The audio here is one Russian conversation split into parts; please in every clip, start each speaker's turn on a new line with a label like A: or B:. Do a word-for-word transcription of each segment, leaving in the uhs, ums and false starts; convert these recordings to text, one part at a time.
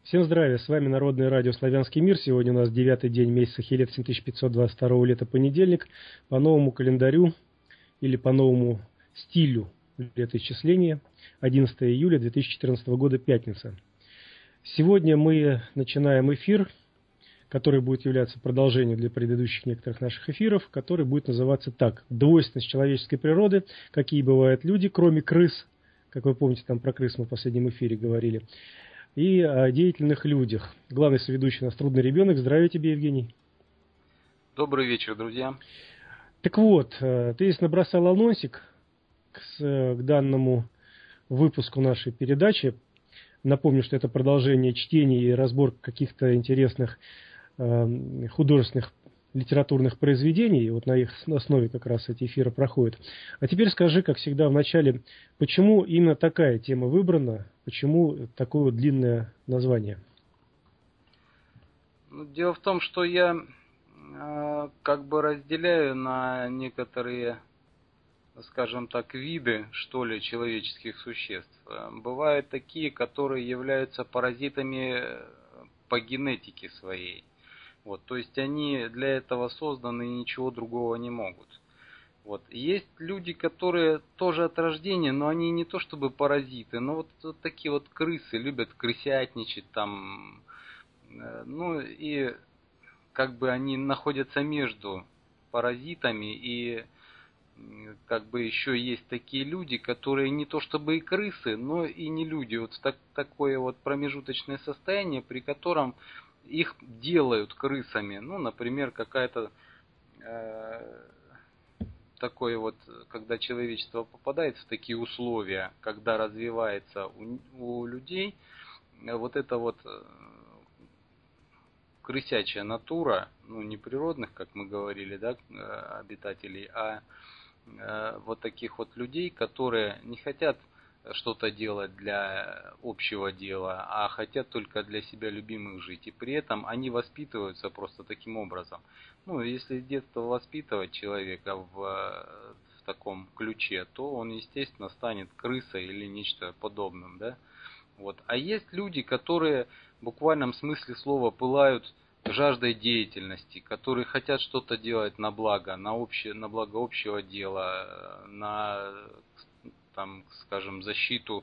A: Всем здравия, с вами Народное радио «Славянский мир». Сегодня у нас девятый день месяца Хелет семь тысяч пятьсот двадцать второго лета, понедельник. По новому календарю или по новому стилю летоисчисления одиннадцатого июля две тысячи четырнадцатого года, пятница. Сегодня мы начинаем эфир, который будет являться продолжением для предыдущих некоторых наших эфиров, который будет называться так: «Двойственность человеческой природы. Какие бывают люди, кроме крыс». Как вы помните, там про крыс мы в последнем эфире говорили. И о деятельных людях. Главный соведущий у нас трудный ребенок. Здравия тебе, Евгений.
B: Добрый вечер, друзья.
A: Так вот, ты здесь набросал анонсик к, к данному выпуску нашей передачи. Напомню, что это продолжение чтений и разбор каких-то интересных э, художественных литературных произведений. Вот на их основе как раз эти эфиры проходят. А теперь скажи, как всегда в начале, почему именно такая тема выбрана, почему такое вот длинное название?
B: Дело в том, что я э, как бы разделяю на некоторые, скажем так, виды, что ли, человеческих существ. Бывают такие, которые являются паразитами по генетике своей. Вот, то есть они для этого созданы и ничего другого не могут. Вот. Есть люди, которые тоже от рождения, но они не то чтобы паразиты, но вот, вот такие вот крысы, любят крысятничать там. Ну и как бы они находятся между паразитами, и как бы еще есть такие люди, которые не то чтобы и крысы, но и не люди. Вот так, такое вот промежуточное состояние, при котором их делают крысами. Ну, например, какая-то э, такое вот, когда человечество попадает в такие условия, когда развивается у, у людей вот эта вот крысячая натура, ну, не природных, как мы говорили, да, обитателей, а э, вот таких вот людей, которые не хотят что-то делать для общего дела, а хотят только для себя любимых жить. И при этом они воспитываются просто таким образом. Ну, если с детства воспитывать человека в, в таком ключе, то он, естественно, станет крысой или нечто подобным, да? Вот. А есть люди, которые в буквальном смысле слова пылают жаждой деятельности, которые хотят что-то делать на благо, на, общее, на благо общего дела, на, там, скажем, защиту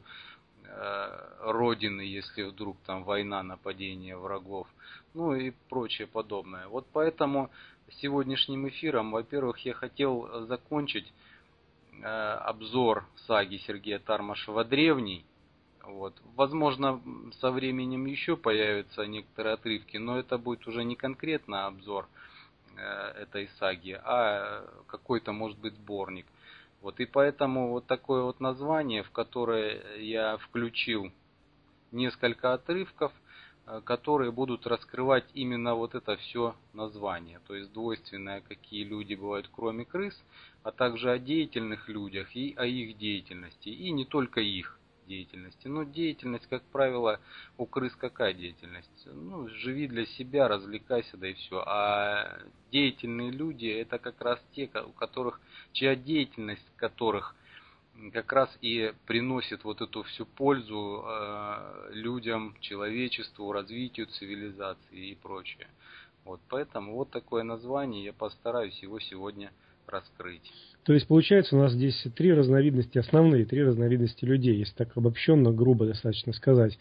B: э, Родины, если вдруг там война, нападение врагов, ну и прочее подобное. Вот поэтому сегодняшним эфиром, во-первых, я хотел закончить э, обзор саги Сергея Тармашева «Древний». Вот. Возможно, со временем еще появятся некоторые отрывки, но это будет уже не конкретно обзор э, этой саги, а какой-то, может быть, сборник. Вот. И поэтому вот такое вот название, в которое я включил несколько отрывков, э, которые будут раскрывать именно вот это все название. То есть двойственное, какие люди бывают кроме крыс, а также о деятельных людях и о их деятельности. И не только их деятельности. Но деятельность, как правило, у крыс какая деятельность? Ну, живи для себя, развлекайся, да и все. А деятельные люди — это как раз те, у которых, чья деятельность которых как раз и приносит вот эту всю пользу э, людям, человечеству, развитию цивилизации и прочее. Вот, поэтому вот такое название, я постараюсь его сегодня раскрыть.
A: То есть, получается, у нас здесь три разновидности, основные три разновидности людей, если так обобщенно, грубо достаточно сказать.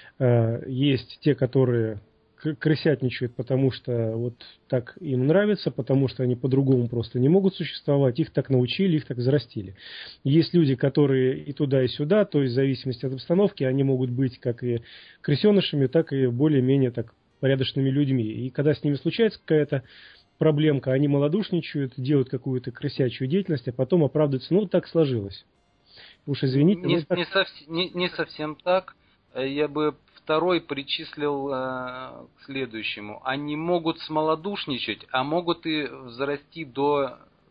A: Есть те, которые крысятничают, потому что вот так им нравится, потому что они по-другому просто не могут существовать, их так научили, их так взрастили. Есть люди, которые и туда, и сюда, то есть в зависимости от обстановки, они могут быть как и крысенышами, так и более-менее так порядочными людьми. И когда с ними случается какая-то проблемка, они малодушничают, делают какую-то крысячую деятельность, а потом оправдываются, ну, так сложилось. Уж извините.
B: Не,
A: ну, так...
B: не, совсем, не, не совсем так. Я бы второй причислил э, к следующему. Они могут смолодушничать, а могут и взрасти до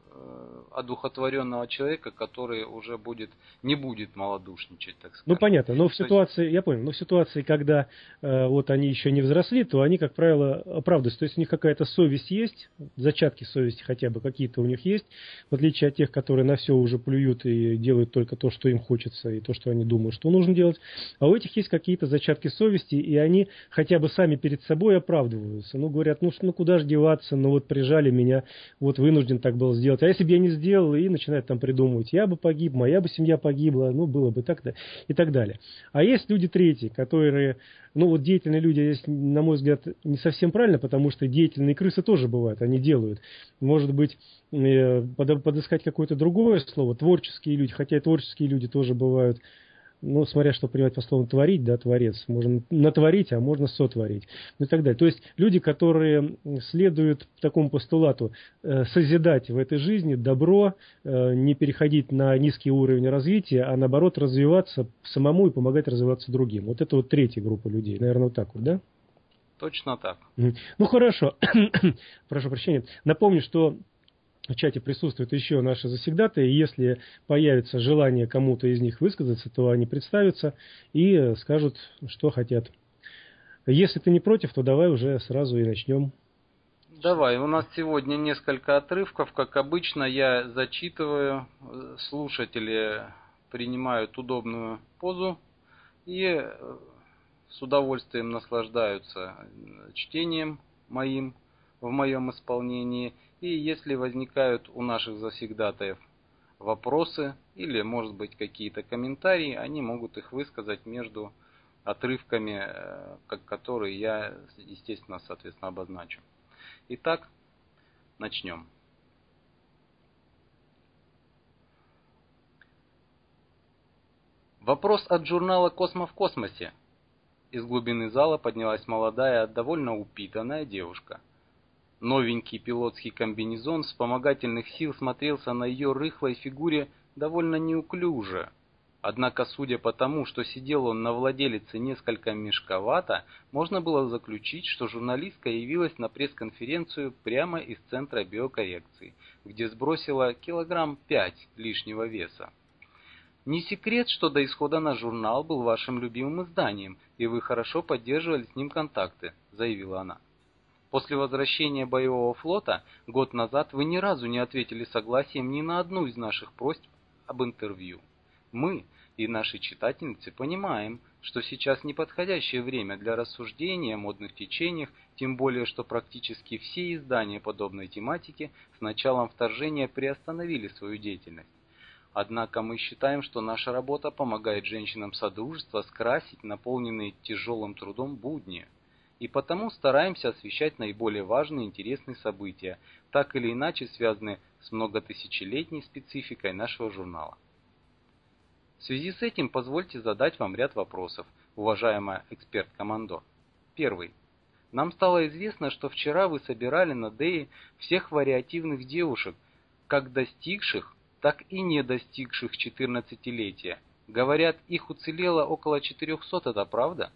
B: одухотворенного человека, который уже будет, не будет малодушничать, так сказать.
A: Ну, понятно, но в
B: То
A: ситуации, есть... я понял, но в ситуации, когда э, вот они еще не взросли, то они, как правило, оправдываются. То есть у них какая-то совесть есть, зачатки совести хотя бы какие-то у них есть, в отличие от тех, которые на все уже плюют и делают только то, что им хочется, и то, что они думают, что нужно делать. А у этих есть какие-то зачатки совести, и они хотя бы сами перед собой оправдываются. Ну, говорят, ну, ну куда же деваться, ну вот прижали меня, вот вынужден так был сделать. А если бы я не сделал, и начинают там придумывать, я бы погиб, моя бы семья погибла, ну, было бы так-то и так далее. А есть люди третьи, которые, ну, вот деятельные люди, здесь, на мой взгляд, не совсем правильно, потому что деятельные крысы тоже бывают, они делают. Может быть, подыскать какое-то другое слово, творческие люди, хотя и творческие люди тоже бывают. Ну, смотря что понимать по слову творить, да, творец. Можно натворить, а можно сотворить. Ну и так далее. То есть люди, которые следуют такому постулату э, созидать в этой жизни добро, э, не переходить на низкий уровень развития, а наоборот развиваться самому и помогать развиваться другим. Вот это вот третья группа людей. Наверное, вот так вот, да?
B: Точно так.
A: Ну, хорошо. Прошу прощения. Напомню, что в чате присутствуют еще наши завсегдатаи, и если появится желание кому-то из них высказаться, то они представятся и скажут, что хотят. Если ты не против, то давай уже сразу и начнем.
B: Давай, у нас сегодня несколько отрывков, как обычно, я зачитываю, слушатели принимают удобную позу и с удовольствием наслаждаются чтением моим в моем исполнении. И если возникают у наших завсегдатаев вопросы или, может быть, какие-то комментарии, они могут их высказать между отрывками, которые я, естественно, соответственно, обозначу. Итак, начнем. Вопрос от журнала «Космо в космосе». Из глубины зала поднялась молодая, довольно упитанная девушка. Новенький пилотский комбинезон вспомогательных сил смотрелся на ее рыхлой фигуре довольно неуклюже. Однако, судя по тому, что сидел он на владелице несколько мешковато, можно было заключить, что журналистка явилась на пресс-конференцию прямо из центра биокоррекции, где сбросила килограмм пять лишнего веса. «Не секрет, что до исхода наш журнал был вашим любимым изданием, и вы хорошо поддерживали с ним контакты», — заявила она. «После возвращения боевого флота год назад вы ни разу не ответили согласием ни на одну из наших просьб об интервью. Мы и наши читательницы понимаем, что сейчас неподходящее время для рассуждения о модных течениях, тем более, что практически все издания подобной тематики с началом вторжения приостановили свою деятельность. Однако мы считаем, что наша работа помогает женщинам Содружества скрасить наполненные тяжелым трудом будни. И потому стараемся освещать наиболее важные и интересные события, так или иначе связанные с многотысячелетней спецификой нашего журнала. В связи с этим позвольте задать вам ряд вопросов, уважаемая эксперт-командор. Первый. Нам стало известно, что вчера вы собирали на Дее всех вариативных девушек, как достигших, так и не достигших четырнадцатилетия. Говорят, их уцелело около четырехсот, это правда?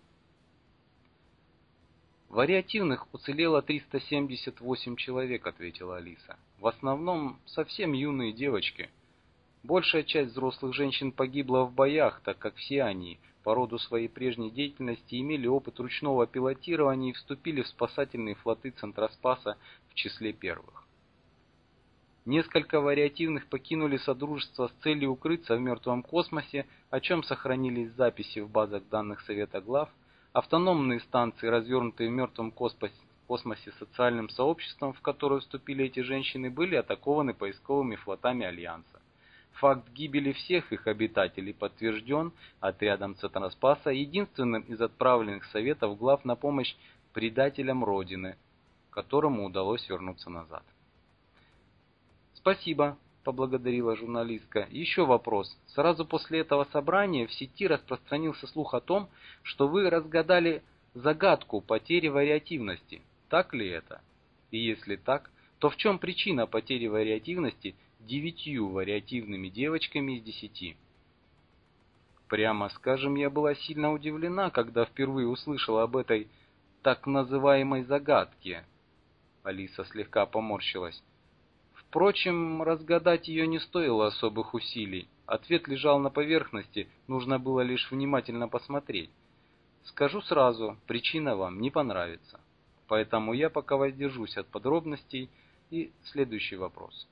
B: «Вариативных уцелело триста семьдесят восемь человек», — ответила Алиса. «В основном совсем юные девочки. Большая часть взрослых женщин погибла в боях, так как все они по роду своей прежней деятельности имели опыт ручного пилотирования и вступили в спасательные флоты Центроспаса в числе первых. Несколько вариативных покинули Содружество с целью укрыться в мертвом космосе, о чем сохранились записи в базах данных Совета Глав. Автономные станции, развернутые в мертвом космосе социальным сообществом, в которое вступили эти женщины, были атакованы поисковыми флотами Альянса. Факт гибели всех их обитателей подтвержден отрядом Центроспаса, единственным из отправленных Советов Глав на помощь предателям Родины, которому удалось вернуться назад. «Спасибо», — поблагодарила журналистка. «Еще вопрос. Сразу после этого собрания в сети распространился слух о том, что вы разгадали загадку потери вариативности. Так ли это? И если так, то в чем причина потери вариативности девятью вариативными девочками из десяти?» Прямо скажем, я была сильно удивлена, когда впервые услышала об этой так называемой загадке. Алиса слегка поморщилась. В Впрочем, разгадать ее не стоило особых усилий. Ответ лежал на поверхности, нужно было лишь внимательно посмотреть. Скажу сразу, причина вам не понравится. Поэтому я пока воздержусь от подробностей. И следующий вопрос.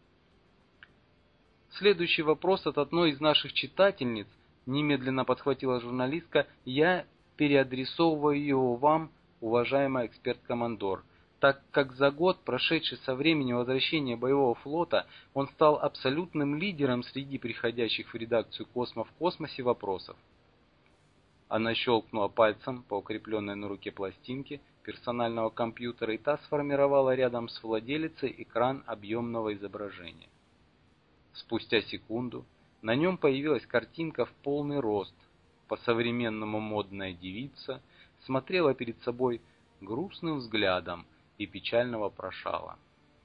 B: Следующий вопрос от одной из наших читательниц, немедленно подхватила журналистка, я переадресовываю его вам, уважаемый эксперт-командор, так как за год, прошедший со времени возвращения боевого флота, он стал абсолютным лидером среди приходящих в редакцию «Космо в космосе» вопросов. Она щелкнула пальцем по укрепленной на руке пластинке персонального компьютера, и та сформировала рядом с владелицей экран объемного изображения. Спустя секунду на нем появилась картинка в полный рост. По-современному модная девица смотрела перед собой грустным взглядом и печально вопрошала.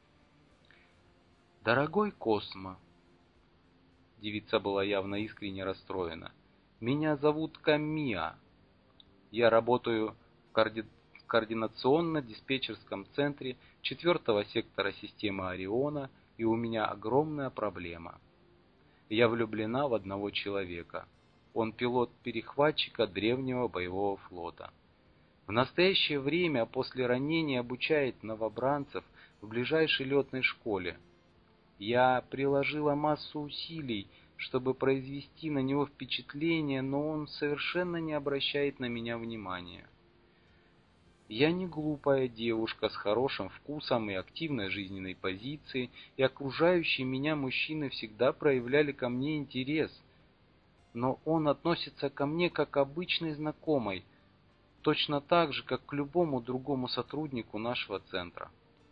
B: «Дорогой Космо», девица была явно искренне расстроена, «меня зовут Камиа. Я работаю в коорди... координационно-диспетчерском центре четвертого сектора системы Ориона, и у меня огромная проблема. Я влюблена в одного человека. Он пилот перехватчика древнего боевого флота. В настоящее время после ранения обучает новобранцев в ближайшей летной школе. Я приложила массу усилий, чтобы произвести на него впечатление, но он совершенно не обращает на меня внимания. Я не глупая девушка с хорошим вкусом и активной жизненной позицией, и окружающие меня мужчины всегда проявляли ко мне интерес. Но он относится ко мне как к обычной знакомой, точно так же, как к любому другому сотруднику нашего центра.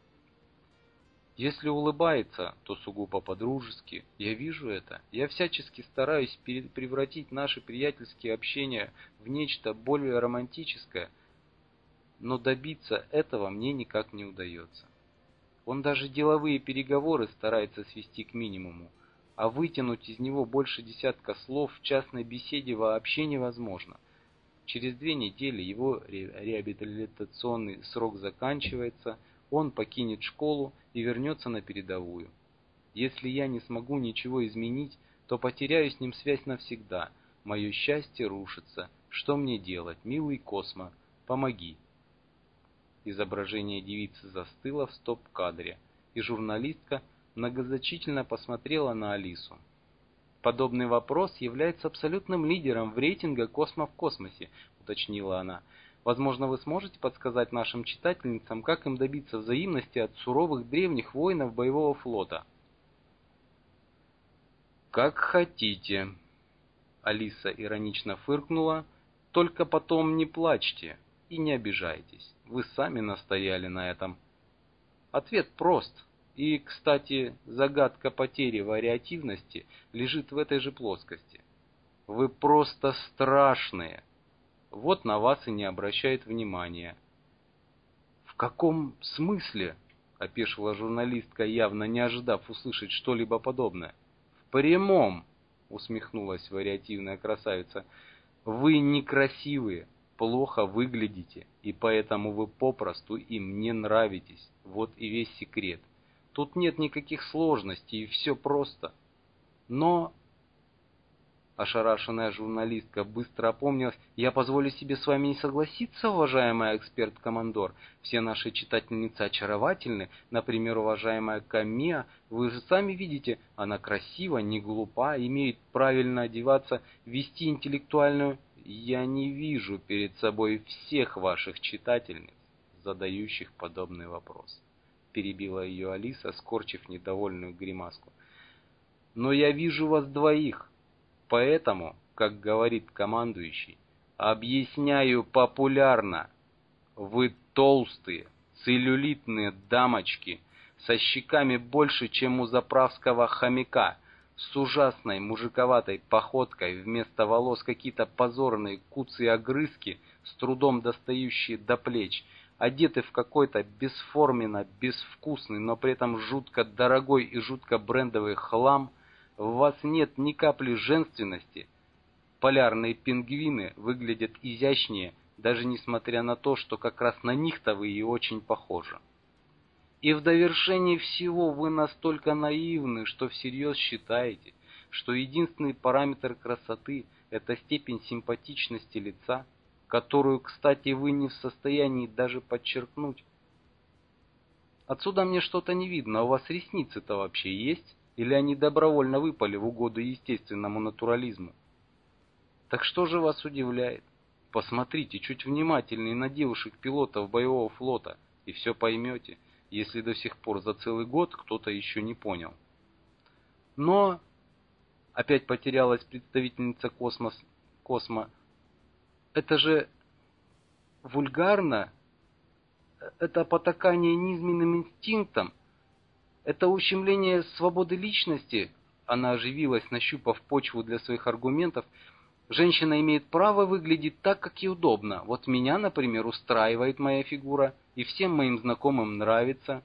B: Если улыбается, то сугубо по-дружески. Я вижу это. Я всячески стараюсь превратить наши приятельские общения в нечто более романтическое, но добиться этого мне никак не удается. Он даже деловые переговоры старается свести к минимуму, а вытянуть из него больше десятка слов в частной беседе вообще невозможно. Через две недели его ре- реабилитационный срок заканчивается, он покинет школу и вернется на передовую. Если я не смогу ничего изменить, то потеряю с ним связь навсегда. Мое счастье рушится. Что мне делать, милый Космо? Помоги. Изображение девицы застыло в стоп-кадре, и журналистка многозначительно посмотрела на Алису. «Подобный вопрос является абсолютным лидером в рейтинге «Космо в космосе», — уточнила она. «Возможно, вы сможете подсказать нашим читательницам, как им добиться взаимности от суровых древних воинов боевого флота?» «Как хотите», — Алиса иронично фыркнула, — «только потом не плачьте и не обижайтесь. Вы сами настояли на этом». Ответ прост. И, кстати, загадка потери вариативности лежит в этой же плоскости. Вы просто страшные. Вот на вас и не обращают внимания. «В каком смысле?» — опешила журналистка, явно не ожидав услышать что-либо подобное. «В прямом», — усмехнулась вариативная красавица. «Вы некрасивые, плохо выглядите, и поэтому вы попросту им не нравитесь. Вот и весь секрет. Тут нет никаких сложностей, и все просто. Но...» Ошарашенная журналистка быстро опомнилась. «Я позволю себе с вами не согласиться, уважаемая эксперт-командор. Все наши читательницы очаровательны. Например, уважаемая Камиа, вы же сами видите, она красива, не глупа, имеет правильно одеваться, вести интеллектуальную... Я не вижу перед собой всех ваших читательниц, задающих подобный вопрос», — перебила ее Алиса, скорчив недовольную гримаску. «Но я вижу вас двоих. Поэтому, как говорит командующий, объясняю популярно. Вы толстые, целлюлитные дамочки, со щеками больше, чем у заправского хомяка, с ужасной мужиковатой походкой, вместо волос какие-то позорные куцые огрызки, с трудом достающие до плеч, одеты в какой-то бесформенно безвкусный, но при этом жутко дорогой и жутко брендовый хлам. В вас нет ни капли женственности. Полярные пингвины выглядят изящнее, даже несмотря на то, что как раз на них-то вы и очень похожи. И в довершении всего вы настолько наивны, что всерьез считаете, что единственный параметр красоты – это степень симпатичности лица, которую, кстати, вы не в состоянии даже подчеркнуть. Отсюда мне что-то не видно, у вас ресницы-то вообще есть? Или они добровольно выпали в угоду естественному натурализму? Так что же вас удивляет? Посмотрите чуть внимательнее на девушек-пилотов боевого флота, и все поймете, если до сих пор за целый год кто-то еще не понял. Но, опять потерялась представительница космос, Космо, это же вульгарно, это потакание низменным инстинктам, это ущемление свободы личности. Она оживилась, нащупав почву для своих аргументов. Женщина имеет право выглядеть так, как ей удобно. Вот меня, например, устраивает моя фигура, и всем моим знакомым нравится.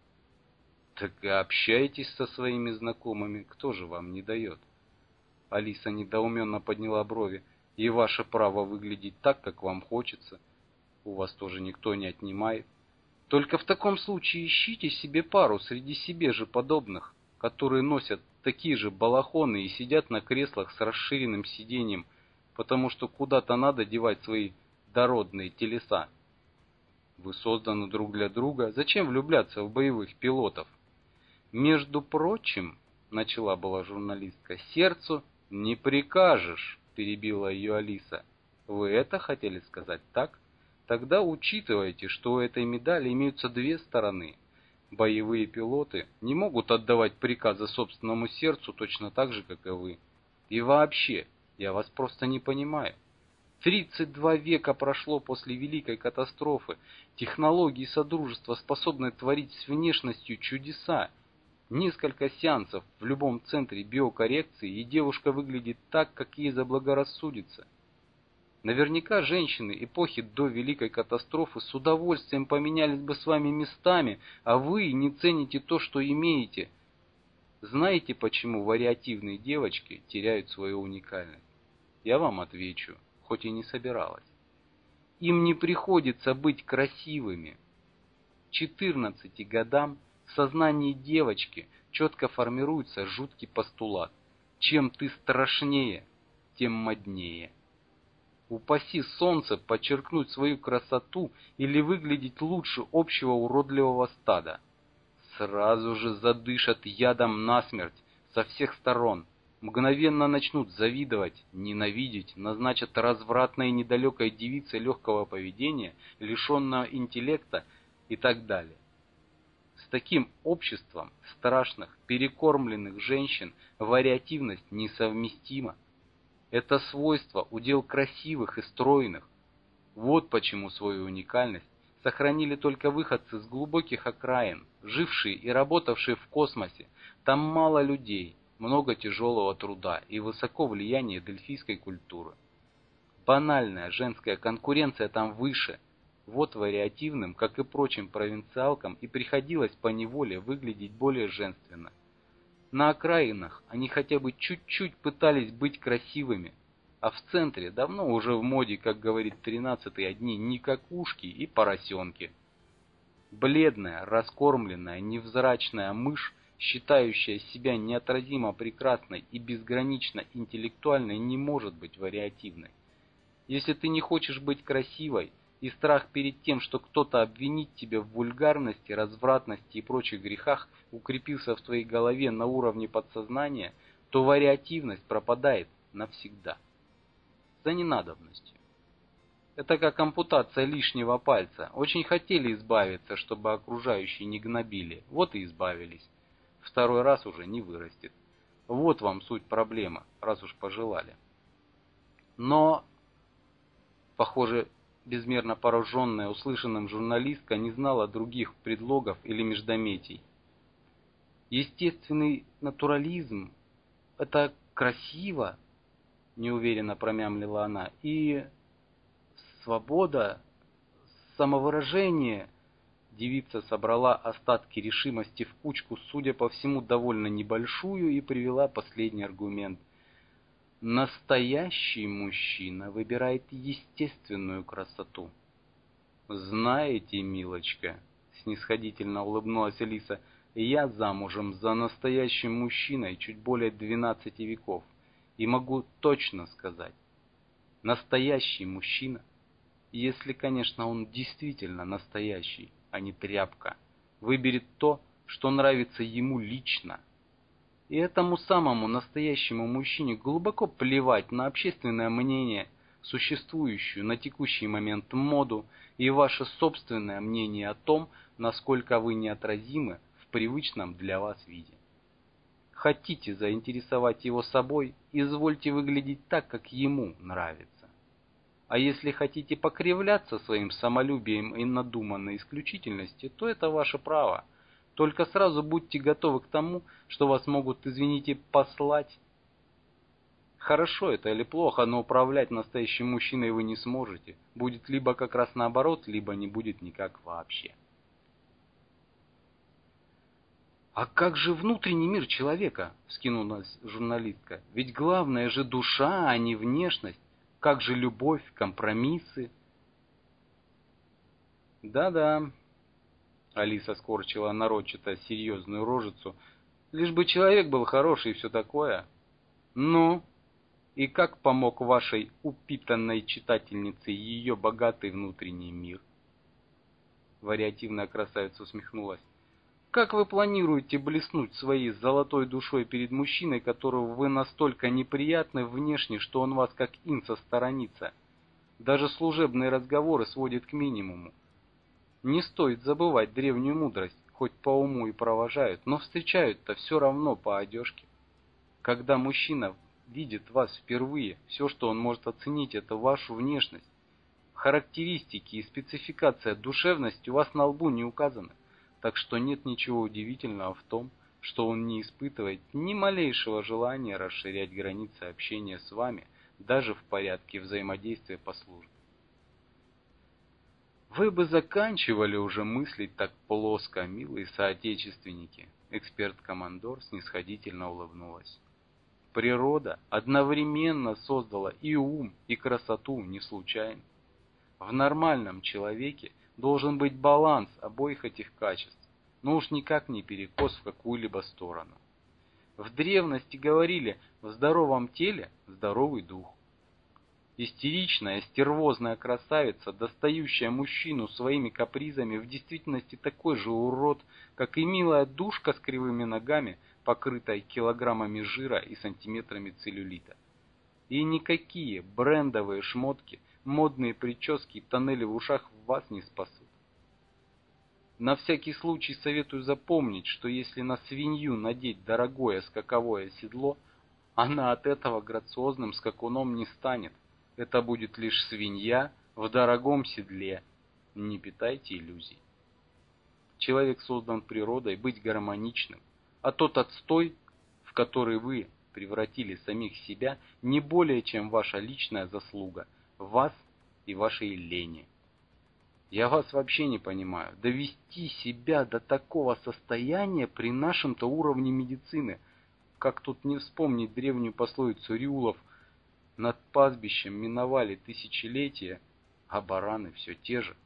B: Так и общайтесь со своими знакомыми, кто же вам не дает? Алиса недоуменно подняла брови. И ваше право выглядеть так, как вам хочется. У вас тоже никто не отнимает. Только в таком случае ищите себе пару среди себе же подобных, которые носят такие же балахоны и сидят на креслах с расширенным сиденьем, потому что куда-то надо девать свои дородные телеса. Вы созданы друг для друга, зачем влюбляться в боевых пилотов? Между прочим, начала была журналистка, сердцу не прикажешь, перебила ее Алиса. Вы это хотели сказать, так? Тогда учитывайте, что у этой медали имеются две стороны. Боевые пилоты не могут отдавать приказы собственному сердцу точно так же, как и вы. И вообще, я вас просто не понимаю. тридцать два века прошло после Великой катастрофы. Технологии Содружества способны творить с внешностью чудеса. Несколько сеансов в любом центре биокоррекции, и девушка выглядит так, как ей заблагорассудится. Наверняка женщины эпохи до Великой катастрофы с удовольствием поменялись бы с вами местами, а вы не цените то, что имеете. Знаете, почему вариативные девочки теряют свою уникальность? Я вам отвечу, хоть и не собиралась. Им не приходится быть красивыми. К четырнадцати годам в сознании девочки четко формируется жуткий постулат. Чем ты страшнее, тем моднее. Упаси солнце подчеркнуть свою красоту или выглядеть лучше общего уродливого стада. Сразу же задышат ядом насмерть со всех сторон. Мгновенно начнут завидовать, ненавидеть, назначат развратной и недалекой девице легкого поведения, лишенного интеллекта и так далее. С таким обществом страшных, перекормленных женщин вариативность несовместима. Это свойство удел красивых и стройных. Вот почему свою уникальность сохранили только выходцы с глубоких окраин, жившие и работавшие в космосе. Там мало людей, много тяжелого труда и высоко влияние дельфийской культуры. Банальная женская конкуренция там выше. Вот вариативным, как и прочим провинциалкам, и приходилось поневоле выглядеть более женственно. На окраинах они хотя бы чуть-чуть пытались быть красивыми, а в центре давно уже в моде, как говорит тринадцатый, одни никакушки и поросенки. Бледная, раскормленная, невзрачная мышь, считающая себя неотразимо прекрасной и безгранично интеллектуальной, не может быть вариативной. Если ты не хочешь быть красивой, и страх перед тем, что кто-то обвинит тебя в вульгарности, развратности и прочих грехах, укрепился в твоей голове на уровне подсознания, то вариативность пропадает навсегда. За ненадобностью. Это как ампутация лишнего пальца. Очень хотели избавиться, чтобы окружающие не гнобили. Вот и избавились. Второй раз уже не вырастет. Вот вам суть проблемы, раз уж пожелали. Но, похоже, безмерно пораженная услышанным журналистка не знала других предлогов или междометий. Естественный натурализм – это красиво, неуверенно промямлила она, и свобода, самовыражение. Девица собрала остатки решимости в кучку, судя по всему, довольно небольшую, и привела последний аргумент. Настоящий мужчина выбирает естественную красоту. Знаете, милочка, снисходительно улыбнулась Алиса. Я замужем за настоящим мужчиной чуть более двенадцати веков. И могу точно сказать, настоящий мужчина, если, конечно, он действительно настоящий, а не тряпка, выберет то, что нравится ему лично. И этому самому настоящему мужчине глубоко плевать на общественное мнение, существующую на текущий момент моду и ваше собственное мнение о том, насколько вы неотразимы в привычном для вас виде. Хотите заинтересовать его собой, извольте выглядеть так, как ему нравится. А если хотите покривляться своим самолюбием и надуманной исключительностью, то это ваше право. Только сразу будьте готовы к тому, что вас могут, извините, послать. Хорошо это или плохо, но управлять настоящим мужчиной вы не сможете. Будет либо как раз наоборот, либо не будет никак вообще. «А как же внутренний мир человека?» — вскинулась журналистка. «Ведь главное же душа, а не внешность. Как же любовь, компромиссы?» «Да-да», — Алиса скорчила нарочито серьезную рожицу. «Лишь бы человек был хороший и все такое. Ну, и как помог вашей упитанной читательнице ее богатый внутренний мир?» Вариативная красавица усмехнулась. «Как вы планируете блеснуть своей золотой душой перед мужчиной, которого вы настолько неприятны внешне, что он вас как инса сторонится? Даже служебные разговоры сводит к минимуму. Не стоит забывать древнюю мудрость, хоть по уму и провожают, но встречают-то все равно по одежке. Когда мужчина видит вас впервые, все, что он может оценить, это вашу внешность. Характеристики и спецификация душевности у вас на лбу не указаны. Так что нет ничего удивительного в том, что он не испытывает ни малейшего желания расширять границы общения с вами, даже в порядке взаимодействия по службе. Вы бы заканчивали уже мыслить так плоско, милые соотечественники. Эксперт-командор снисходительно улыбнулась. Природа одновременно создала и ум, и красоту не случайно. В нормальном человеке должен быть баланс обоих этих качеств, но уж никак не перекос в какую-либо сторону. В древности говорили: в здоровом теле здоровый дух. Истеричная, стервозная красавица, достающая мужчину своими капризами, в действительности такой же урод, как и милая душка с кривыми ногами, покрытая килограммами жира и сантиметрами целлюлита. И никакие брендовые шмотки, модные прически и тоннели в ушах вас не спасут. На всякий случай советую запомнить, что если на свинью надеть дорогое скаковое седло, она от этого грациозным скакуном не станет. Это будет лишь свинья в дорогом седле. Не питайте иллюзий. Человек создан природой быть гармоничным, а тот отстой, в который вы превратили самих себя, не более чем ваша личная заслуга, вас и вашей лени. Я вас вообще не понимаю. Довести себя до такого состояния при нашем-то уровне медицины, как тут не вспомнить древнюю пословицу Рюлов: над пастбищем миновали тысячелетия, а бараны все те же.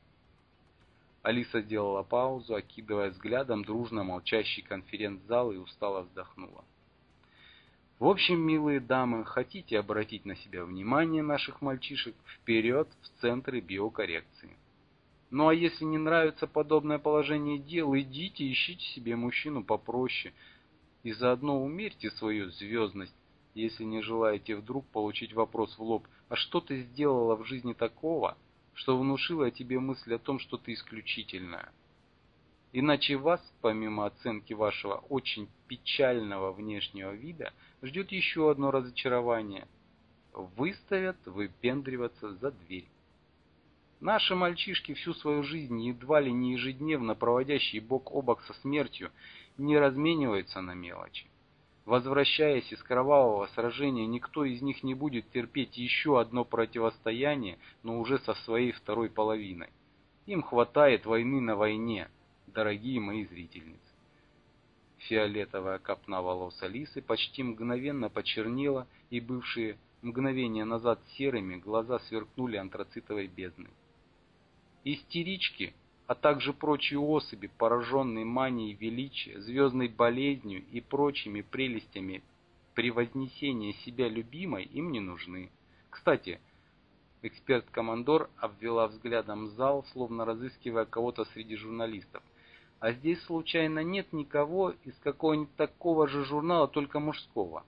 B: Алиса сделала паузу, окидывая взглядом дружно молчащий конференц-зал, и устало вздохнула. В общем, милые дамы, хотите обратить на себя внимание наших мальчишек, вперед в центры биокоррекции. Ну а если не нравится подобное положение дел, идите ищите себе мужчину попроще и заодно умерьте свою звездность, если не желаете вдруг получить вопрос в лоб: а что ты сделала в жизни такого, что внушило тебе мысль о том, что ты исключительная? Иначе вас, помимо оценки вашего очень печального внешнего вида, ждет еще одно разочарование. Выставят выпендриваться за дверь. Наши мальчишки, всю свою жизнь, едва ли не ежедневно проводящие бок о бок со смертью, не размениваются на мелочи. Возвращаясь из кровавого сражения, никто из них не будет терпеть еще одно противостояние, но уже со своей второй половиной. Им хватает войны на войне, дорогие мои зрительницы. Фиолетовая копна волос Алисы почти мгновенно почернела, и бывшие мгновение назад серыми глаза сверкнули антрацитовой бездной. Истерички, а также прочие особи, пораженные манией величия, звездной болезнью и прочими прелестями превознесения себя любимой, им не нужны. Кстати, эксперт-командор обвела взглядом зал, словно разыскивая кого-то среди журналистов. А здесь случайно нет никого из какого-нибудь такого же журнала, только мужского?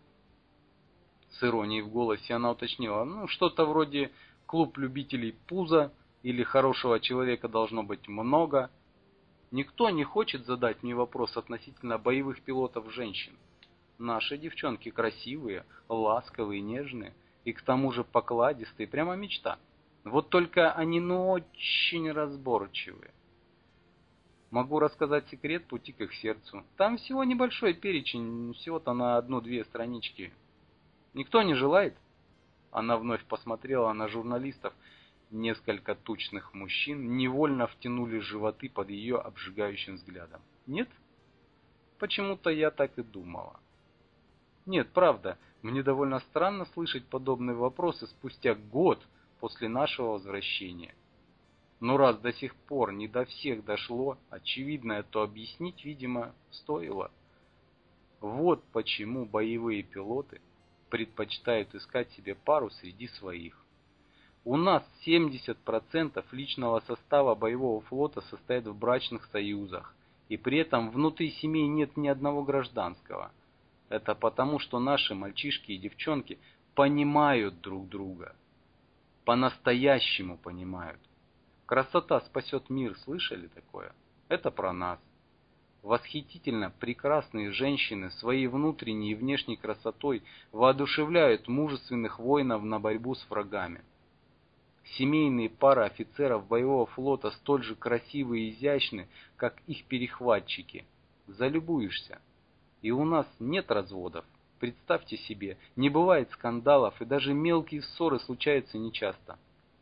B: С иронией в голосе она уточнила, ну, что-то вроде «Клуб любителей пуза» или «Хорошего человека должно быть много». Никто не хочет задать мне вопрос относительно боевых пилотов женщин. Наши девчонки красивые, ласковые, нежные и к тому же покладистые, прямо мечта. Вот только они ну очень разборчивые. Могу рассказать секрет пути к их сердцу. Там всего небольшой перечень, всего-то на одну-две странички. Никто не желает? Она вновь посмотрела на журналистов. Несколько тучных мужчин невольно втянули животы под ее обжигающим взглядом. Нет? Почему-то я так и думала. Нет, правда, мне довольно странно слышать подобные вопросы спустя год после нашего возвращения. Но раз до сих пор не до всех дошло, очевидно, то объяснить, видимо, стоило. Вот почему боевые пилоты предпочитают искать себе пару среди своих. У нас семьдесят процентов личного состава боевого флота состоит в брачных союзах, и при этом внутри семей нет ни одного гражданского. Это потому, что наши мальчишки и девчонки понимают друг друга. По-настоящему понимают. Красота спасет мир, слышали такое? Это про нас. Восхитительно прекрасные женщины своей внутренней и внешней красотой воодушевляют мужественных воинов на борьбу с врагами. Семейные пары офицеров боевого флота столь же красивы и изящны, как их перехватчики. Залюбуешься. И у нас нет разводов. Представьте себе, не бывает скандалов, и даже мелкие ссоры случаются нечасто.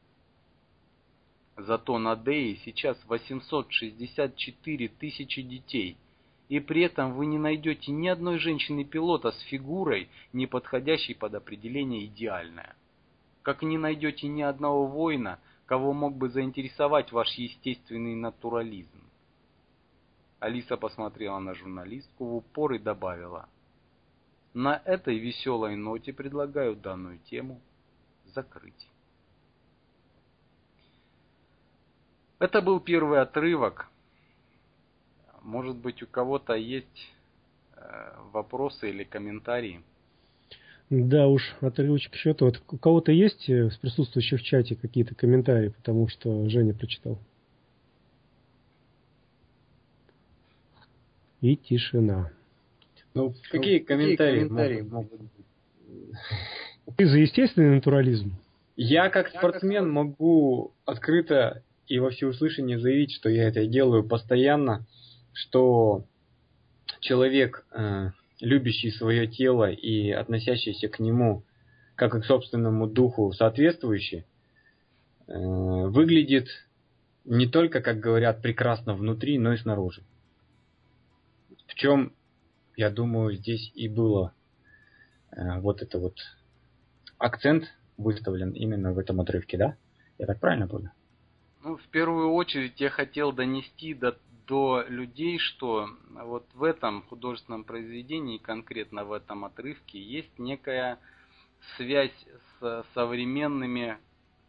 B: Зато на Дее сейчас восемьсот шестьдесят четыре тысячи детей, и при этом вы не найдете ни одной женщины-пилота с фигурой, не подходящей под определение идеальная. Как не найдете ни одного воина, кого мог бы заинтересовать ваш естественный натурализм. Алиса посмотрела на журналистку в упор и добавила: на этой веселой ноте предлагаю данную тему закрыть. Это был первый отрывок. Может быть, у кого-то есть э, вопросы или комментарии?
A: Да уж, отрывочек счета. Вот у кого-то есть с присутствующих в чате какие-то комментарии, потому что Женя прочитал. И тишина.
C: Ну, какие, ну, комментарии, какие комментарии могут быть?
A: Ты за естественный натурализм?
C: Я как спортсмен могу открыто и во всеуслышание заявить, что я это делаю постоянно, что человек, э, любящий свое тело и относящийся к нему как к собственному духу соответствующий, э, выглядит не только, как говорят, прекрасно внутри, но и снаружи. В чем, я думаю, здесь и было э, вот это вот акцент выставлен именно в этом отрывке, да? Я так правильно понял?
B: Ну, в первую очередь я хотел донести до, до людей, что вот в этом художественном произведении, конкретно в этом отрывке, есть некая связь с современными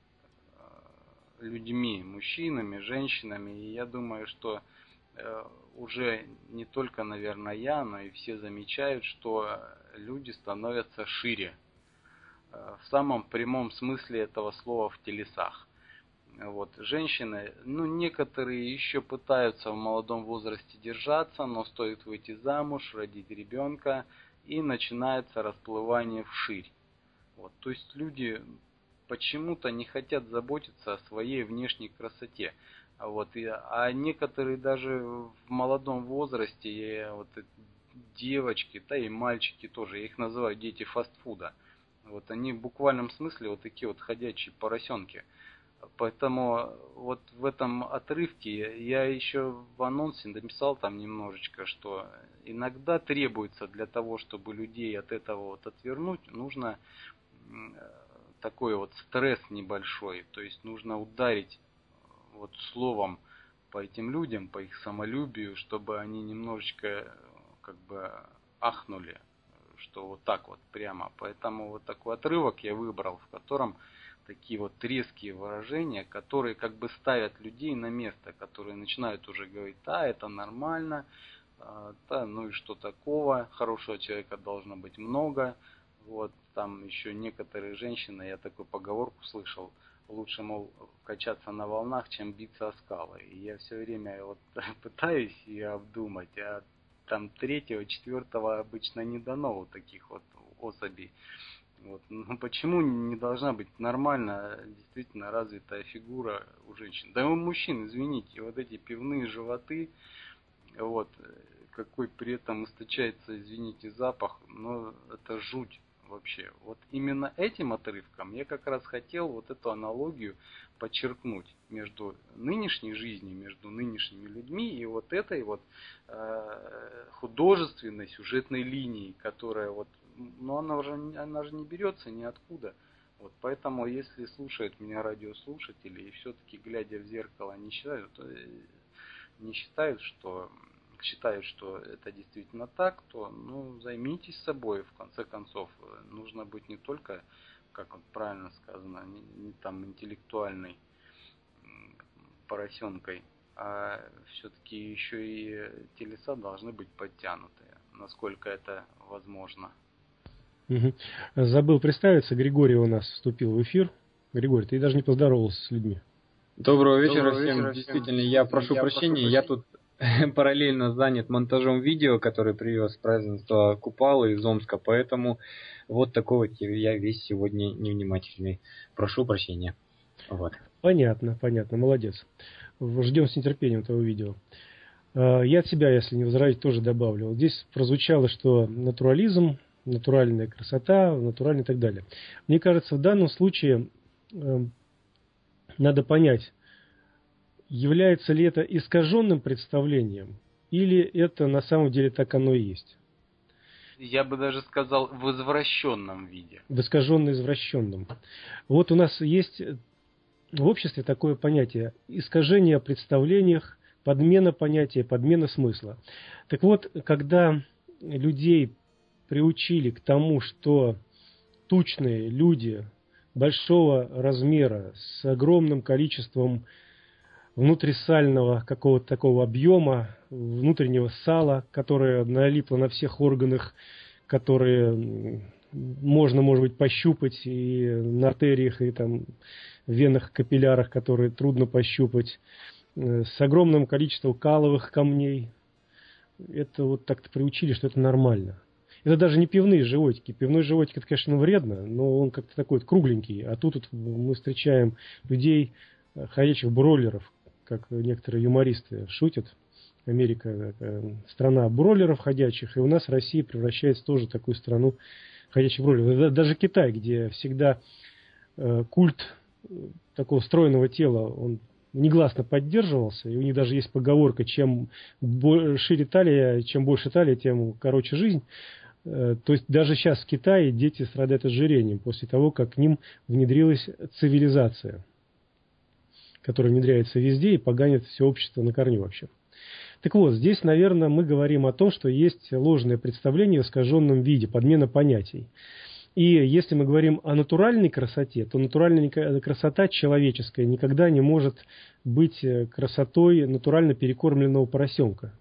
B: людьми, мужчинами, женщинами. И я думаю, что уже не только, наверное, я, но и все замечают, что люди становятся шире. В самом прямом смысле этого слова, в телесах. Вот, женщины, ну, некоторые еще пытаются в молодом возрасте держаться, но стоит выйти замуж, родить ребенка, и начинается расплывание вширь. Вот, то есть люди почему-то не хотят заботиться о своей внешней красоте. Вот, и, а некоторые даже в молодом возрасте, и, вот, девочки, да и мальчики тоже, я их называю дети фастфуда. Вот, они в буквальном смысле вот такие вот ходячие поросенки. Поэтому вот в этом отрывке я еще в анонсе написал там немножечко, что иногда требуется для того, чтобы людей от этого вот отвернуть, нужно такой вот стресс небольшой. То есть нужно ударить вот словом по этим людям, по их самолюбию, чтобы они немножечко как бы ахнули, что вот так вот прямо. Поэтому вот такой отрывок я выбрал, в котором такие вот резкие выражения, которые как бы ставят людей на место, которые начинают уже говорить: да, это нормально, да, ну и что такого, хорошего человека должно быть много. Вот там еще некоторые женщины, я такую поговорку слышал: лучше, мол, качаться на волнах, чем биться о скалы. И я все время вот пытаюсь ее обдумать, а там третьего, четвертого обычно не дано вот таких вот особей. Вот. Ну, почему не должна быть нормально, действительно развитая фигура у женщин? Да и у мужчин, извините, вот эти пивные животы, вот, какой при этом источается, извините, запах, но это жуть вообще. Вот именно этим отрывком я как раз хотел вот эту аналогию подчеркнуть между нынешней жизнью, между нынешними людьми и вот этой вот э, художественной сюжетной линией, которая вот, но она уже она же не берется ниоткуда. Вот поэтому, если слушают меня радиослушатели и все-таки, глядя в зеркало, не считают, не считают, что считают, что это действительно так, то ну, займитесь собой. В конце концов, нужно быть не только, как вот правильно сказано, не, не там интеллектуальной поросенкой, а все-таки еще и телеса должны быть подтянутые, насколько это возможно.
A: Угу. Забыл представиться, Григорий у нас вступил в эфир. Григорий, ты даже не поздоровался с людьми.
C: Доброго вечера
A: Доброго
C: всем.
A: вечера
C: Действительно,
A: всем.
C: я прошу
A: я
C: прощения,
A: прошу
C: я тут параллельно занят монтажом видео, который привез празднество Купалы из Омска, поэтому вот такой вот я весь сегодня невнимательный. Прошу прощения. Вот.
A: Понятно, понятно, молодец. Ждем с нетерпением этого видео. Я от себя, если не возразить, тоже добавлю. Вот здесь прозвучало, что натурализм, натуральная красота, натуральный и так далее. Мне кажется, в данном случае э, надо понять, является ли это искаженным представлением, или это на самом деле так оно и есть.
B: Я бы даже сказал, в извращенном виде.
A: В искаженно-извращенном. Вот у нас есть в обществе такое понятие искажение о представлениях, подмена понятия, подмена смысла. Так вот, когда людей приучили к тому, что тучные люди большого размера с огромным количеством внутрисального какого-то такого объема, внутреннего сала, которое налипло на всех органах, которые можно, может быть, пощупать и на артериях, и там в венах, капиллярах, которые трудно пощупать, с огромным количеством каловых камней. Это вот так-то приучили, что это нормально. Это даже не пивные животики. Пивной животик, это, конечно, вредно, но он как-то такой вот кругленький. А тут вот мы встречаем людей, ходячих бройлеров, как некоторые юмористы шутят. Америка страна бройлеров ходячих, и у нас Россия превращается тоже в такую страну ходячих бройлеров. Даже Китай, где всегда культ такого стройного тела, он негласно поддерживался, и у них даже есть поговорка: чем шире талия, чем больше талия, тем короче жизнь. То есть даже сейчас в Китае дети страдают ожирением после того, как к ним внедрилась цивилизация, которая внедряется везде и поганит все общество на корню вообще. Так вот, здесь, наверное, мы говорим о том, что есть ложное представление в искаженном виде, подмена понятий. И если мы говорим о натуральной красоте, то натуральная красота человеческая никогда не может быть красотой натурально перекормленного поросенка.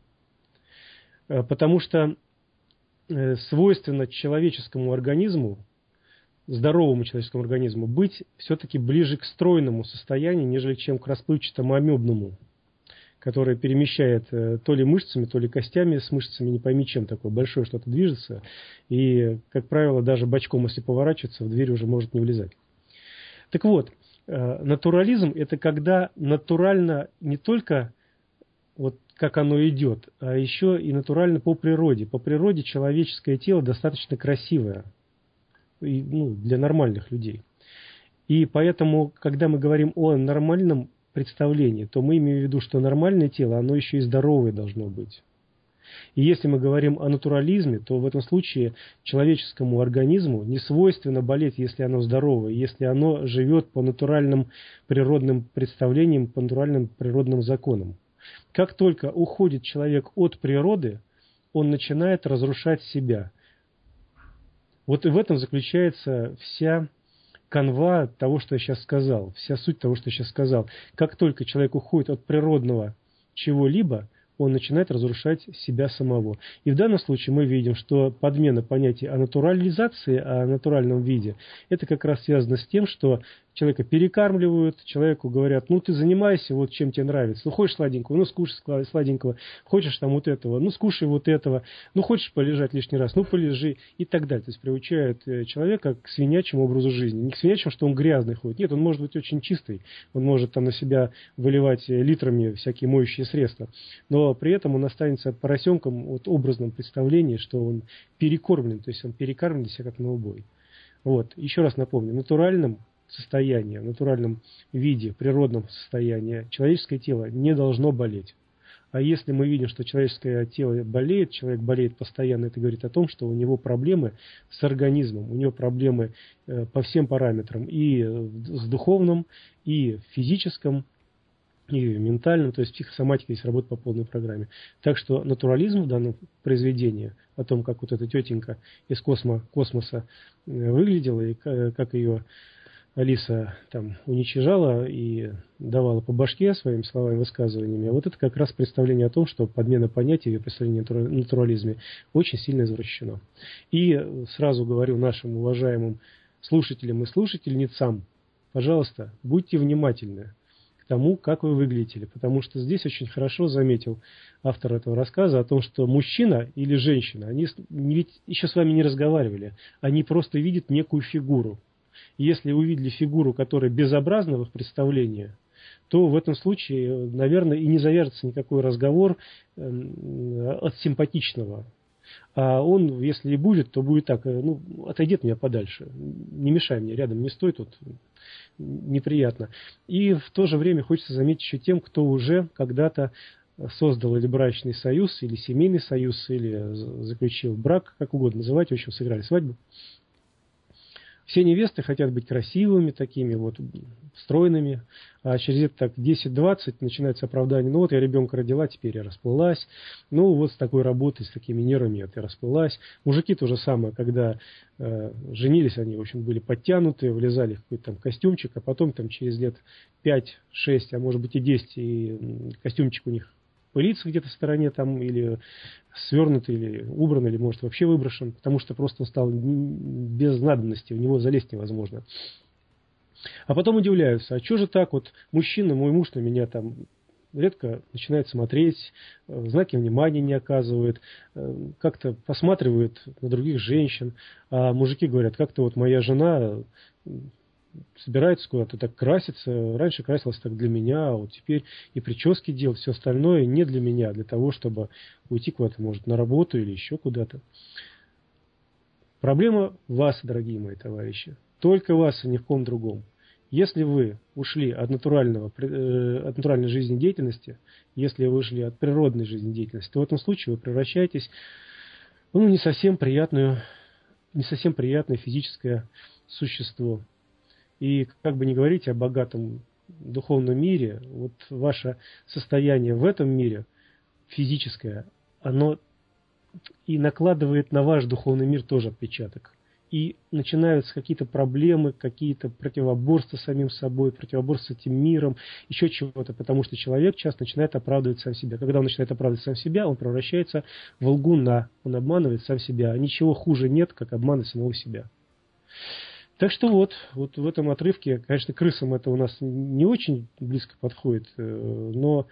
A: Потому что свойственно человеческому организму, здоровому человеческому организму, быть все-таки ближе к стройному состоянию, нежели чем к расплывчатому амебному, которое перемещает то ли мышцами, то ли костями с мышцами, не пойми чем такое, большое что-то движется, и, как правило, даже бочком, если поворачиваться, в дверь уже может не влезать. Так вот, натурализм – это когда натурально не только вот как оно идет, а еще и натурально по природе. По природе человеческое тело достаточно красивое, и, ну, для нормальных людей. И поэтому, когда мы говорим о нормальном представлении, то мы имеем в виду, что нормальное тело, оно еще и здоровое должно быть. И если мы говорим о натурализме, то в этом случае человеческому организму не свойственно болеть, если оно здоровое, если оно живет по натуральным природным представлениям, по натуральным природным законам. Как только уходит человек от природы, он начинает разрушать себя. Вот и в этом заключается вся канва того, что я сейчас сказал, вся суть того, что я сейчас сказал. Как только человек уходит от природного чего-либо, он начинает разрушать себя самого. И в данном случае мы видим, что подмена понятия о натурализации, о натуральном виде, это как раз связано с тем, что человека перекармливают, человеку говорят, ну ты занимайся, вот чем тебе нравится. Ну хочешь сладенького, ну скушай сладенького, хочешь там вот этого, ну скушай вот этого, ну хочешь полежать лишний раз, ну полежи и так далее. То есть приучают человека к свинячьему образу жизни. Не к свинячьему, что он грязный ходит. Нет, он может быть очень чистый, он может там на себя выливать литрами всякие моющие средства. Но при этом он останется поросенком вот образном представлении, что он перекормлен, то есть он перекармлен себя как на убой. Вот. Еще раз напомню, натуральным состоянии, в натуральном виде, природном состоянии человеческое тело не должно болеть. А если мы видим, что человеческое тело болеет, человек болеет постоянно, это говорит о том, что у него проблемы с организмом, у него проблемы по всем параметрам, и с духовным, и в физическом, и в ментальном, то есть психосоматика здесь работает по полной программе. Так что натурализм в данном произведении, о том, как вот эта тетенька из космо, космоса выглядела, и как ее Алиса там уничижала и давала по башке своими словами, высказываниями. Вот это как раз представление о том, что подмена понятий и представление о натурализме очень сильно извращено. И сразу говорю нашим уважаемым слушателям и слушательницам, пожалуйста, будьте внимательны к тому, как вы выглядите, потому что здесь очень хорошо заметил автор этого рассказа о том, что мужчина или женщина, они ведь еще с вами не разговаривали, они просто видят некую фигуру. Если увидели фигуру, которая безобразна в их представлении, то в этом случае, наверное, и не завяжется никакой разговор от симпатичного. А он, если и будет, то будет так, ну, отойди от меня подальше, не мешай мне, рядом не стой тут, неприятно. И в то же время хочется заметить еще тем, кто уже когда-то создал или брачный союз, или семейный союз, или заключил брак, как угодно называть, в общем, сыграли свадьбу. Все невесты хотят быть красивыми, такими вот стройными, а через это так десять-двадцать начинается оправдание. Ну вот я ребенка родила, теперь я расплылась. Ну вот с такой работой, с такими нервами я расплылась. Мужики то же самое, когда э, женились, они, в общем, были подтянутые, влезали в какой-то там костюмчик, а потом там через лет пять-шесть, а может быть и десять, и костюмчик у них пылится где-то в стороне там, или свернут, или убран, или может вообще выброшен, потому что просто он стал без надобности, в него залезть невозможно. А потом удивляются, а что же так вот, мужчина, мой муж на меня там редко начинает смотреть, знаки внимания не оказывает, как-то посматривает на других женщин, а мужики говорят, как-то вот моя жена собирается куда-то так краситься. Раньше красилась так для меня, а вот теперь и прически делать, все остальное не для меня, а для того, чтобы уйти куда-то, может, на работу или еще куда-то. Проблема в вас, дорогие мои товарищи. Только вас, а ни в ком другом. Если вы ушли от, натурального, от натуральной жизнедеятельности, если вы ушли от природной жизнедеятельности, то в этом случае вы превращаетесь в ну, не совсем приятную, не совсем приятное физическое существо. И как бы ни говорить о богатом духовном мире, вот ваше состояние в этом мире физическое, оно и накладывает на ваш духовный мир тоже отпечаток. И начинаются какие-то проблемы, какие-то противоборства с самим собой, противоборства с этим миром, еще чего-то, потому что человек часто начинает оправдывать сам себя. Когда он начинает оправдывать сам себя, он превращается в лгуна, он обманывает сам себя. А ничего хуже нет, как обман самого себя. Так что вот, вот в этом отрывке, конечно, крысам это у нас не очень близко подходит, но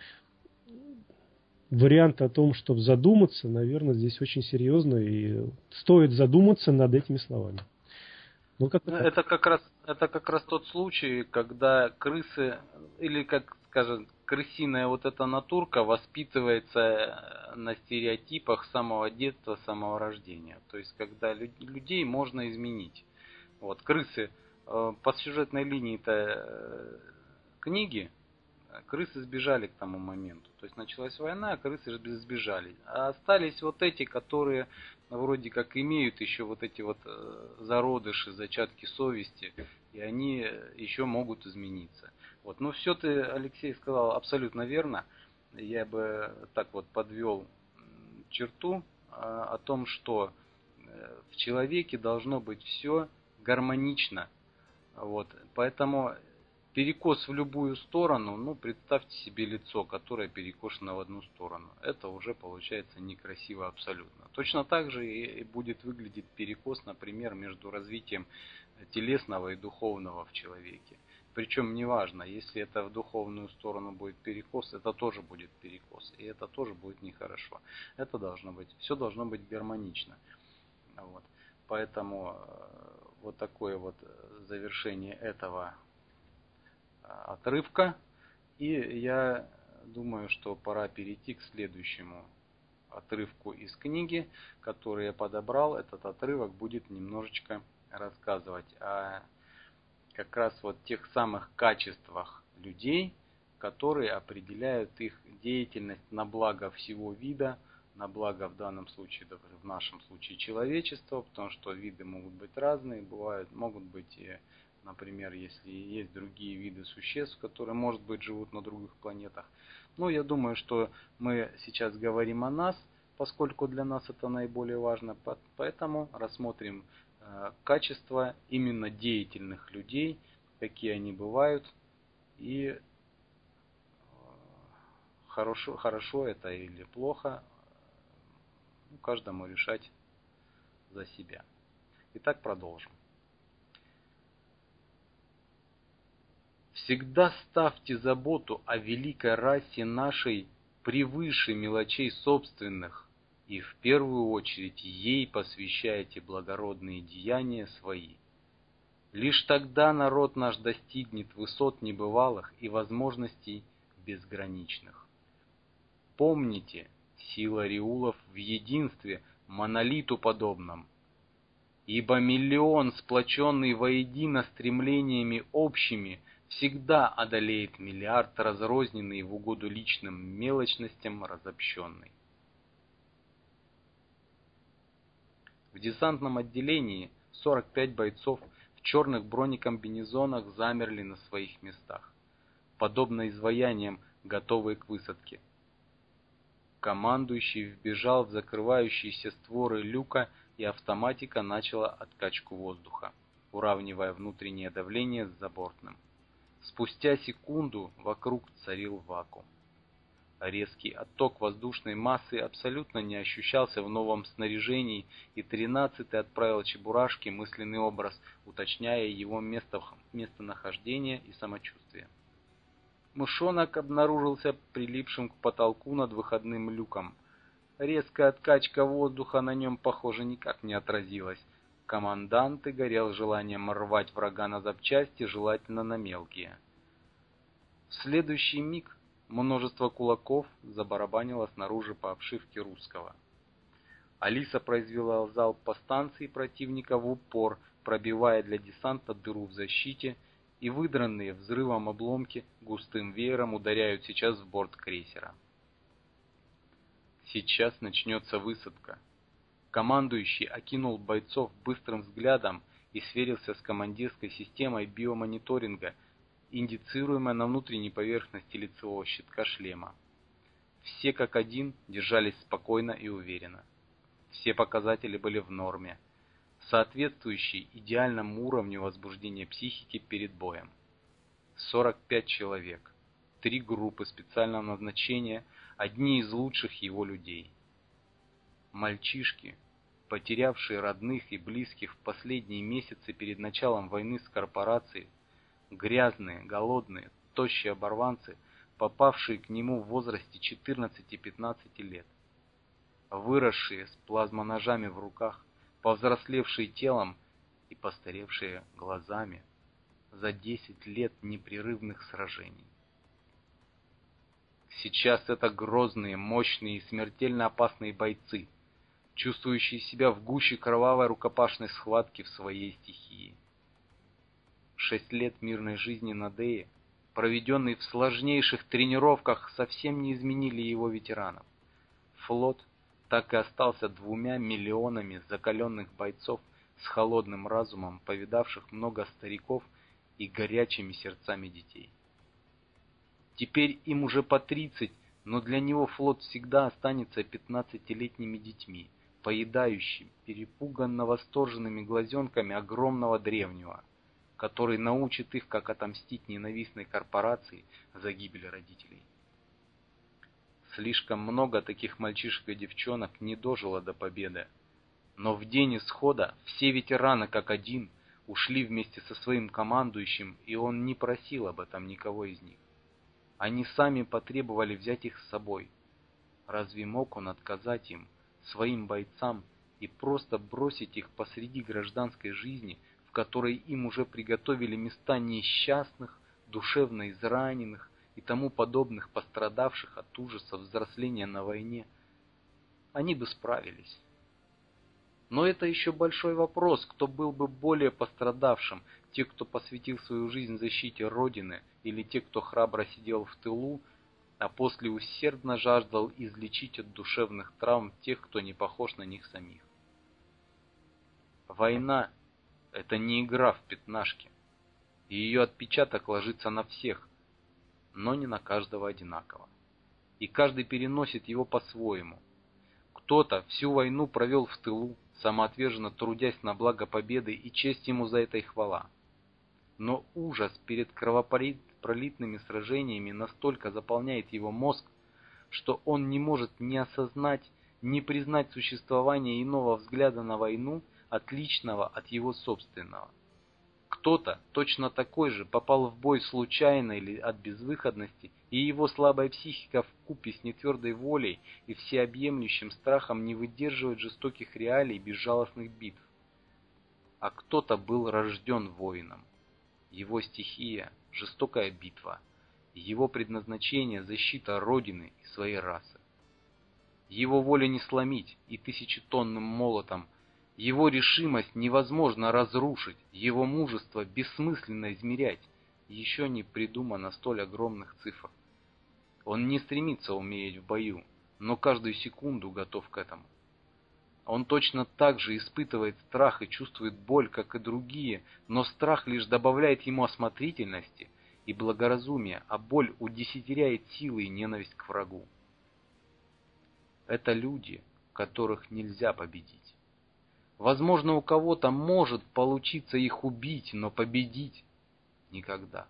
A: вариант о том, чтобы задуматься, наверное, здесь очень серьезно, и стоит задуматься над этими словами. Ну, как
B: это, как раз, это как раз тот случай, когда крысы, или, как скажем, крысиная вот эта натурка воспитывается на стереотипах с самого детства, с самого рождения. То есть, когда людей можно изменить. Вот, крысы, по сюжетной линии-то книги, крысы сбежали к тому моменту. То есть началась война, а крысы же сбежали. А остались вот эти, которые вроде как имеют еще вот эти вот зародыши, зачатки совести, и они еще могут измениться. Вот. Ну все ты, Алексей, сказал абсолютно верно. я бы так вот подвел черту о том, что в человеке должно быть все гармонично. Вот. Поэтому перекос в любую сторону, ну, представьте себе лицо, которое перекошено в одну сторону. Это уже получается некрасиво абсолютно. Точно так же и будет выглядеть перекос, например, между развитием телесного и духовного в человеке. Причем неважно, если это в духовную сторону будет перекос, это тоже будет перекос. И это тоже будет нехорошо. Это должно быть, все должно быть гармонично. Вот. Поэтому вот такое вот завершение этого отрывка. И я думаю, что пора перейти к следующему отрывку из книги, который я подобрал. Этот отрывок будет немножечко рассказывать о как раз вот тех самых качествах людей, которые определяют их деятельность на благо всего вида, на благо в данном случае, в нашем случае человечества, потому что виды могут быть разные, бывают, могут быть, например, если есть другие виды существ, которые, может быть, живут на других планетах. Но я думаю, что мы сейчас говорим о нас, поскольку для нас это наиболее важно, поэтому рассмотрим качества именно деятельных людей, какие они бывают, и хорошо, хорошо это или плохо, ну, каждому решать за себя. Итак, продолжим. Всегда ставьте заботу о великой расе нашей превыше мелочей собственных, и в первую очередь ей посвящайте благородные деяния свои. Лишь тогда народ наш достигнет высот небывалых и возможностей безграничных. Помните, сила риулов в единстве монолиту подобном, ибо миллион, сплоченный воедино стремлениями общими, всегда одолеет миллиард, разрозненный в угоду личным мелочностям разобщенный. В десантном отделении сорок пять бойцов в черных бронекомбинезонах замерли на своих местах, подобно изваяниям, готовые к высадке. Командующий вбежал в закрывающиеся створы люка, и автоматика начала откачку воздуха, уравнивая внутреннее давление с забортным. Спустя секунду вокруг царил вакуум. Резкий отток воздушной массы абсолютно не ощущался в новом снаряжении, и тринадцатый отправил Чебурашке мысленный образ, уточняя его место, местонахождение и самочувствие. Мышонок обнаружился прилипшим к потолку над выходным люком. Резкая откачка воздуха на нем, похоже, никак не отразилась. Командант и горел желанием рвать врага на запчасти, желательно на мелкие. В следующий миг множество кулаков забарабанило снаружи по обшивке русского. Алиса произвела залп по станции противника в упор, пробивая для десанта дыру в защите, и выдранные взрывом обломки густым веером ударяют сейчас в борт крейсера. Сейчас начнется высадка. Командующий окинул бойцов быстрым взглядом и сверился с командирской системой биомониторинга, индицируемой на внутренней поверхности лицевого щитка шлема. Все как один держались спокойно и уверенно. Все показатели были в норме, соответствующей идеальному уровню возбуждения психики перед боем. сорок пять человек, три группы специального назначения, одни из лучших его людей. Мальчишки, потерявшие родных и близких в последние месяцы перед началом войны с корпорацией, грязные, голодные, тощие оборванцы, попавшие к нему в возрасте четырнадцати-пятнадцати лет, выросшие с плазмоножами в руках, повзрослевшие телом и постаревшие глазами за десять лет непрерывных сражений. Сейчас это грозные, мощные и смертельно опасные бойцы, чувствующие себя в гуще кровавой рукопашной схватки в своей стихии. Шесть лет мирной жизни на Дее, проведенные в сложнейших тренировках, совсем не изменили его ветеранов. Флот так и остался двумя миллионами закаленных бойцов с холодным разумом, повидавших много стариков и горячими сердцами детей. Теперь им уже по тридцать, но для него флот всегда останется пятнадцатилетними детьми, поедающими, перепуганно восторженными глазенками огромного древнего, который научит их, как отомстить ненавистной корпорации за гибель родителей. Слишком много таких мальчишек и девчонок не дожило до победы, но в день исхода все ветераны как один ушли вместе со своим командующим, и он не просил об этом никого из них. Они сами потребовали взять их с собой. Разве мог он отказать им, своим бойцам, и просто бросить их посреди гражданской жизни, в которой им уже приготовили места несчастных, душевно израненных и тому подобных пострадавших от ужасов взросления на войне? Они бы справились. Но это еще большой вопрос, кто был бы более пострадавшим, те, кто посвятил свою жизнь защите Родины, или те, кто храбро сидел в тылу, а после усердно жаждал излечить от душевных травм тех, кто не похож на них самих. Война – это не игра в пятнашки, и ее отпечаток ложится на всех, но не на каждого одинаково. И каждый переносит его по-своему. Кто-то всю войну провел в тылу, самоотверженно трудясь на благо победы, и честь ему за это и хвала. Но ужас перед кровопролитными сражениями настолько заполняет его мозг, что он не может ни осознать, ни признать существование иного взгляда на войну, отличного от его собственного. Кто-то, точно такой же, попал в бой случайно или от безвыходности, и его слабая психика вкупе с нетвердой волей и всеобъемлющим страхом не выдерживает жестоких реалий безжалостных битв. А кто-то был рожден воином. Его стихия – жестокая битва, его предназначение – защита Родины и своей расы. Его воля не сломить и тысячетонным молотом, его решимость невозможно разрушить, его мужество бессмысленно измерять, еще не придумано столь огромных цифр. Он не стремится умереть в бою, но каждую секунду готов к этому. Он точно так же испытывает страх и чувствует боль, как и другие, но страх лишь добавляет ему осмотрительности и благоразумия, а боль удесятеряет силы и ненависть к врагу. Это люди, которых нельзя победить. Возможно, у кого-то может получиться их убить, но победить никогда.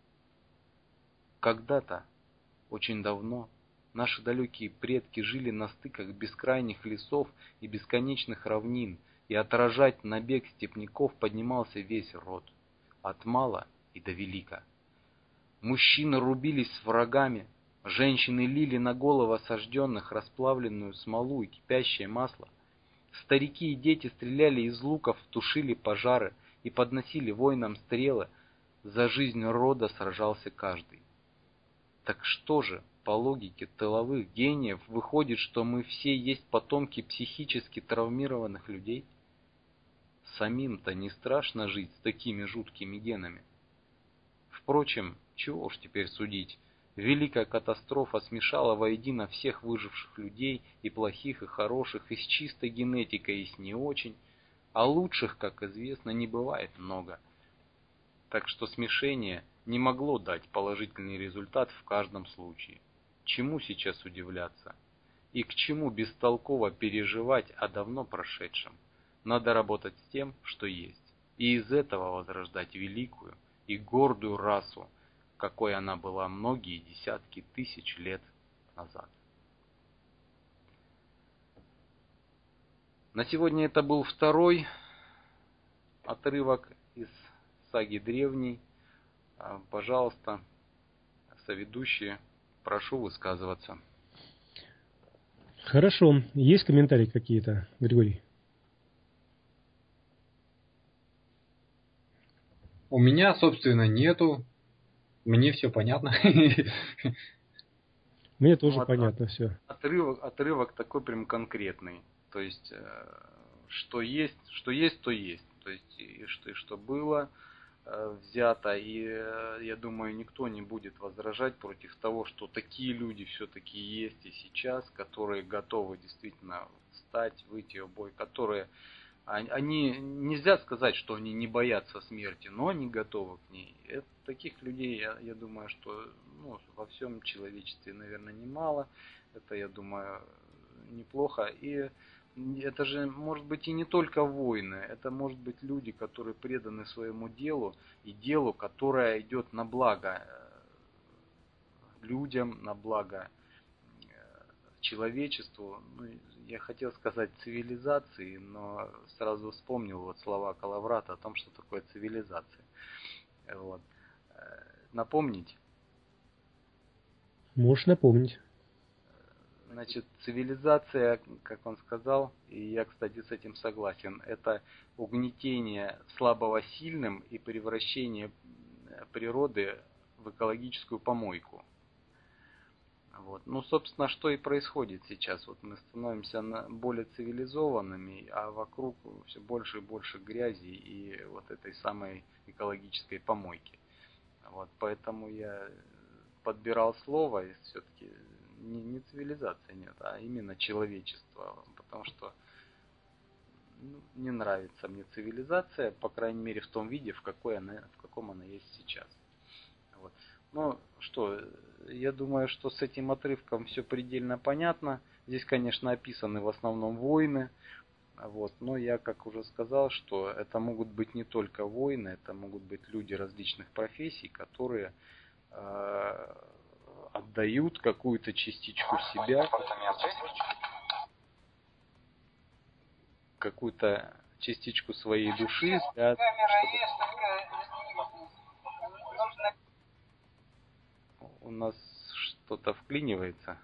B: Когда-то, очень давно, наши далекие предки жили на стыках бескрайних лесов и бесконечных равнин, и отражать набег степняков поднимался весь род, от мала и до велика. Мужчины рубились с врагами, женщины лили на головы осажденных расплавленную смолу и кипящее масло. Старики и дети стреляли из луков, тушили пожары и подносили воинам стрелы. За жизнь рода сражался каждый. Так что же, по логике тыловых гениев, выходит, что мы все есть потомки психически травмированных людей? Самим-то не страшно жить с такими жуткими генами. Впрочем, чего уж теперь судить. Великая катастрофа смешала воедино всех выживших людей, и плохих, и хороших, и с чистой генетикой, и с не очень, а лучших, как известно, не бывает много. Так что смешение не могло дать положительный результат в каждом случае. Чему сейчас удивляться? И к чему бестолково переживать о давно прошедшем? Надо работать с тем, что есть, и из этого возрождать великую и гордую расу, какой она была многие десятки тысяч лет назад. На сегодня это был второй отрывок из саги древней. Пожалуйста, соведущие, прошу высказываться.
A: Хорошо. Есть комментарии какие-то, Григорий?
C: У меня, собственно, нету. Мне все понятно.
A: Мне тоже
B: Вот,
A: понятно все.
B: Отрывок, отрывок такой прям конкретный. То есть, что есть, что есть, то есть. То есть, и что, и что было взято. И я думаю, никто не будет возражать против того, что такие люди все-таки есть и сейчас, которые готовы действительно встать, выйти в бой, которые... Они, нельзя сказать, что они не боятся смерти, но они готовы к ней. Это, таких людей, я, я думаю, что ну, во всем человечестве, наверное, немало. Это, я думаю, неплохо. И это же может быть и не только войны, это может быть люди, которые преданы своему делу и делу, которое идет на благо людям, на благо человечеству. Ну, я хотел сказать цивилизации, но сразу вспомнил вот слова Калаврата о том, что такое цивилизация. Вот. Напомнить?
A: Можешь напомнить.
B: Значит, цивилизация, как он сказал, и я, кстати, с этим согласен, это угнетение слабого сильным и превращение природы в экологическую помойку. Вот. Ну, собственно, что и происходит сейчас. Вот мы становимся более цивилизованными, а вокруг все больше и больше грязи и вот этой самой экологической помойки. Вот. Поэтому я подбирал слово, и все-таки не, не цивилизация, нет, а именно человечество. Потому что ну, не нравится мне цивилизация, по крайней мере в том виде, в, какой она, в каком она есть сейчас. Вот. Ну что, я думаю, что с этим отрывком все предельно понятно. Здесь, конечно, описаны в основном войны. Вот. Но я, как уже сказал, что это могут быть не только войны, это могут быть люди различных профессий, которые э, отдают какую-то частичку себя, какую-то частичку своей души для, чтобы... У нас что-то вклинивается.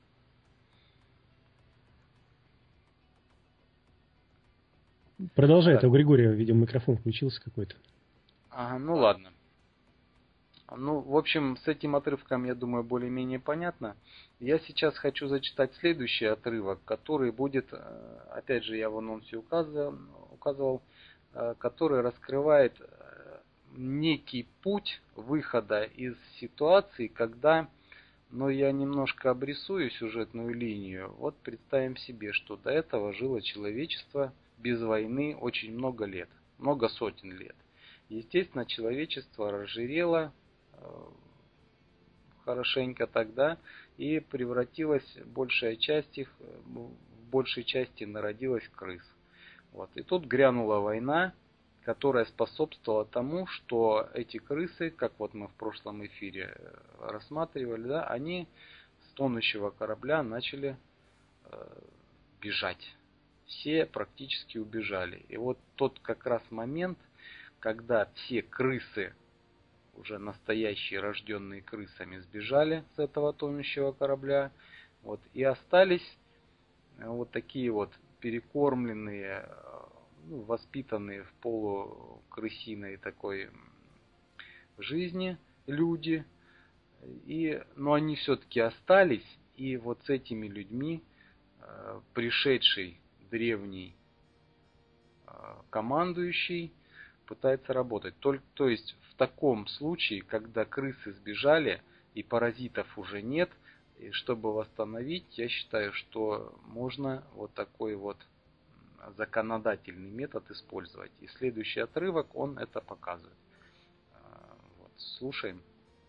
A: Продолжает, а у Григория, видимо, микрофон включился какой-то.
B: Ага, ну ладно. Ну, в общем, с этим отрывком, я думаю, более-менее понятно. Я сейчас хочу зачитать следующий отрывок, который будет, опять же, я в анонсе указывал, указывал, который раскрывает некий путь выхода из ситуации, когда, ну, я немножко обрисую сюжетную линию. Вот представим себе, что до этого жило человечество без войны очень много лет, много сотен лет. Естественно, человечество разжирело хорошенько тогда и превратилась большая часть их, в большей части народилась крыс. Вот. И тут грянула война, которая способствовала тому, что эти крысы, как вот мы в прошлом эфире рассматривали, да, они с тонущего корабля начали э, бежать. Все практически убежали. И вот тот как раз момент, когда все крысы, уже настоящие, рожденные крысами, сбежали с этого тонущего корабля, вот, и остались вот такие вот перекормленные, ну, воспитанные в полукрысиной такой жизни люди, и, но они все-таки остались, и вот с этими людьми пришедший древний командующий пытается работать. Только, то есть в таком случае, когда крысы сбежали и паразитов уже нет, и чтобы восстановить, я считаю, что можно вот такой вот законодательный метод использовать. И следующий отрывок, он это показывает. Вот, слушаем.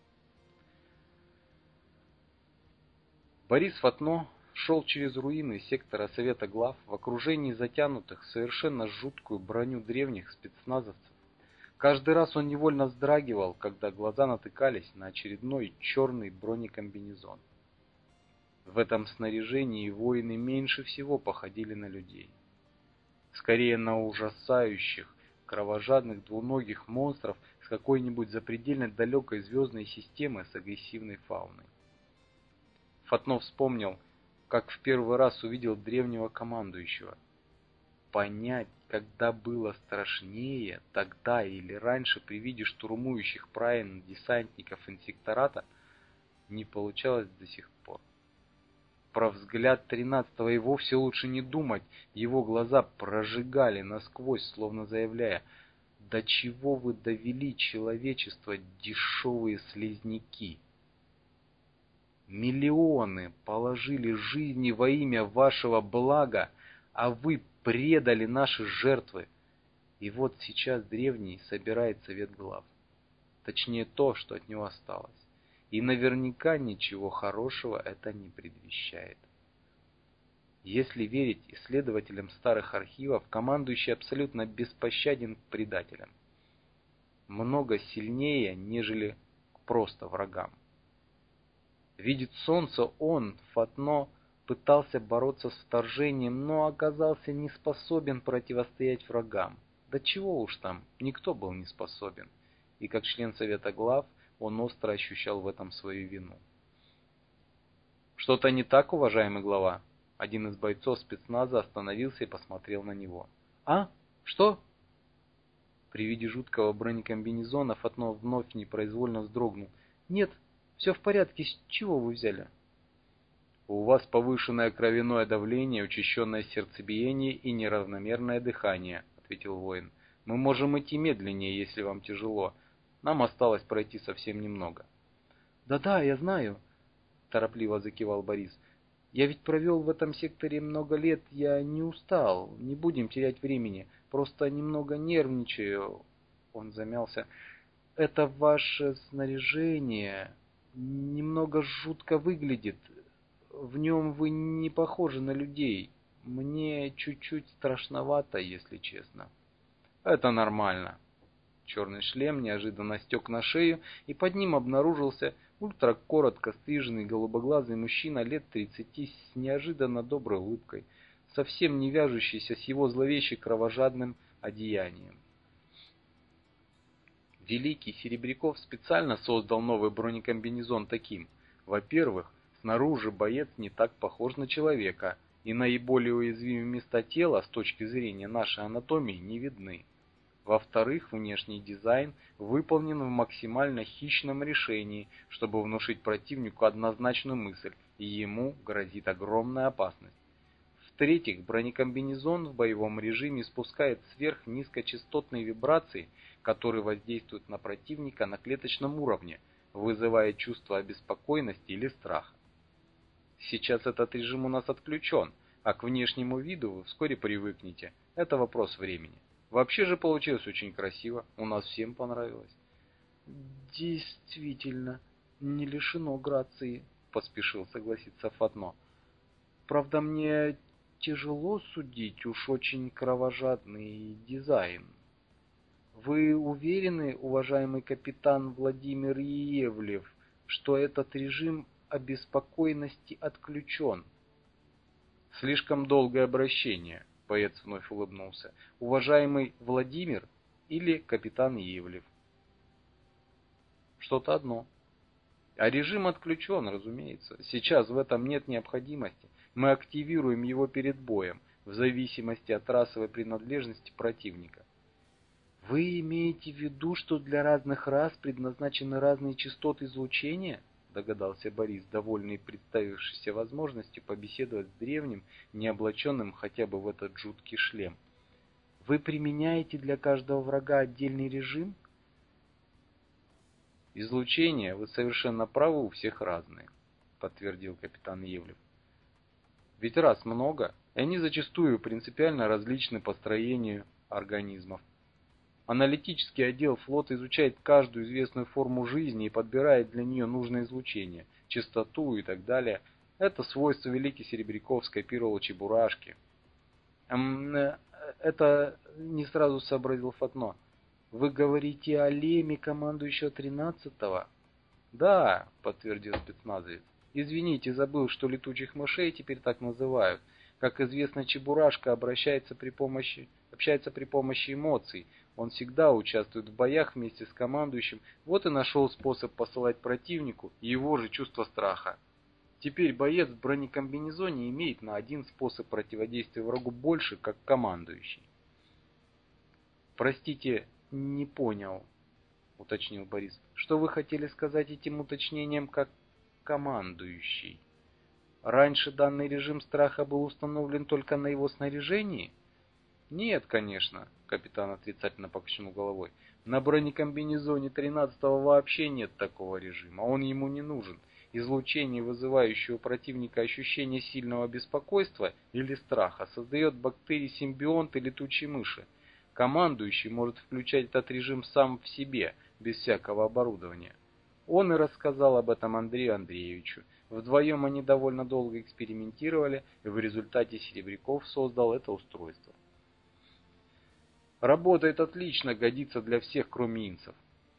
B: Борис Фотно шел через руины сектора Совета глав в окружении затянутых в совершенно жуткую броню древних спецназовцев. Каждый раз он невольно вздрагивал, когда глаза натыкались на очередной черный бронекомбинезон. В этом снаряжении воины меньше всего походили на людей. Скорее на ужасающих, кровожадных двуногих монстров с какой-нибудь запредельно далекой звездной системы с агрессивной фауной. Фотно вспомнил, как в первый раз увидел древнего командующего. Понять, когда было страшнее, тогда или раньше при виде штурмующих Прайен десантников инсектората, не получалось до сих пор. Про взгляд тринадцатого и вовсе лучше не думать, его глаза прожигали насквозь, словно заявляя: «До чего вы довели человечество, дешевые слизняки? Миллионы положили жизни во имя вашего блага, а вы предали наши жертвы». И вот сейчас древний собирает совет глав. Точнее то, что от него осталось. И наверняка ничего хорошего это не предвещает. Если верить исследователям старых архивов, командующий абсолютно беспощаден к предателям. Много сильнее, нежели к просто врагам. Видит солнце, он, Фатно, пытался бороться с вторжением, но оказался не способен противостоять врагам. Да чего уж там, никто был не способен. И как член Совета глав, он остро ощущал в этом свою вину. «Что-то не так, уважаемый глава?» Один из бойцов спецназа остановился и посмотрел на него. «А? Что?» При виде жуткого бронекомбинезона Фатно вновь непроизвольно вздрогнул. «Нет, все в порядке, с чего вы взяли?» «У вас повышенное кровяное давление, учащенное сердцебиение и неравномерное дыхание», — ответил воин. «Мы можем идти медленнее, если вам тяжело. Нам осталось пройти совсем немного». «Да-да, я знаю», — торопливо закивал Борис. «Я ведь провел в этом секторе много лет, я не устал, не будем терять времени, просто немного нервничаю». Он замялся. «Это ваше снаряжение немного жутко выглядит. В нем вы не похожи на людей. Мне чуть-чуть страшновато, если честно». «Это нормально». Черный шлем неожиданно стек на шею, и под ним обнаружился ультракоротко стриженный голубоглазый мужчина лет тридцати с неожиданно доброй улыбкой, совсем не вяжущийся с его зловеще кровожадным одеянием. Великий Серебряков специально создал новый бронекомбинезон таким. Во-первых, снаружи боец не так похож на человека, и наиболее уязвимые места тела с точки зрения нашей анатомии не видны. Во-вторых, внешний дизайн выполнен в максимально хищном решении, чтобы внушить противнику однозначную мысль, и ему грозит огромная опасность. В-третьих, бронекомбинезон в боевом режиме спускает сверхнизкочастотные вибрации, которые воздействуют на противника на клеточном уровне, вызывая чувство обеспокоенности или страха. Сейчас этот режим у нас отключен, а к внешнему виду вы вскоре привыкнете. Это вопрос времени. Вообще же получилось очень красиво, у нас всем понравилось. «Действительно, не лишено грации», — поспешил согласиться Фатно. «Правда, мне тяжело судить, уж очень кровожадный дизайн. Вы уверены, уважаемый капитан Владимир Иевлев, что этот режим обеспокоенности отключен?» «Слишком долгое обращение», — боец вновь улыбнулся. «Уважаемый Владимир или капитан Иевлев?» «Что-то одно. А режим отключен, разумеется. Сейчас в этом нет необходимости. Мы активируем его перед боем, в зависимости от расовой принадлежности противника». «Вы имеете в виду, что для разных рас предназначены разные частоты излучения?» — догадался Борис, довольный представившейся возможностью побеседовать с древним, не облаченным хотя бы в этот жуткий шлем. «Вы применяете для каждого врага отдельный режим?» «Излучение, вы совершенно правы, у всех разные», — подтвердил капитан Иевлев. «Ведь рас много, и они зачастую принципиально различны по строению организмов. Аналитический отдел флота изучает каждую известную форму жизни и подбирает для нее нужное излучение, частоту и так далее. Это свойство великий Серебряков скопировал у Чебурашки». Эм, «Это не сразу сообразил Фатно. Вы говорите о Леме, командующего тринадцатого?» «Да», — подтвердил спецназовец. «Извините, забыл, что летучих мышей теперь так называют. Как известно, Чебурашка обращается при помощи, общается при помощи эмоций. Он всегда участвует в боях вместе с командующим, вот и нашел способ посылать противнику его же чувство страха. Теперь боец в бронекомбинезоне имеет на один способ противодействия врагу больше, как командующий». «Простите, не понял», — уточнил Борис. «Что вы хотели сказать этим уточнением, как командующий? Раньше данный режим страха был установлен только на его снаряжении?» «Нет, конечно», — капитан отрицательно покачал головой. «На бронекомбинезоне тринадцатого вообще нет такого режима, он ему не нужен. Излучение, вызывающее у противника ощущение сильного беспокойства или страха, создает бактерии-симбионты летучей мыши. Командующий может включать этот режим сам в себе, без всякого оборудования. Он и рассказал об этом Андрею Андреевичу. Вдвоем они довольно долго экспериментировали, и в результате Серебряков создал это устройство. Работает отлично, годится для всех, кроме инцев.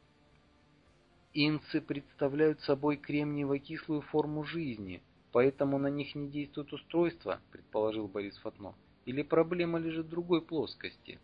B: Инцы представляют собой кремниево-кислую форму жизни, поэтому на них не действует устройство, предположил Борис Фотно. Или проблема лежит в другой плоскости?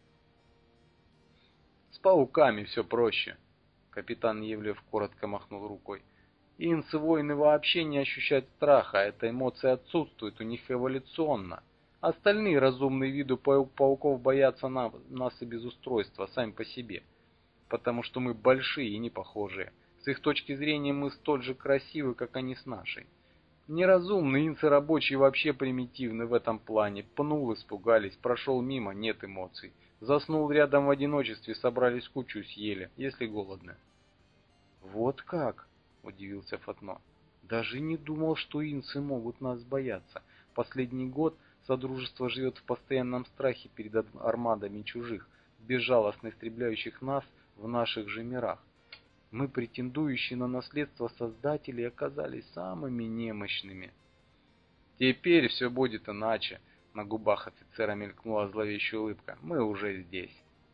B: С пауками все проще. Капитан Ивлев коротко махнул рукой. Инцы-воины вообще не ощущают страха, эта эмоция отсутствует у них эволюционно. Остальные разумные виды пауков боятся нас и без устройства, сами по себе. Потому что мы большие и не похожие. С их точки зрения мы столь же красивы, как они с нашей. Неразумные инцы рабочие вообще примитивны в этом плане. Пнул, испугались, прошел мимо, нет эмоций. Заснул рядом в одиночестве, собрались кучу, съели, если голодны. Вот как? Удивился Фотно. Даже не думал, что инцы могут нас бояться. Последний год Содружество живет в постоянном страхе перед армадами чужих, безжалостно истребляющих нас в наших же мирах. Мы, претендующие на наследство Создателей, оказались самыми немощными. Теперь все будет иначе. На губах офицера мелькнула зловещая улыбка. Мы уже здесь.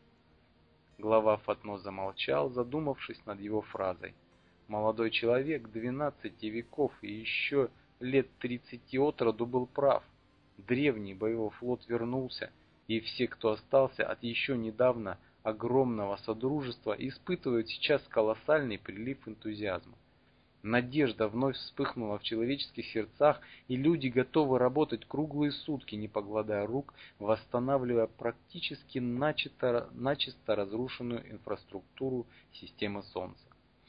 B: Глава Фотно замолчал, задумавшись над его фразой. Молодой человек двенадцати веков и еще лет тридцати от роду был прав. Древний боевой флот вернулся, и все, кто остался от еще недавно огромного содружества, испытывают сейчас колоссальный прилив энтузиазма. Надежда вновь вспыхнула в человеческих сердцах, и люди готовы работать круглые сутки, не покладая рук, восстанавливая практически начисто, начисто разрушенную инфраструктуру системы Солнца.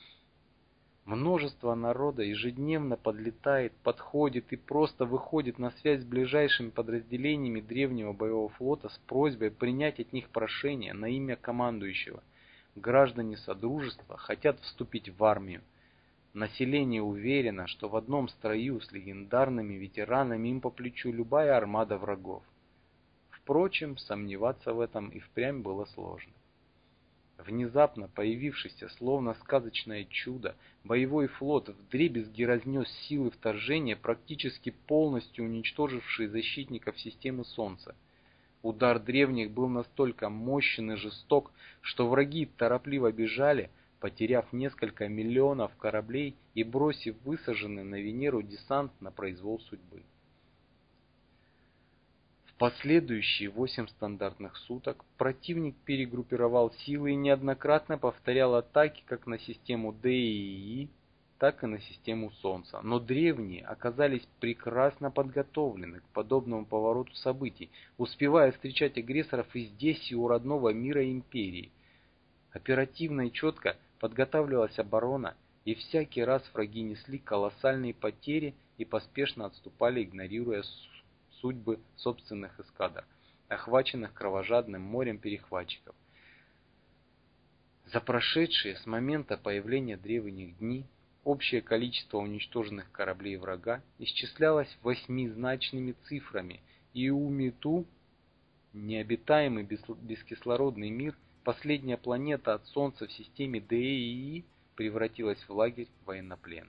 B: Множество народа ежедневно подлетает, подходит и просто выходит на связь с ближайшими подразделениями древнего боевого флота с просьбой принять от них прошение на имя командующего. Граждане Содружества хотят вступить в армию. Население уверено, что в одном строю с легендарными ветеранами им по плечу любая армада врагов. Впрочем, сомневаться в этом и впрямь было сложно. Внезапно появившийся, словно сказочное чудо, боевой флот вдребезги разнес силы вторжения, практически полностью уничтожившие защитников системы Солнца. Удар древних был настолько мощен и жесток, что враги торопливо бежали, потеряв несколько миллионов кораблей и бросив высаженный на Венеру десант на произвол судьбы. В последующие восемь стандартных суток противник перегруппировал силы и неоднократно повторял атаки как на систему Д И И, так и на систему Солнца. Но древние оказались прекрасно подготовлены к подобному повороту событий, успевая встречать агрессоров и здесь, и у родного мира и империи. Оперативно и четко подготавливалась оборона, и всякий раз враги несли колоссальные потери и поспешно отступали, игнорируя судьбы собственных эскадр, охваченных кровожадным морем перехватчиков. За прошедшие с момента появления древних дни общее количество уничтоженных кораблей врага исчислялось восьмизначными цифрами, и Умиту, необитаемый бескислородный мир, последняя планета от Солнца в системе Д И И, превратилась в лагерь военнопленных.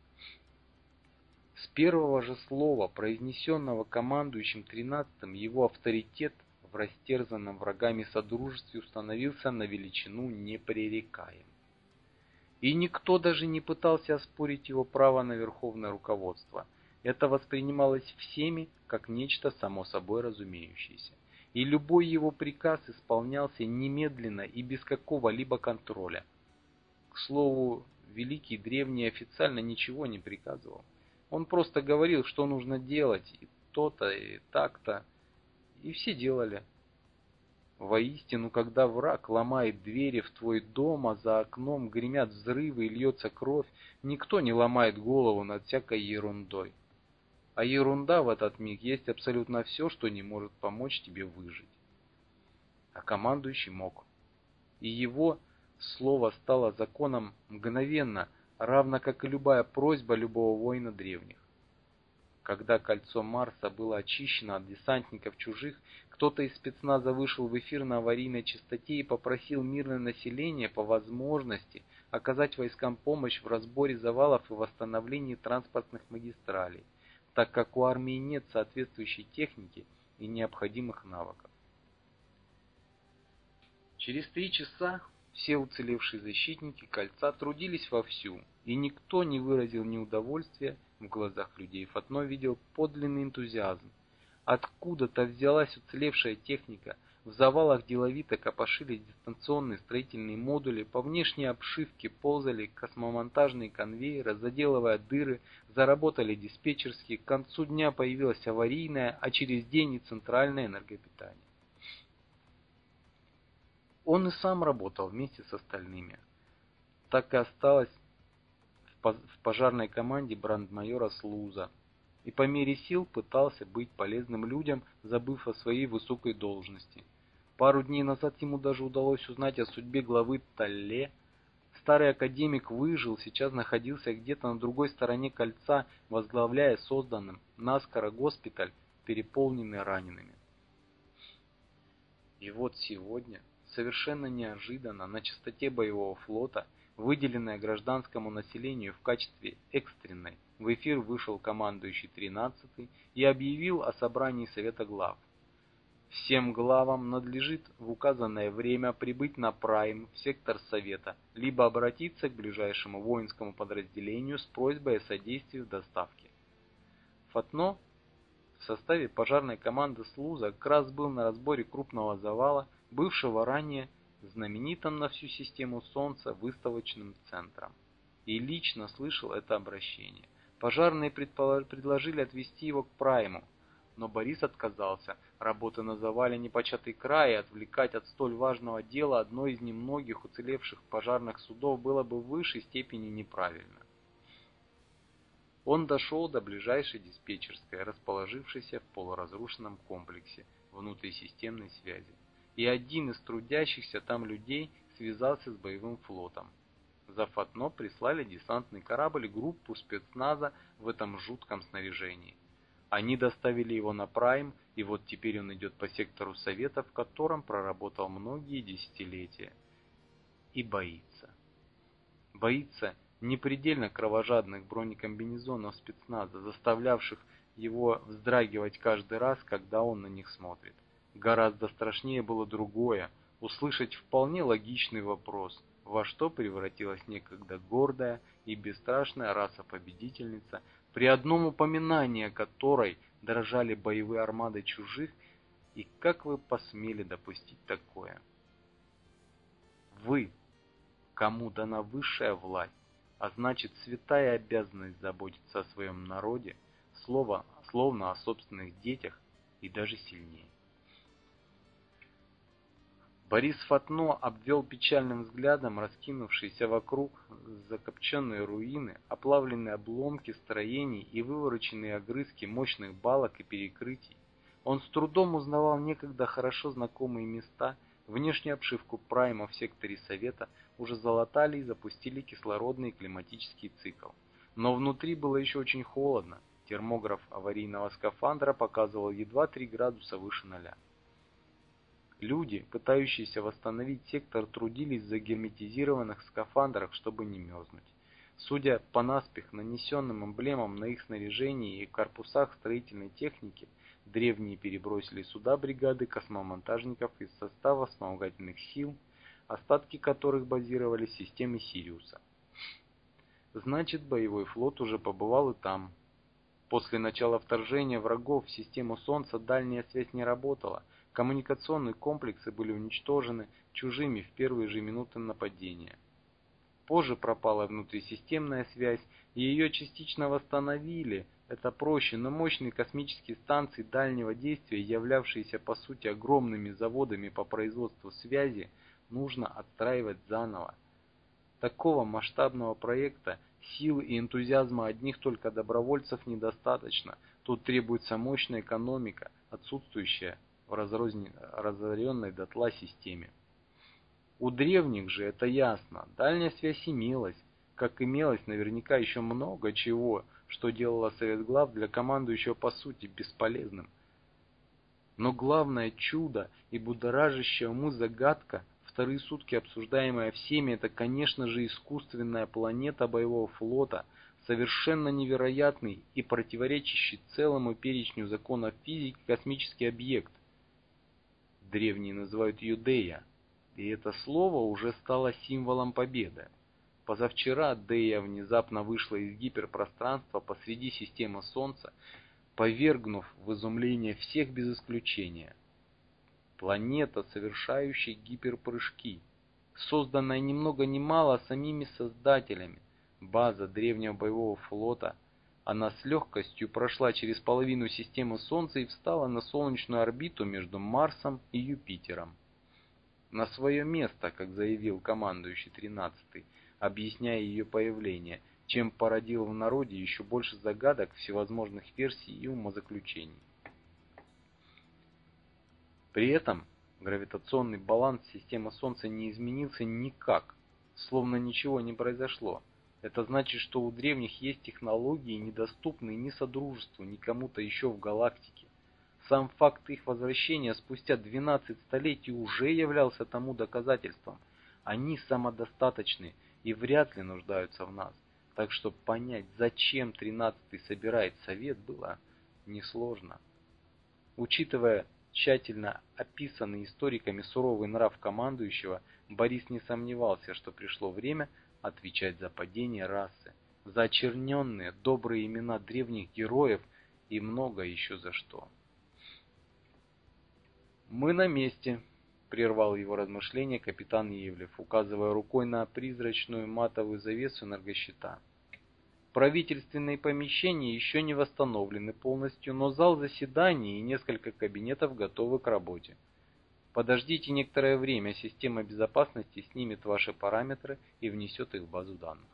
B: С первого же слова, произнесенного командующим тринадцатым, его авторитет в растерзанном врагами содружестве установился на величину непререкаем. И никто даже не пытался оспорить его право на верховное руководство. Это воспринималось всеми как нечто само собой разумеющееся. И любой его приказ исполнялся немедленно и без какого-либо контроля. К слову, великий древний официально ничего не приказывал. Он просто говорил, что нужно делать, и то-то, и так-то, и все делали. Воистину, когда враг ломает двери в твой дом, а за окном гремят взрывы и льется кровь, никто не ломает голову над всякой ерундой. А ерунда в этот миг есть абсолютно все, что не может помочь тебе выжить. А командующий мог. И его слово стало законом мгновенно, равно как и любая просьба любого воина древних. Когда кольцо Марса было очищено от десантников чужих, кто-то из спецназа вышел в эфир на аварийной частоте и попросил мирное население по возможности оказать войскам помощь в разборе завалов и восстановлении транспортных магистралей, так как у армии нет соответствующей техники и необходимых навыков. Через три часа все уцелевшие защитники кольца трудились вовсю, и никто не выразил неудовольствия. В глазах людей Фотно видел подлинный энтузиазм. Откуда-то взялась уцелевшая техника, в завалах деловито копошились дистанционные строительные модули, по внешней обшивке ползали космомонтажные конвейеры, заделывая дыры, заработали диспетчерские, к концу дня появилась аварийная, а через день и центральное энергопитание. Он и сам работал вместе с остальными. Так и осталось в пожарной команде брандмайора Слуза. И по мере сил пытался быть полезным людям, забыв о своей высокой должности. Пару дней назад ему даже удалось узнать о судьбе главы Талле. Старый академик выжил, сейчас находился где-то на другой стороне кольца, возглавляя созданным наскоро госпиталь, переполненный ранеными. И вот сегодня, совершенно неожиданно, на частоте боевого флота, выделенная гражданскому населению в качестве экстренной, в эфир вышел командующий тринадцатый и объявил о собрании Совета глав. Всем главам надлежит в указанное время прибыть на Прайм в сектор Совета, либо обратиться к ближайшему воинскому подразделению с просьбой о содействии в доставке. Фотно в составе пожарной команды Слуза как раз был на разборе крупного завала, бывшего ранее знаменитым на всю систему Солнца выставочным центром, и лично слышал это обращение. Пожарные предложили отвезти его к Прайму, но Борис отказался. Работы на завале непочатый край, и отвлекать от столь важного дела одно из немногих уцелевших пожарных судов было бы в высшей степени неправильно. Он дошел до ближайшей диспетчерской, расположившейся в полуразрушенном комплексе внутрисистемной связи, и один из трудящихся там людей связался с боевым флотом. За Фотно прислали десантный корабль и группу спецназа в этом жутком снаряжении. Они доставили его на Прайм, и вот теперь он идет по сектору Совета, в котором проработал многие десятилетия. И боится. Боится непредельно кровожадных бронекомбинезонов спецназа, заставлявших его вздрагивать каждый раз, когда он на них смотрит. Гораздо страшнее было другое – услышать вполне логичный вопрос, во что превратилась некогда гордая и бесстрашная раса-победительница, при одном упоминании которой дрожали боевые армады чужих, и как вы посмели допустить такое? Вы, кому дана высшая власть, а значит святая обязанность заботиться о своем народе, слово, словно о собственных детях и даже сильнее. Борис Фотно обвел печальным взглядом раскинувшиеся вокруг закопченные руины, оплавленные обломки строений и вывороченные огрызки мощных балок и перекрытий. Он с трудом узнавал некогда хорошо знакомые места. Внешнюю обшивку Прайма в секторе Совета уже залатали и запустили кислородный климатический цикл. Но внутри было еще очень холодно. Термограф аварийного скафандра показывал едва три градуса выше ноля. Люди, пытающиеся восстановить сектор, трудились в загерметизированных скафандрах, чтобы не мерзнуть. Судя по наспех нанесенным эмблемам на их снаряжении и корпусах строительной техники, древние перебросили сюда бригады космомонтажников из состава вспомогательных сил, остатки которых базировались в системе Сириуса. Значит, боевой флот уже побывал и там. После начала вторжения врагов в систему Солнца дальняя связь не работала. Коммуникационные комплексы были уничтожены чужими в первые же минуты нападения. Позже пропала внутрисистемная связь, и ее частично восстановили. Это проще, но мощные космические станции дальнего действия, являвшиеся по сути огромными заводами по производству связи, нужно отстраивать заново. Такого масштабного проекта сил и энтузиазма одних только добровольцев недостаточно. Тут требуется мощная экономика, отсутствующая в разоренной дотла системе. У древних же это ясно. Дальняя связь имелась, как имелось наверняка еще много чего, что делало Совет глав для командующего по сути бесполезным. Но главное чудо и будоражащая умы загадка в вторые сутки обсуждаемая всеми, это, конечно же, искусственная планета боевого флота, совершенно невероятный и противоречащий целому перечню законов физики космический объект. Древние называют ее Дея, и это слово уже стало символом победы. Позавчера Дея внезапно вышла из гиперпространства посреди системы Солнца, повергнув в изумление всех без исключения. Планета, совершающая гиперпрыжки, созданная ни много ни мало самими создателями, база древнего боевого флота, она с легкостью прошла через половину системы Солнца и встала на солнечную орбиту между Марсом и Юпитером. На свое место, как заявил командующий тринадцатый, объясняя ее появление, чем породил в народе еще больше загадок, всевозможных версий и умозаключений. При этом гравитационный баланс системы Солнца не изменился никак, словно ничего не произошло. Это значит, что у древних есть технологии, недоступные ни Содружеству, ни кому-то еще в галактике. Сам факт их возвращения спустя двенадцать столетий уже являлся тому доказательством. Они самодостаточны и вряд ли нуждаются в нас. Так что понять, зачем тринадцатый собирает совет, было несложно. Учитывая тщательно описанный историками суровый нрав командующего, Борис не сомневался, что пришло время отвечать за падение расы, за очерненные добрые имена древних героев и много еще за что. «Мы на месте», — прервал его размышления капитан Ивлев, указывая рукой на призрачную матовую завесу энергощита. «Правительственные помещения еще не восстановлены полностью, но зал заседаний и несколько кабинетов готовы к работе. Подождите некоторое время, система безопасности снимет ваши параметры и внесет их в базу данных».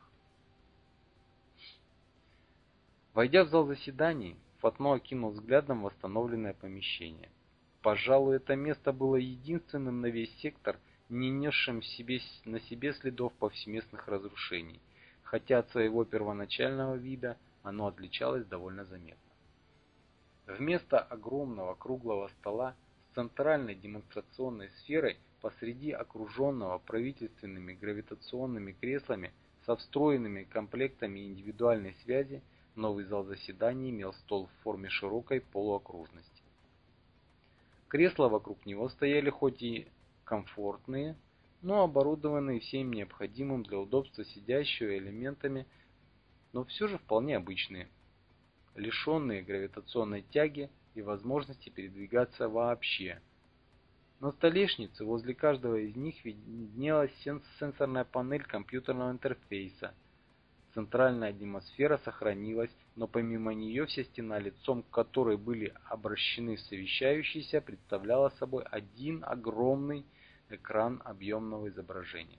B: Войдя в зал заседаний, Фатно окинул взглядом восстановленное помещение. Пожалуй, это место было единственным на весь сектор, не несшим в себе, на себе следов повсеместных разрушений, хотя от своего первоначального вида оно отличалось довольно заметно. Вместо огромного круглого стола с центральной демонстрационной сферой посреди окруженного правительственными гравитационными креслами со встроенными комплектами индивидуальной связи, новый зал заседаний имел стол в форме широкой полуокружности. Кресла вокруг него стояли хоть и комфортные, но оборудованные всем необходимым для удобства сидящего элементами, но все же вполне обычные, лишенные гравитационной тяги и возможности передвигаться вообще. На столешнице возле каждого из них виднелась сенсорная панель компьютерного интерфейса. Центральная демосфера сохранилась, но помимо нее вся стена, лицом к которой были обращены совещающиеся, представляла собой один огромный экран объемного изображения.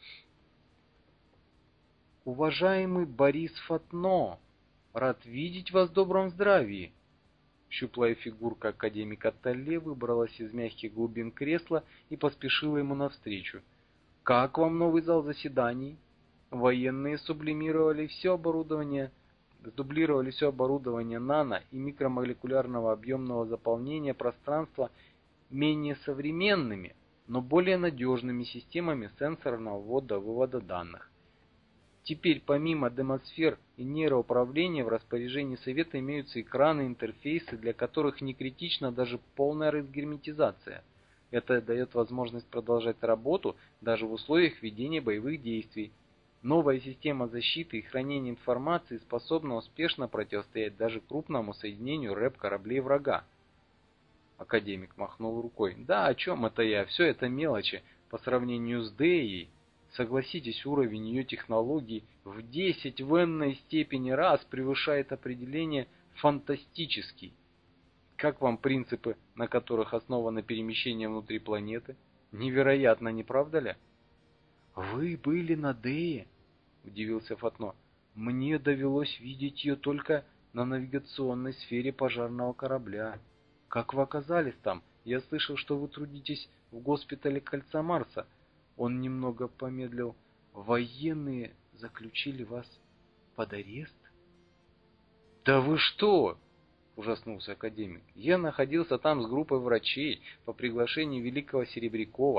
B: «Уважаемый Борис Фатно, рад видеть вас в добром здравии!» Щуплая фигурка академика Талле выбралась из мягких глубин кресла и поспешила ему навстречу. «Как вам новый зал заседаний? Военные сублимировали все оборудование, сдублировали все оборудование нано и микромолекулярного объемного заполнения пространства менее современными, но более надежными системами сенсорного ввода-вывода данных. Теперь помимо демосфер и нейроуправления в распоряжении Совета имеются экраны и интерфейсы, для которых не критична даже полная разгерметизация. Это дает возможность продолжать работу даже в условиях ведения боевых действий. Новая система защиты и хранения информации способна успешно противостоять даже крупному соединению рэп-кораблей врага». Академик махнул рукой. «Да, о чем это я? Все это мелочи по сравнению с Деей. Согласитесь, уровень ее технологий в десять в энной степени раз превышает определение «фантастический». Как вам принципы, на которых основано перемещение внутри планеты? Невероятно, не правда ли?» «Вы были на Дее?» — удивился Фатно. «Мне довелось видеть ее только на навигационной сфере пожарного корабля. Как вы оказались там? Я слышал, что вы трудитесь в госпитале Кольца Марса». Он немного помедлил. «Военные заключили вас под арест?» «Да вы что?» — ужаснулся академик. «Я находился там с группой врачей по приглашению великого Серебрякова.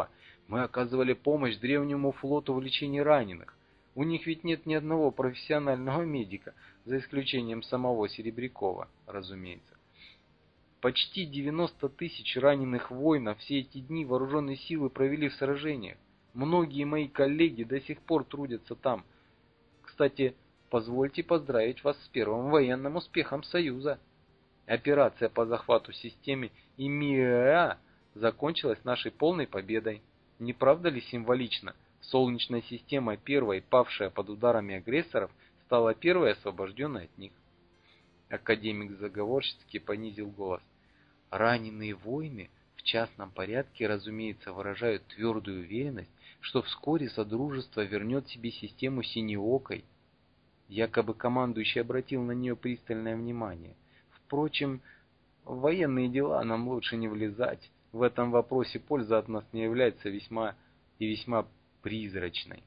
B: Мы оказывали помощь древнему флоту в лечении раненых. У них ведь нет ни одного профессионального медика, за исключением самого Серебрякова, разумеется. Почти девяносто тысяч раненых воинов все эти дни вооруженные силы провели в сражениях. Многие мои коллеги до сих пор трудятся там. Кстати, позвольте поздравить вас с первым военным успехом Союза. Операция по захвату системы ИМИА закончилась нашей полной победой. Не правда ли символично? Солнечная система, первой павшая под ударами агрессоров, стала первой освобожденной от них. Академик заговорщицки понизил голос. Раненые воины в частном порядке, разумеется, выражают твердую уверенность, что вскоре Содружество вернет себе систему Синеокой. Якобы командующий обратил на нее пристальное внимание. Впрочем, в военные дела нам лучше не влезать. В этом вопросе польза от нас не является весьма и весьма призрачной.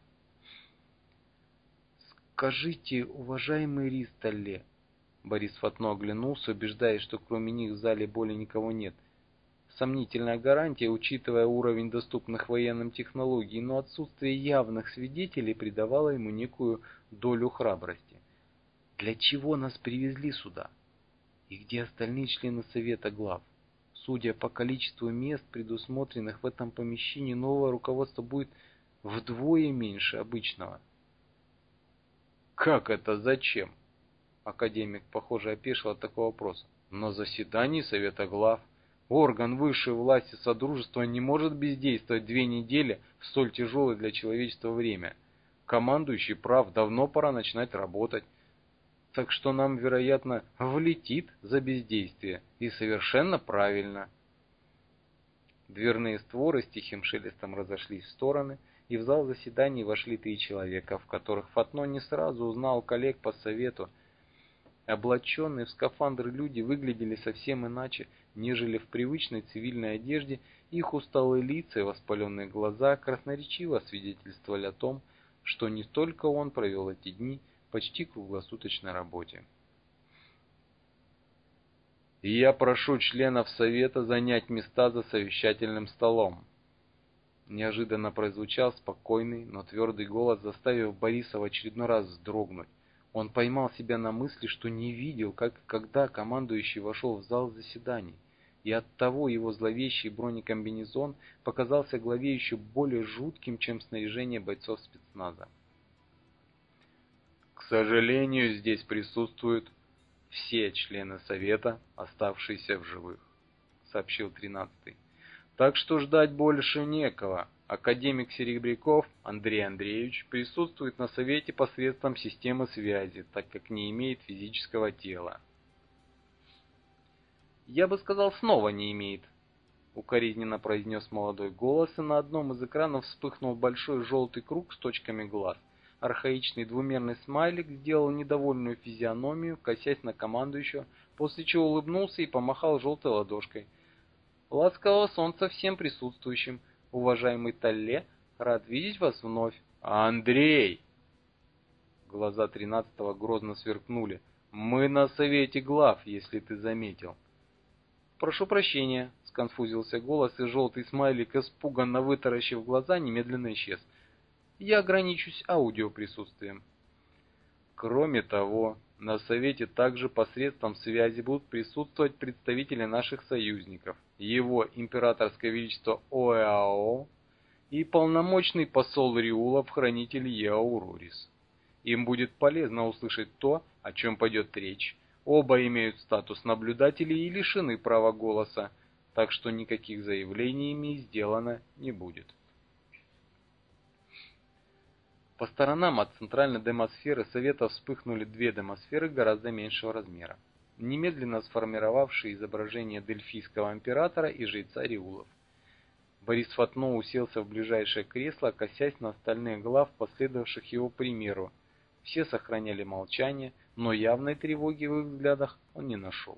B: Скажите, уважаемый Ристалле, Борис Фотно оглянулся, убеждаясь, что кроме них в зале более никого нет. Сомнительная гарантия, учитывая уровень доступных военным технологий, но отсутствие явных свидетелей придавало ему некую долю храбрости. Для чего нас привезли сюда? И где остальные члены Совета глав? Судя по количеству мест, предусмотренных в этом помещении, новое руководство будет вдвое меньше обычного. Как это зачем? Академик, похоже, опешил от такого вопроса. На заседании Совета глав орган высшей власти Содружества не может бездействовать две недели в столь тяжелое для человечества время. Командующий прав, давно пора начинать работать. Так что нам, вероятно, влетит за бездействие. И совершенно правильно. Дверные створы с тихим шелестом разошлись в стороны, и в зал заседаний вошли три человека, в которых Фотно не сразу узнал коллег по совету. Облаченные в скафандры люди выглядели совсем иначе, нежели в привычной цивильной одежде. Их усталые лица и воспаленные глаза красноречиво свидетельствовали о том, что не только он провел эти дни почти круглосуточной работе. И я прошу членов Совета занять места за совещательным столом. Неожиданно прозвучал спокойный, но твердый голос, заставив Бориса в очередной раз вздрогнуть. Он поймал себя на мысли, что не видел, как когда командующий вошел в зал заседаний, и оттого его зловещий бронекомбинезон показался главе еще более жутким, чем снаряжение бойцов спецназа. К сожалению, здесь присутствуют все члены Совета, оставшиеся в живых, сообщил тринадцатый. Так что ждать больше некого. Академик Серебряков Андрей Андреевич присутствует на Совете посредством системы связи, так как не имеет физического тела. Я бы сказал, снова не имеет, укоризненно произнес молодой голос, и на одном из экранов вспыхнул большой желтый круг с точками глаз. Архаичный двумерный смайлик сделал недовольную физиономию, косясь на командующего, после чего улыбнулся и помахал желтой ладошкой. Ласкового солнца всем присутствующим. Уважаемый Талле, рад видеть вас вновь. Андрей! Глаза тринадцатого грозно сверкнули. Мы на Совете глав, если ты заметил. Прошу прощения, сконфузился голос, и желтый смайлик, испуганно вытаращив глаза, немедленно исчез. Я ограничусь аудиоприсутствием. Кроме того, на Совете также посредством связи будут присутствовать представители наших союзников, его императорское величество ОЭАО и полномочный посол Риулов, хранитель Еаурурис. Им будет полезно услышать то, о чем пойдет речь. Оба имеют статус наблюдателей и лишены права голоса, так что никаких заявлений ими сделано не будет. По сторонам от центральной демосферы Совета вспыхнули две демосферы гораздо меньшего размера, немедленно сформировавшие изображение дельфийского императора и жреца Риулов. Борис Фотно уселся в ближайшее кресло, косясь на остальных глав, последовавших его примеру. Все сохраняли молчание, но явной тревоги в их взглядах он не нашел.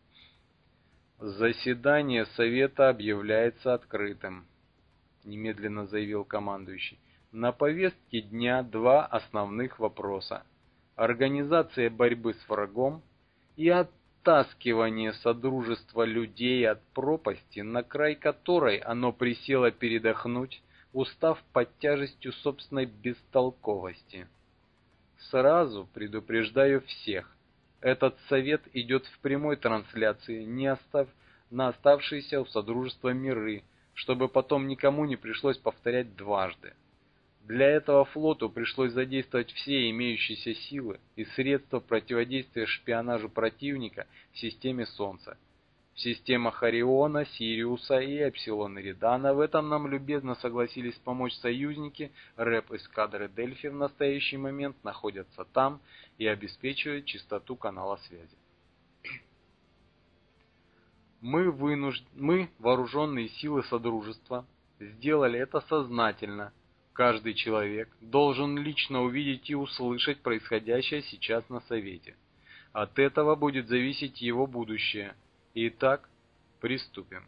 B: «Заседание Совета объявляется открытым», — немедленно заявил командующий. На повестке дня два основных вопроса: организация борьбы с врагом и оттаскивание Содружества людей от пропасти, на край которой оно присело передохнуть устав под тяжестью собственной бестолковости. Сразу предупреждаю всех, этот совет идет в прямой трансляции, не остав... на оставшиеся у Содружества миры, чтобы потом никому не пришлось повторять дважды. Для этого флоту пришлось задействовать все имеющиеся силы и средства противодействия шпионажу противника в системе Солнца. В системах Ориона, Сириуса и Эпсилон Эридана в этом нам любезно согласились помочь союзники. рэп-эскадры Дельфи в настоящий момент находятся там и обеспечивают чистоту канала связи. Мы, вынужд... Мы, вооруженные силы Содружества, сделали это сознательно. Каждый человек должен лично увидеть и услышать происходящее сейчас на Совете. От этого будет зависеть его будущее. Итак, приступим.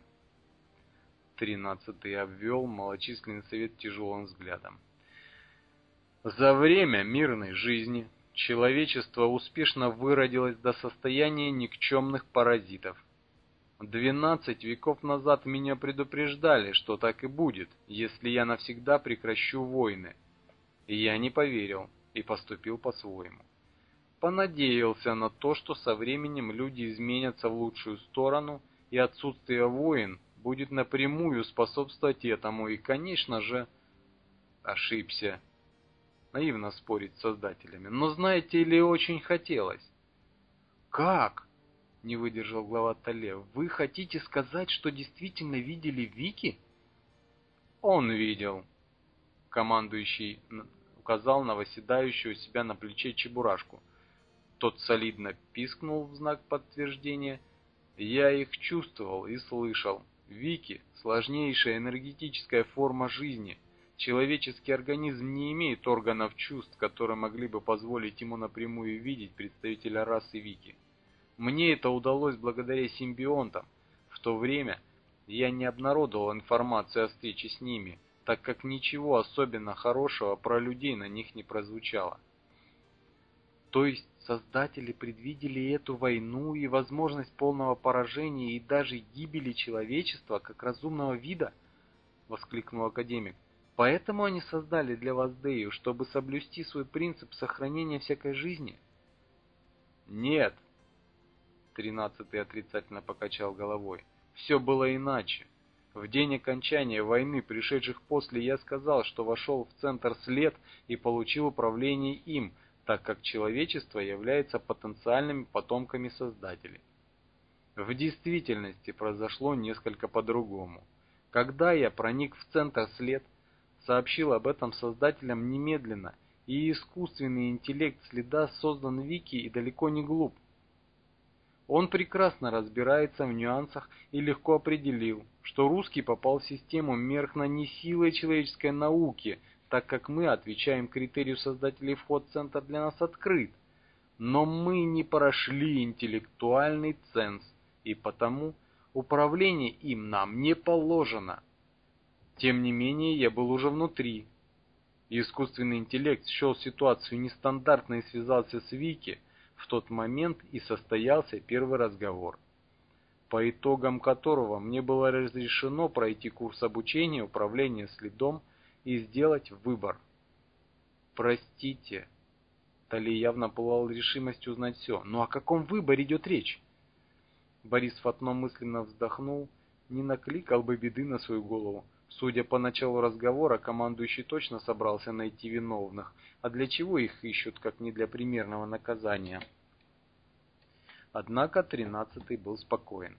B: Тринадцатый обвел малочисленный совет тяжелым взглядом. За время мирной жизни человечество успешно выродилось до состояния никчемных паразитов. Двенадцать веков назад меня предупреждали, что так и будет, если я навсегда прекращу войны. И я не поверил и поступил по-своему. Понадеялся на то, что со временем люди изменятся в лучшую сторону, и отсутствие войн будет напрямую способствовать этому, и, конечно же, ошибся. Наивно спорить с создателями, но знаете ли, очень хотелось. Как? Не выдержал глава Тале. Вы хотите сказать, что действительно видели Вики? Он видел. Командующий указал на восседающую у себя на плече Чебурашку. Тот солидно пискнул в знак подтверждения. Я их чувствовал и слышал. Вики – сложнейшая энергетическая форма жизни. Человеческий организм не имеет органов чувств, которые могли бы позволить ему напрямую видеть представителя расы Вики. Мне это удалось благодаря симбионтам. В то время я не обнародовал информацию о встрече с ними, так как ничего особенно хорошего про людей на них не прозвучало. То есть создатели предвидели эту войну и возможность полного поражения и даже гибели человечества как разумного вида? Воскликнул академик. Поэтому они создали для вас Дею, чтобы соблюсти свой принцип сохранения всякой жизни? Нет. Тринадцатый отрицательно покачал головой. Все было иначе. В день окончания войны, пришедших после, я сказал, что вошел в центр след и получил управление им, так как человечество является потенциальными потомками Создателей. В действительности произошло несколько по-другому. Когда я проник в центр след, сообщил об этом Создателям немедленно, и искусственный интеллект следа создан Вики и далеко не глуп. Он прекрасно разбирается в нюансах и легко определил, что русский попал в систему Мерхна не силой человеческой науки, так как мы отвечаем критерию создателей, вход в центр для нас открыт. Но мы не прошли интеллектуальный ценз, и потому управление им нам не положено. Тем не менее, я был уже внутри. Искусственный интеллект счел ситуацию нестандартной и связался с Вики. В тот момент и состоялся первый разговор, по итогам которого мне было разрешено пройти курс обучения управления следом и сделать выбор. Простите, Тали явно пылал решимостью узнать все. Но о каком выборе идет речь? Борис Фатно мысленно вздохнул, не накликал бы беды на свою голову. Судя по началу разговора, командующий точно собрался найти виновных, а для чего их ищут, как не для примерного наказания? Однако тринадцатый был спокоен.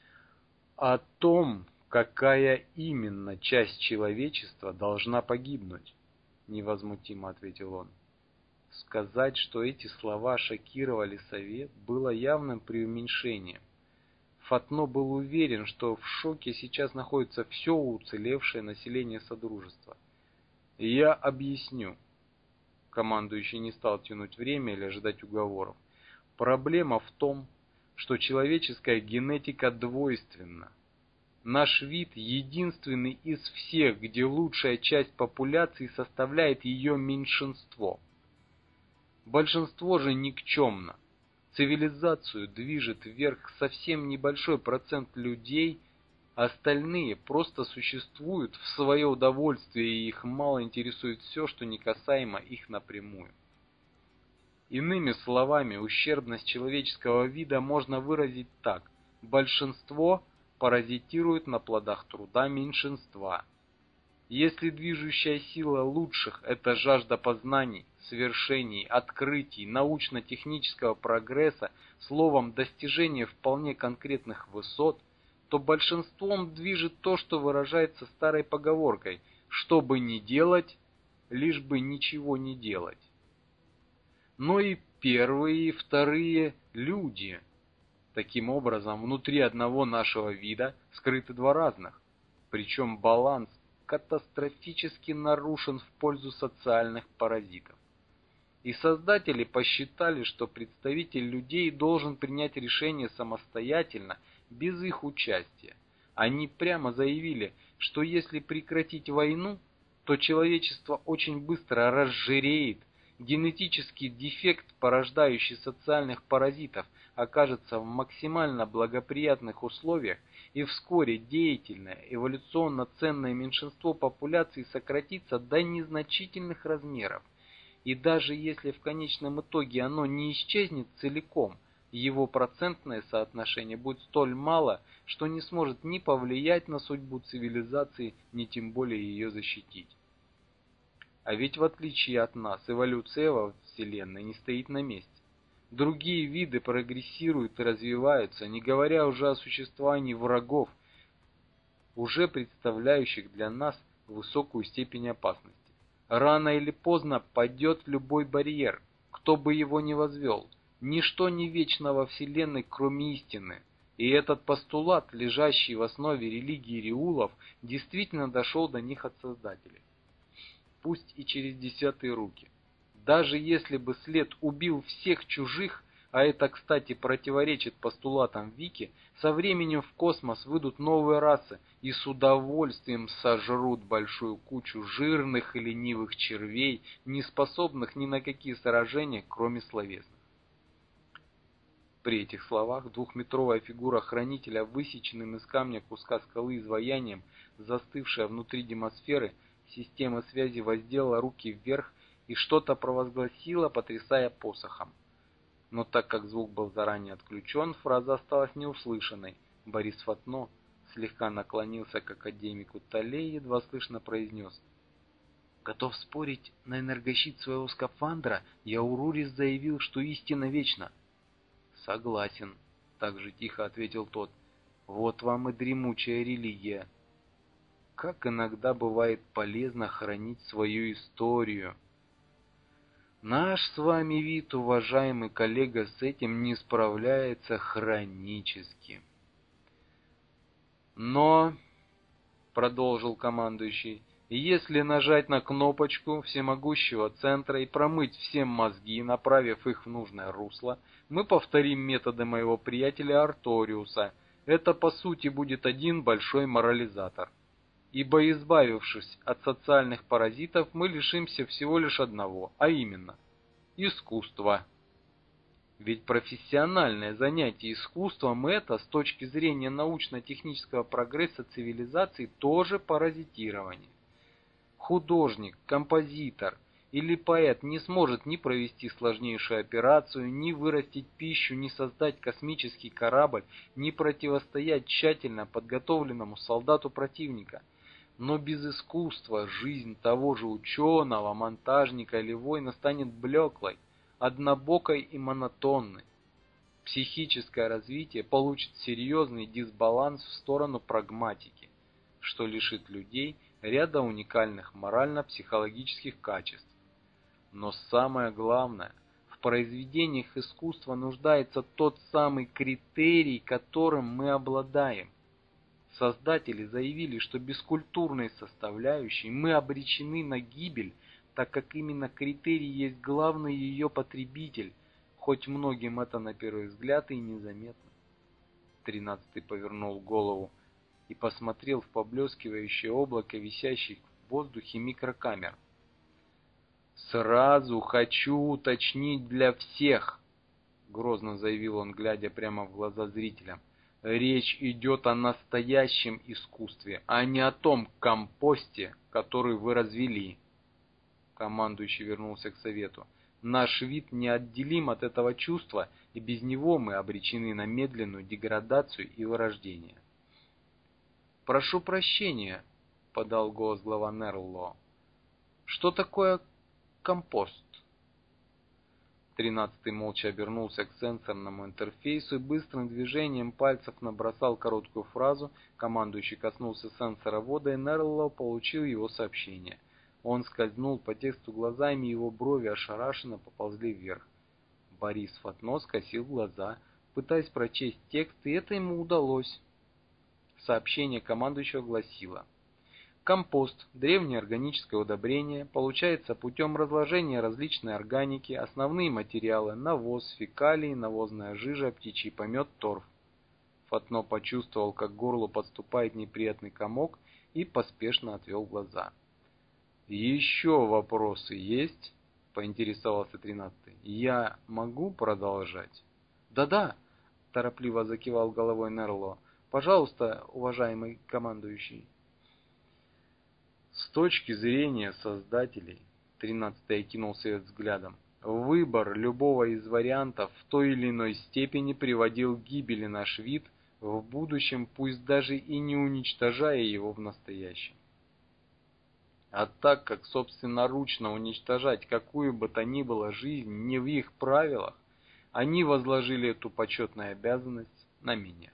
B: О том, какая именно часть человечества должна погибнуть, невозмутимо ответил он. Сказать, что эти слова шокировали совет, было явным преуменьшением. Фатно был уверен, что в шоке сейчас находится все уцелевшее население Содружества. «Я объясню». Командующий не стал тянуть время или ожидать уговоров. Проблема в том, что человеческая генетика двойственна. Наш вид единственный из всех, где лучшая часть популяции составляет ее меньшинство. Большинство же никчемно. Цивилизацию движет вверх совсем небольшой процент людей, Остальные просто существуют в свое удовольствие, и их мало интересует все, что не касаемо их напрямую. Иными словами, ущербность человеческого вида можно выразить так: большинство паразитирует на плодах труда меньшинства. Если движущая сила лучших – это жажда познаний, свершений, открытий, научно-технического прогресса, словом, достижения вполне конкретных высот, то большинством движет то, что выражается старой поговоркой: что бы ни делать, лишь бы ничего не делать. Но и первые, и вторые люди. Таким образом, внутри одного нашего вида скрыты два разных, причем баланс катастрофически нарушен в пользу социальных паразитов. И создатели посчитали, что представитель людей должен принять решение самостоятельно, без их участия. Они прямо заявили, что если прекратить войну, то человечество очень быстро разжиреет, генетический дефект, порождающий социальных паразитов, окажется в максимально благоприятных условиях, и вскоре деятельное, эволюционно ценное меньшинство популяции сократится до незначительных размеров. И даже если в конечном итоге оно не исчезнет целиком, его процентное соотношение будет столь мало, что не сможет ни повлиять на судьбу цивилизации, ни тем более ее защитить. А ведь в отличие от нас, эволюция во Вселенной не стоит на месте. Другие виды прогрессируют и развиваются, не говоря уже о существовании врагов, уже представляющих для нас высокую степень опасности. Рано или поздно падет любой барьер, кто бы его ни возвел. Ничто не вечно во Вселенной, кроме истины. И этот постулат, лежащий в основе религии Риулов, действительно дошел до них от Создателей. Пусть и через десятые руки. Даже если бы след убил всех чужих, а это, кстати, противоречит постулатам Вики, со временем в космос выйдут новые расы и с удовольствием сожрут большую кучу жирных и ленивых червей, не способных ни на какие сражения, кроме словесных. При этих словах двухметровая фигура хранителя, высеченным из камня куска скалы изваянием, застывшая внутри демосферы, система связи воздела руки вверх и что-то провозгласила, потрясая посохом. Но так как звук был заранее отключен, фраза осталась неуслышанной. Борис Фотно слегка наклонился к академику Толе и едва слышно произнес: «Готов спорить на энергощит своего скафандра, Яурурис заявил, что истина вечна». «Согласен», — так же тихо ответил тот. «Вот вам и дремучая религия. Как иногда бывает полезно хранить свою историю. Наш с вами вид, уважаемый коллега, с этим не справляется хронически. Но, — продолжил командующий, — если нажать на кнопочку всемогущего центра и промыть всем мозги, направив их в нужное русло, мы повторим методы моего приятеля Арториуса. Это, по сути, будет один большой морализатор. Ибо, избавившись от социальных паразитов, мы лишимся всего лишь одного, а именно – искусства. Ведь профессиональное занятие искусством – это, с точки зрения научно-технического прогресса цивилизации, тоже паразитирование. Художник, композитор или поэт не сможет ни провести сложнейшую операцию, ни вырастить пищу, ни создать космический корабль, ни противостоять тщательно подготовленному солдату противника. Но без искусства жизнь того же ученого, монтажника или воина станет блеклой, однобокой и монотонной. Психическое развитие получит серьезный дисбаланс в сторону прагматики, что лишит людей ряда уникальных морально-психологических качеств. Но самое главное, в произведениях искусства нуждается тот самый критерий, которым мы обладаем. Создатели заявили, что без культурной составляющей мы обречены на гибель, так как именно критерий есть главный ее потребитель, хоть многим это на первый взгляд и незаметно. Тринадцатый повернул голову и посмотрел в поблескивающее облако висящих в воздухе микрокамер. «Сразу хочу уточнить для всех», — грозно заявил он, глядя прямо в глаза зрителям. Речь идет о настоящем искусстве, а не о том компосте, который вы развели. Командующий вернулся к совету. Наш вид неотделим от этого чувства, и без него мы обречены на медленную деградацию и вырождение. «Прошу прощения», — подал голос глава Нерло. «Что такое компост?» Тринадцатый молча обернулся к сенсорному интерфейсу и быстрым движением пальцев набросал короткую фразу. Командующий коснулся сенсора ввода, и Нерло получил его сообщение. Он скользнул по тексту глазами, и его брови ошарашенно поползли вверх. Борис Фотно скосил глаза, пытаясь прочесть текст, и это ему удалось. Сообщение командующего гласило: компост, древнее органическое удобрение, получается путем разложения различной органики, основные материалы: навоз, фекалии, навозная жижа, птичий помет, торф. Фотно почувствовал, как к горлу подступает неприятный комок, и поспешно отвел глаза. «Еще вопросы есть?» — поинтересовался тринадцатый. «Я могу продолжать?» «Да-да», — торопливо закивал головой Нерло. «Пожалуйста, уважаемый командующий». С точки зрения создателей, тринадцатый окинул совет взглядом, выбор любого из вариантов в той или иной степени приводил к гибели наш вид в будущем, пусть даже и не уничтожая его в настоящем. А так как собственноручно уничтожать какую бы то ни было жизнь не в их правилах, они возложили эту почетную обязанность на меня.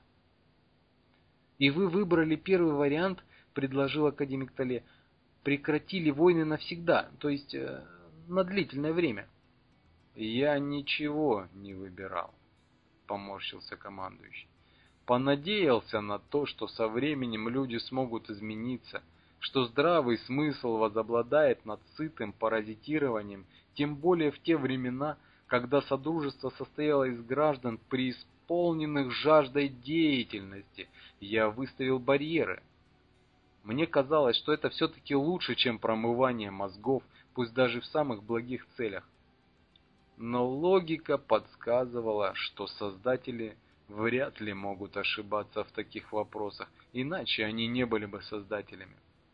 B: «И вы выбрали первый вариант», — предложил академик Толе, — «прекратили войны навсегда, то есть э, на длительное время». «Я ничего не выбирал», — поморщился командующий. «Понадеялся на то, что со временем люди смогут измениться, что здравый смысл возобладает над сытым паразитированием, тем более в те времена, когда Содружество состояло из граждан, преисполненных жаждой деятельности. Я выставил барьеры. Мне казалось, что это все-таки лучше, чем промывание мозгов, пусть даже в самых благих целях. Но логика подсказывала, что создатели вряд ли могут ошибаться в таких вопросах, иначе они не были бы создателями.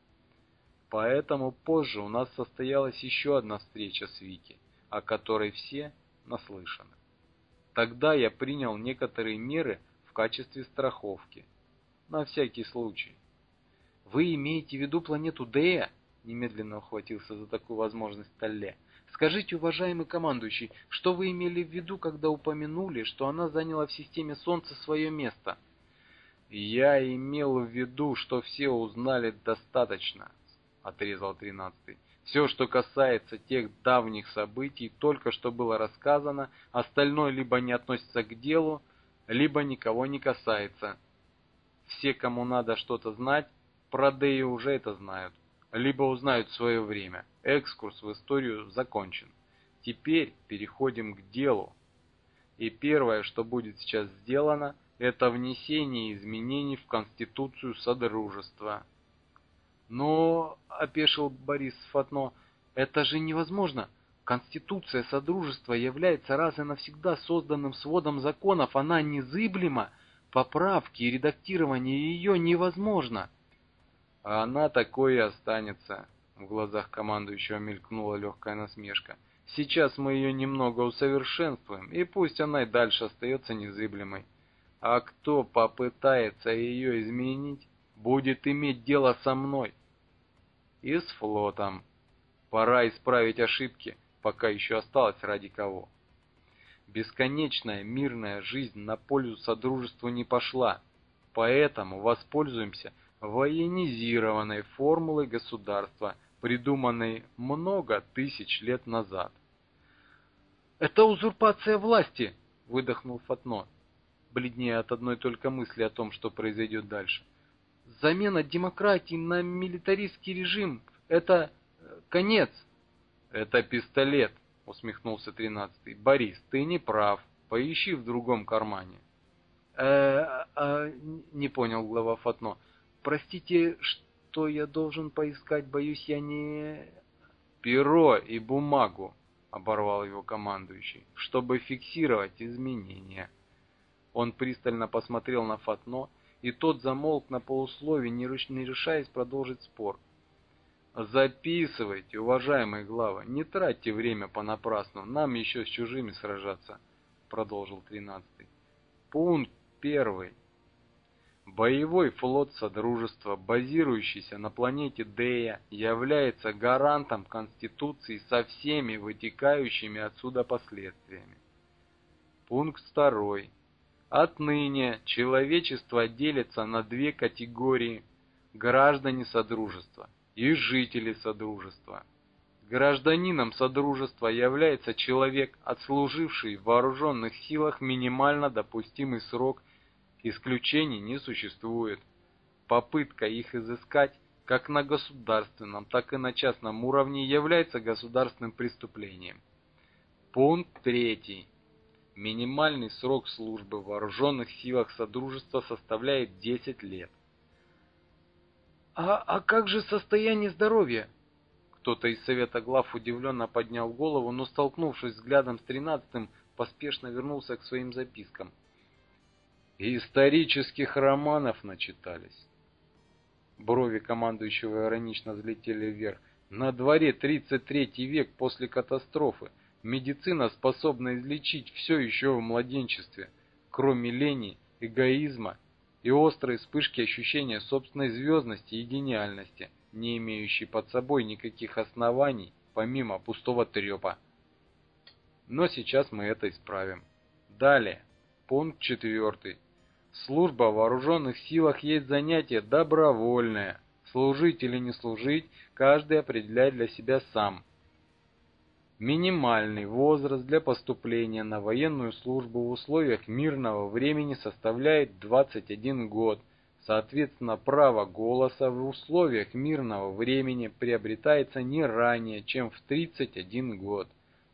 B: Поэтому позже у нас состоялась еще одна встреча с Вики, о которой все наслышаны. Тогда я принял некоторые меры в качестве страховки, на всякий случай. «Вы имеете в виду планету Дея?» — немедленно ухватился за такую возможность Толле. «Скажите, уважаемый командующий, что вы имели в виду, когда упомянули, что она заняла в системе Солнца свое место?» «Я имел в виду, что все узнали достаточно», — отрезал тринадцатый. «Все, что касается тех давних событий, только что было рассказано, остальное либо не относится к делу, либо никого не касается. Все, кому надо что-то знать, про Дею уже это знают, либо узнают в свое время. Экскурс в историю закончен. Теперь переходим к делу. И первое, что будет сейчас сделано, это внесение изменений в Конституцию Содружества». «Но, — опешил Борис Фотно, — это же невозможно. Конституция Содружества является раз и навсегда созданным сводом законов, она незыблема, поправки и редактирование ее невозможно». «А она такой и останется», — в глазах командующего мелькнула легкая насмешка. «Сейчас мы ее немного усовершенствуем, и пусть она и дальше остается незыблемой. А кто попытается ее изменить, будет иметь дело со мной и с флотом. Пора исправить ошибки, пока еще осталось ради кого. Бесконечная мирная жизнь на пользу Содружеству не пошла, поэтому воспользуемся военизированной формулой государства, придуманной много тысяч лет назад». «Это узурпация власти!» — выдохнул Фотно, бледнее от одной только мысли о том, что произойдет дальше. «Замена демократии на милитаристский режим — это конец». «Это пистолет», — усмехнулся тринадцатый. «Борис, ты не прав. Поищи в другом кармане». «Э, э, не понял глава Фотно. Простите, что я должен поискать? Боюсь, я не...» «Перо и бумагу», — оборвал его командующий, — «чтобы фиксировать изменения». Он пристально посмотрел на Фатно, и тот замолк на полуслове, не решаясь продолжить спор. «Записывайте, уважаемые главы, не тратьте время понапрасну, нам еще с чужими сражаться», — продолжил тринадцатый. Пункт первый. Боевой флот Содружества, базирующийся на планете Дея, является гарантом Конституции со всеми вытекающими отсюда последствиями. Пункт второй. Отныне человечество делится на две категории: граждане Содружества и жители Содружества. Гражданином Содружества является человек, отслуживший в вооруженных силах минимально допустимый срок. Исключений не существует. Попытка их изыскать как на государственном, так и на частном уровне является государственным преступлением. Пункт третий. Минимальный срок службы в вооруженных силах Содружества составляет десять лет. А, а как же состояние здоровья? Кто-то из Совета глав удивленно поднял голову, но, столкнувшись взглядом с тринадцатым, поспешно вернулся к своим запискам. Исторических романов начитались. Брови командующего иронично взлетели вверх. На дворе тридцать третий век после катастрофы. Медицина способна излечить все еще в младенчестве, кроме лени, эгоизма и острой вспышки ощущения собственной звездности и гениальности, не имеющей под собой никаких оснований, помимо пустого трепа. Но сейчас мы это исправим. Далее. Пункт четвертый. Служба в вооруженных силах есть занятие добровольное. Служить или не служить, каждый определяет для себя сам. Минимальный возраст для поступления на военную службу в условиях мирного времени составляет двадцать один год. Соответственно, право голоса в условиях мирного времени приобретается не ранее, чем в тридцать один год.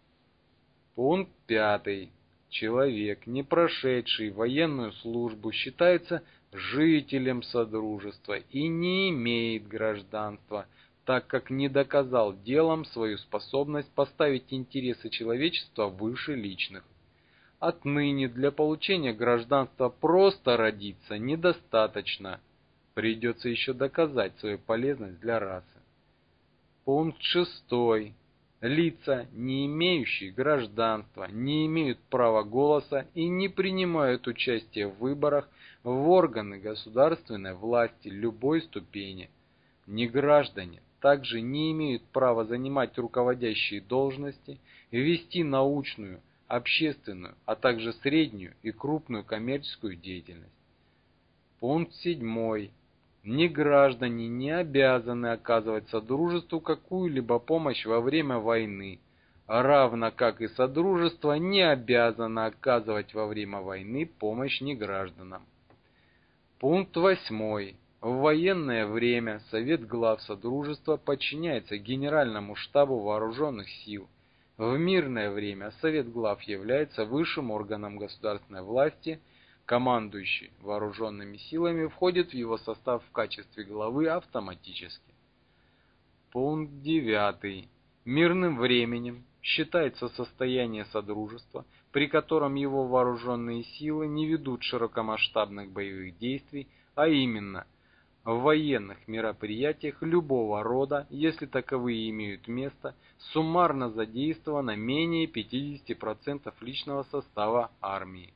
B: Пункт пятый. Человек, не прошедший военную службу, считается жителем Содружества и не имеет гражданства, так как не доказал делом свою способность поставить интересы человечества выше личных. Отныне для получения гражданства просто родиться недостаточно. Придется еще доказать свою полезность для расы. Пункт шестой. Лица, не имеющие гражданства, не имеют права голоса и не принимают участие в выборах в органы государственной власти любой ступени. Неграждане также не имеют права занимать руководящие должности, вести научную, общественную, а также среднюю и крупную коммерческую деятельность. Пункт седьмой. Неграждане не обязаны оказывать Содружеству какую-либо помощь во время войны, равно как и Содружество не обязано оказывать во время войны помощь негражданам. Пункт восьмой. В военное время Совет глав Содружества подчиняется Генеральному штабу вооруженных сил. В мирное время Совет глав является высшим органом государственной власти. Командующий вооруженными силами входит в его состав в качестве главы автоматически. Пункт девятый. Мирным временем считается состояние Содружества, при котором его вооруженные силы не ведут широкомасштабных боевых действий, а именно в военных мероприятиях любого рода, если таковые имеют место, суммарно задействовано менее пятидесяти процентов личного состава армии.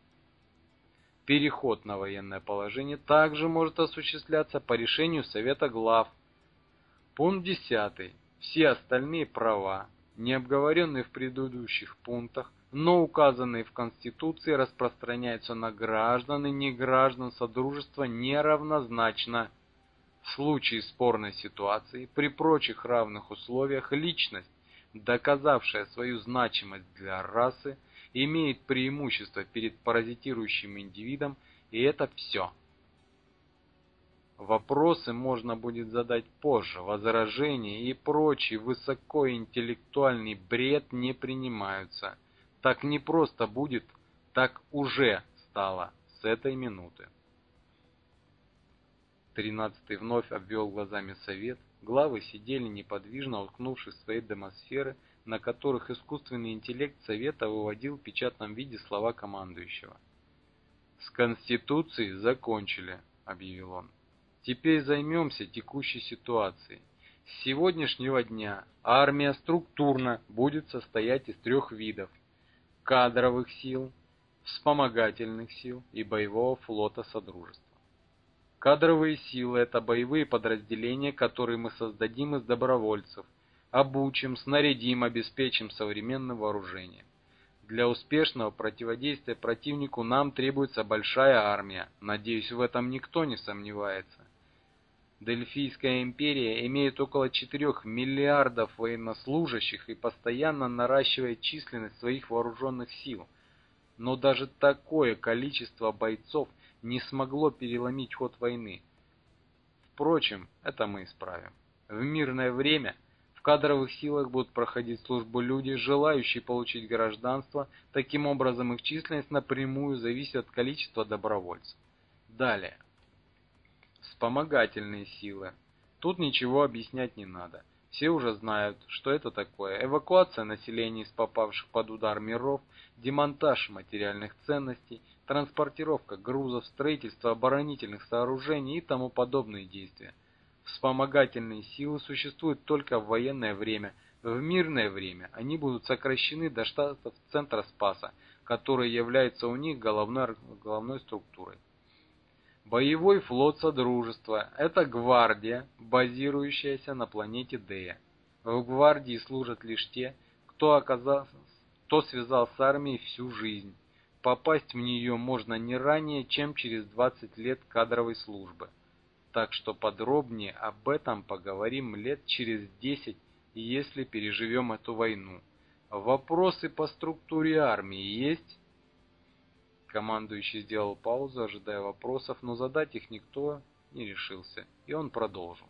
B: Переход на военное положение также может осуществляться по решению Совета глав. Пункт десятый. Все остальные права, не обговоренные в предыдущих пунктах, но указанные в Конституции, распространяются на граждан и неграждан Содружества неравнозначно. В случае спорной ситуации, при прочих равных условиях, личность, доказавшая свою значимость для расы, имеет преимущество перед паразитирующим индивидом, и это все. Вопросы можно будет задать позже, возражения и прочий высокоинтеллектуальный бред не принимаются. Так не просто будет, так уже стало с этой минуты. Тринадцатый вновь обвел глазами совет. Главы сидели неподвижно, уткнувшись в свои домосферы, на которых искусственный интеллект совета выводил в печатном виде слова командующего. С Конституцией закончили, объявил он. Теперь займемся текущей ситуацией. С сегодняшнего дня армия структурно будет состоять из трех видов: кадровых сил, вспомогательных сил и боевого флота Содружества. Кадровые силы – это боевые подразделения, которые мы создадим из добровольцев, обучим, снарядим, обеспечим современным вооружением. Для успешного противодействия противнику нам требуется большая армия, надеюсь, в этом никто не сомневается. Дельфийская империя имеет около четырёх миллиардов военнослужащих и постоянно наращивает численность своих вооруженных сил. Но даже такое количество бойцов не смогло переломить ход войны. Впрочем, это мы исправим. В мирное время в кадровых силах будут проходить службу люди, желающие получить гражданство, таким образом их численность напрямую зависит от количества добровольцев. Далее. Вспомогательные силы. Тут ничего объяснять не надо. Все уже знают, что это такое. Эвакуация населения из попавших под удар миров, демонтаж материальных ценностей, транспортировка грузов, строительство оборонительных сооружений и тому подобные действия. Вспомогательные силы существуют только в военное время. В мирное время они будут сокращены до штатов центра Спаса, который является у них головной, головной структурой. Боевой флот Содружества – это гвардия, базирующаяся на планете Дея. В гвардии служат лишь те, кто, оказался, кто связал с армией всю жизнь. Попасть в нее можно не ранее, чем через двадцать лет кадровой службы. Так что подробнее об этом поговорим лет через десять, если переживем эту войну. Вопросы по структуре армии есть? Командующий сделал паузу, ожидая вопросов, но задать их никто не решился, и он продолжил.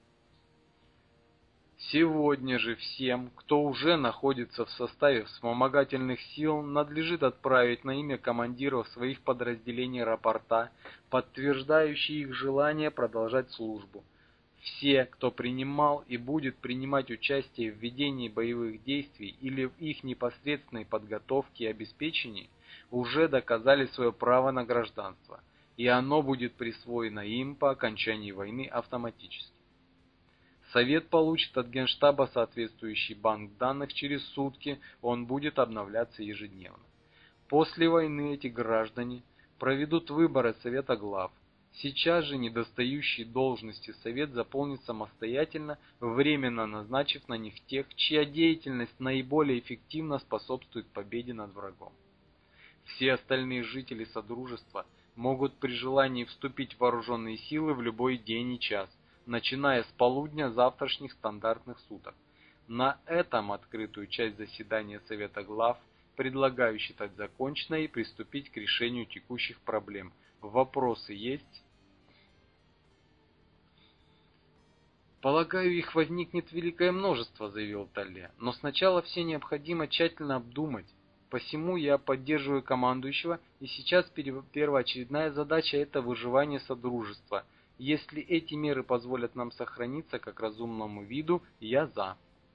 B: Сегодня же всем, кто уже находится в составе вспомогательных сил, надлежит отправить на имя командиров своих подразделений рапорта, подтверждающие их желание продолжать службу. Все, кто принимал и будет принимать участие в ведении боевых действий или в их непосредственной подготовке и обеспечении, уже доказали свое право на гражданство, и оно будет присвоено им по окончании войны автоматически. Совет получит от Генштаба соответствующий банк данных через сутки, он будет обновляться ежедневно. После войны эти граждане проведут выборы Совета глав. Сейчас же недостающие должности Совет заполнит самостоятельно, временно назначив на них тех, чья деятельность наиболее эффективно способствует победе над врагом. Все остальные жители Содружества могут при желании вступить в вооруженные силы в любой день и час, начиная с полудня завтрашних стандартных суток. На этом открытую часть заседания Совета глав предлагаю считать законченной и приступить к решению текущих проблем. Вопросы есть? «Полагаю, их возникнет великое множество», — заявил Талле. «Но сначала все необходимо тщательно обдумать. Посему я поддерживаю командующего, и сейчас первоочередная задача – это выживание Содружества. Если эти меры позволят нам сохраниться как разумному виду, я за».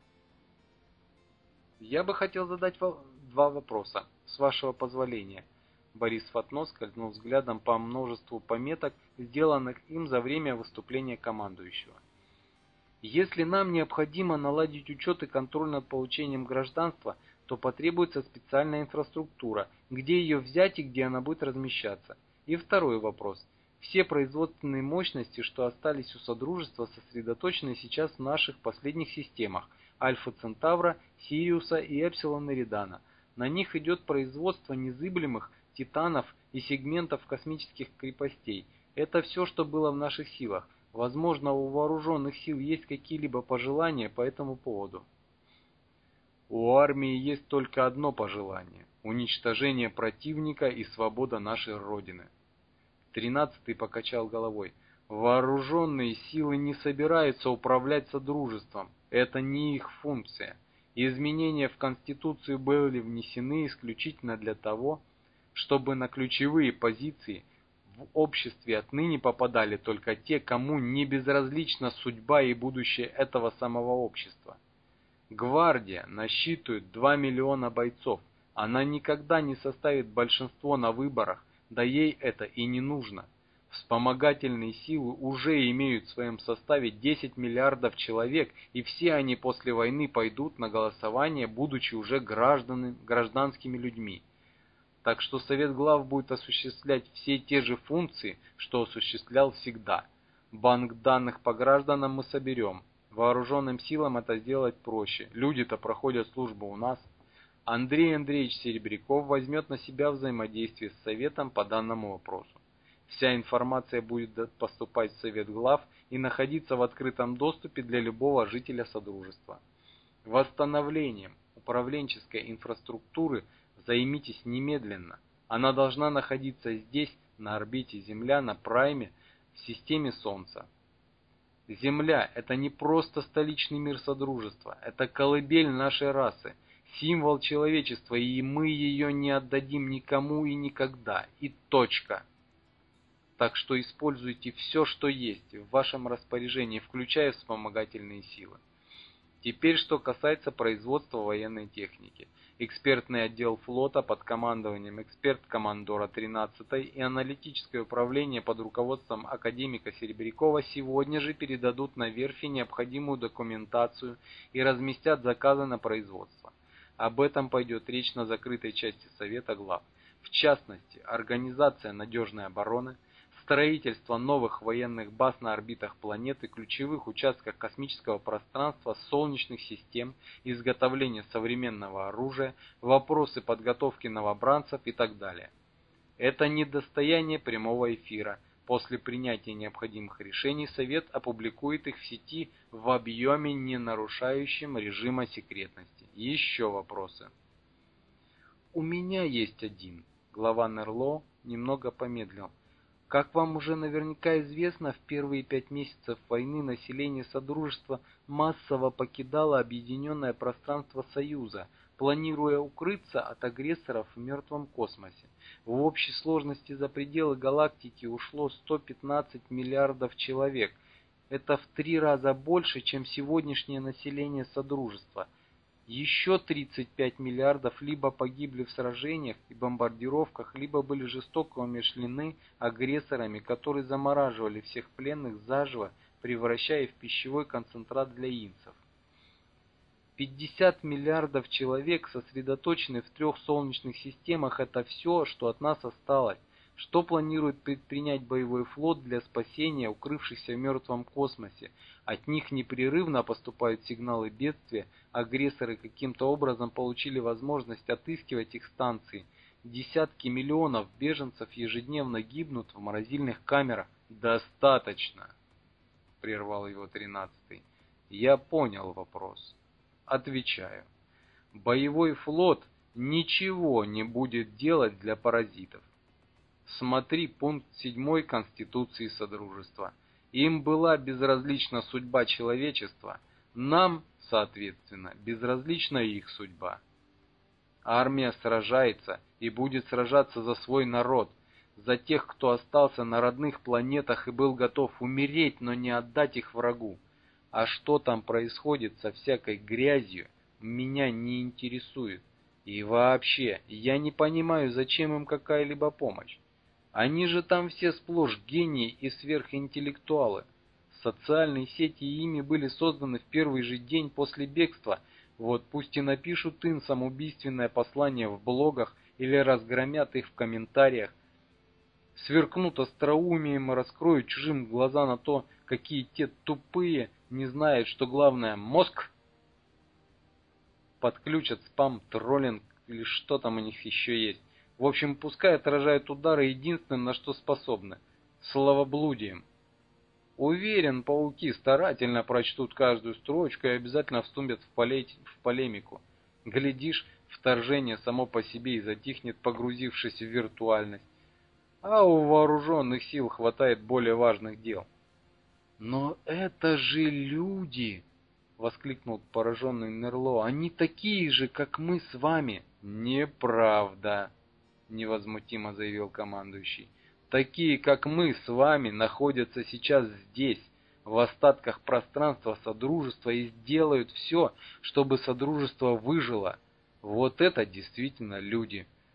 B: «Я бы хотел задать два вопроса, с вашего позволения». Борис Фотно скользнул взглядом по множеству пометок, сделанных им за время выступления командующего. «Если нам необходимо наладить учет и контроль над получением гражданства, то потребуется специальная инфраструктура, где ее взять и где она будет размещаться. И второй вопрос. Все производственные мощности, что остались у Содружества, сосредоточены сейчас в наших последних системах Альфа Центавра, Сириуса и Эпсилон Эридана. На них идет производство незыблемых титанов и сегментов космических крепостей. Это все, что было в наших силах. Возможно, у вооруженных сил есть какие-либо пожелания по этому поводу». «У армии есть только одно пожелание – уничтожение противника и свобода нашей Родины». Тринадцатый покачал головой. «Вооруженные силы не собираются управлять Содружеством. Это не их функция. Изменения в Конституцию были внесены исключительно для того, чтобы на ключевые позиции в обществе отныне попадали только те, кому не безразлична судьба и будущее этого самого общества. Гвардия насчитывает два миллиона бойцов. Она никогда не составит большинство на выборах, Да ей это и не нужно. Вспомогательные силы уже имеют в своем составе десять миллиардов человек, и все они после войны пойдут на голосование, будучи уже гражданами, гражданскими людьми. Так что Совет глав будет осуществлять все те же функции, что осуществлял всегда. Банк данных по гражданам мы соберем. Вооруженным силам это сделать проще. Люди-то проходят службу у нас. Андрей Андреевич Серебряков возьмет на себя взаимодействие с Советом по данному вопросу. Вся информация будет поступать в Совет глав и находиться в открытом доступе для любого жителя Содружества. Восстановлением управленческой инфраструктуры займитесь немедленно. Она должна находиться здесь, на орбите Земля, на Прайме, в системе Солнца. Земля – это не просто столичный мир Содружества, это колыбель нашей расы, символ человечества, и мы ее не отдадим никому и никогда, и точка. Так что используйте все, что есть в вашем распоряжении, включая вспомогательные силы. Теперь, что касается производства военной техники. Экспертный отдел флота под командованием эксперт-командора тринадцатой и аналитическое управление под руководством академика Серебрякова сегодня же передадут на верфи необходимую документацию и разместят заказы на производство. Об этом пойдет речь на закрытой части Совета глав. В частности, организация надежной обороны, строительство новых военных баз на орбитах планет и ключевых участках космического пространства, солнечных систем, изготовление современного оружия, вопросы подготовки новобранцев и так далее. Это не достояние прямого эфира. После принятия необходимых решений Совет опубликует их в сети в объеме, не нарушающем режима секретности. Еще вопросы? У меня есть один. Глава НЕРЛО немного помедлил. Как вам уже наверняка известно, в первые пять месяцев войны население Содружества массово покидало объединенное пространство Союза, планируя укрыться от агрессоров в мертвом космосе. В общей сложности за пределы галактики ушло сто пятнадцать миллиардов человек. Это в три раза больше, чем сегодняшнее население Содружества. Еще тридцать пять миллиардов либо погибли в сражениях и бомбардировках, либо были жестоко умершлены агрессорами, которые замораживали всех пленных заживо, превращая в пищевой концентрат для инцев. пятьдесят миллиардов человек сосредоточены в трех солнечных системах. Это все, что от нас осталось. Что планирует предпринять боевой флот для спасения укрывшихся в мертвом космосе? От них непрерывно поступают сигналы бедствия, агрессоры каким-то образом получили возможность отыскивать их станции. Десятки миллионов беженцев ежедневно гибнут в морозильных камерах. «Достаточно!» — прервал его тринадцатый. «Я понял вопрос. Отвечаю. Боевой флот ничего не будет делать для паразитов. Смотри пункт седьмой Конституции Содружества. Им была безразлична судьба человечества, нам, соответственно, безразлична их судьба. Армия сражается и будет сражаться за свой народ, за тех, кто остался на родных планетах и был готов умереть, но не отдать их врагу. А что там происходит со всякой грязью, меня не интересует. И вообще, я не понимаю, зачем им какая-либо помощь. Они же там все сплошь гении и сверхинтеллектуалы. Социальные сети ими были созданы в первый же день после бегства. Вот пусть и напишут им самоубийственное послание в блогах или разгромят их в комментариях. Сверкнут остроумием и раскроют чужим глаза на то, какие те тупые, не знают, что главное мозг. Подключат спам, троллинг или что там у них еще есть. В общем, пускай отражают удары единственным, на что способны – словоблудием. Уверен, пауки старательно прочтут каждую строчку и обязательно вступят в, поле... в полемику. Глядишь, вторжение само по себе и затихнет, погрузившись в виртуальность. А у вооруженных сил хватает более важных дел. «Но это же люди!» — воскликнул пораженный Нерло. «Они такие же, как мы с вами!» «Неправда!» — невозмутимо заявил командующий. «Такие, как мы с вами, находятся сейчас здесь, в остатках пространства Содружества, и сделают все, чтобы Содружество выжило. Вот это действительно люди.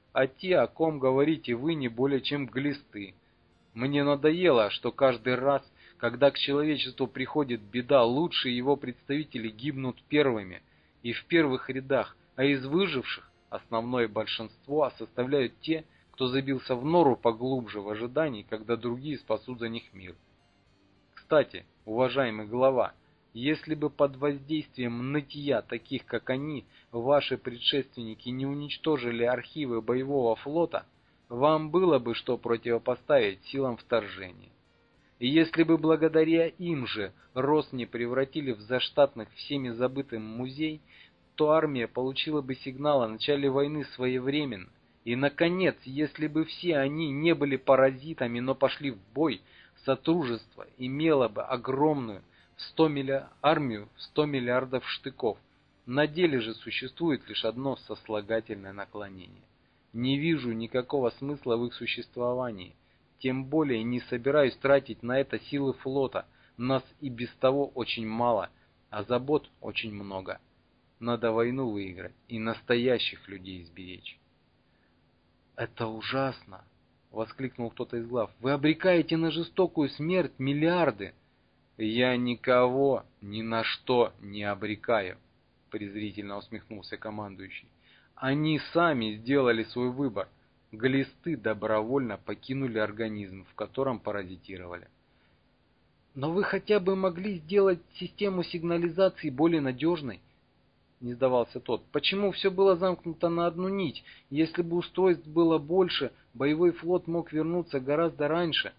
B: а те, о ком говорите вы, не более чем глисты. Мне надоело, что каждый раз, когда к человечеству приходит беда, лучшие его представители гибнут первыми и в первых рядах, а из выживших основное большинство составляют те, кто забился в нору поглубже в ожидании, когда другие спасут за них мир. Кстати, уважаемый глава, если бы под воздействием нытья таких, как они, ваши предшественники не уничтожили архивы боевого флота, вам было бы что противопоставить силам вторжения. И если бы благодаря им же Росни превратили в заштатных всеми забытым музей, то армия получила бы сигнал о начале войны своевременно. И, наконец, если бы все они не были паразитами, но пошли в бой, Содружество имело бы огромную в сто милля... армию в сто миллиардов штыков. На деле же существует лишь одно сослагательное наклонение. Не вижу никакого смысла в их существовании. Тем более не собираюсь тратить на это силы флота. Нас и без того очень мало, а забот очень много. Надо войну выиграть и настоящих людей сберечь. «Это ужасно!» — воскликнул кто-то из глав. «Вы обрекаете на жестокую смерть миллиарды!» «Я никого ни на что не обрекаю!» — презрительно усмехнулся командующий. «Они сами сделали свой выбор. Глисты добровольно покинули организм, в котором паразитировали». «Но вы хотя бы могли сделать систему сигнализации более надежной?» — не сдавался тот. «Почему все было замкнуто на одну нить? Если бы устройств было больше, боевой флот мог вернуться гораздо раньше».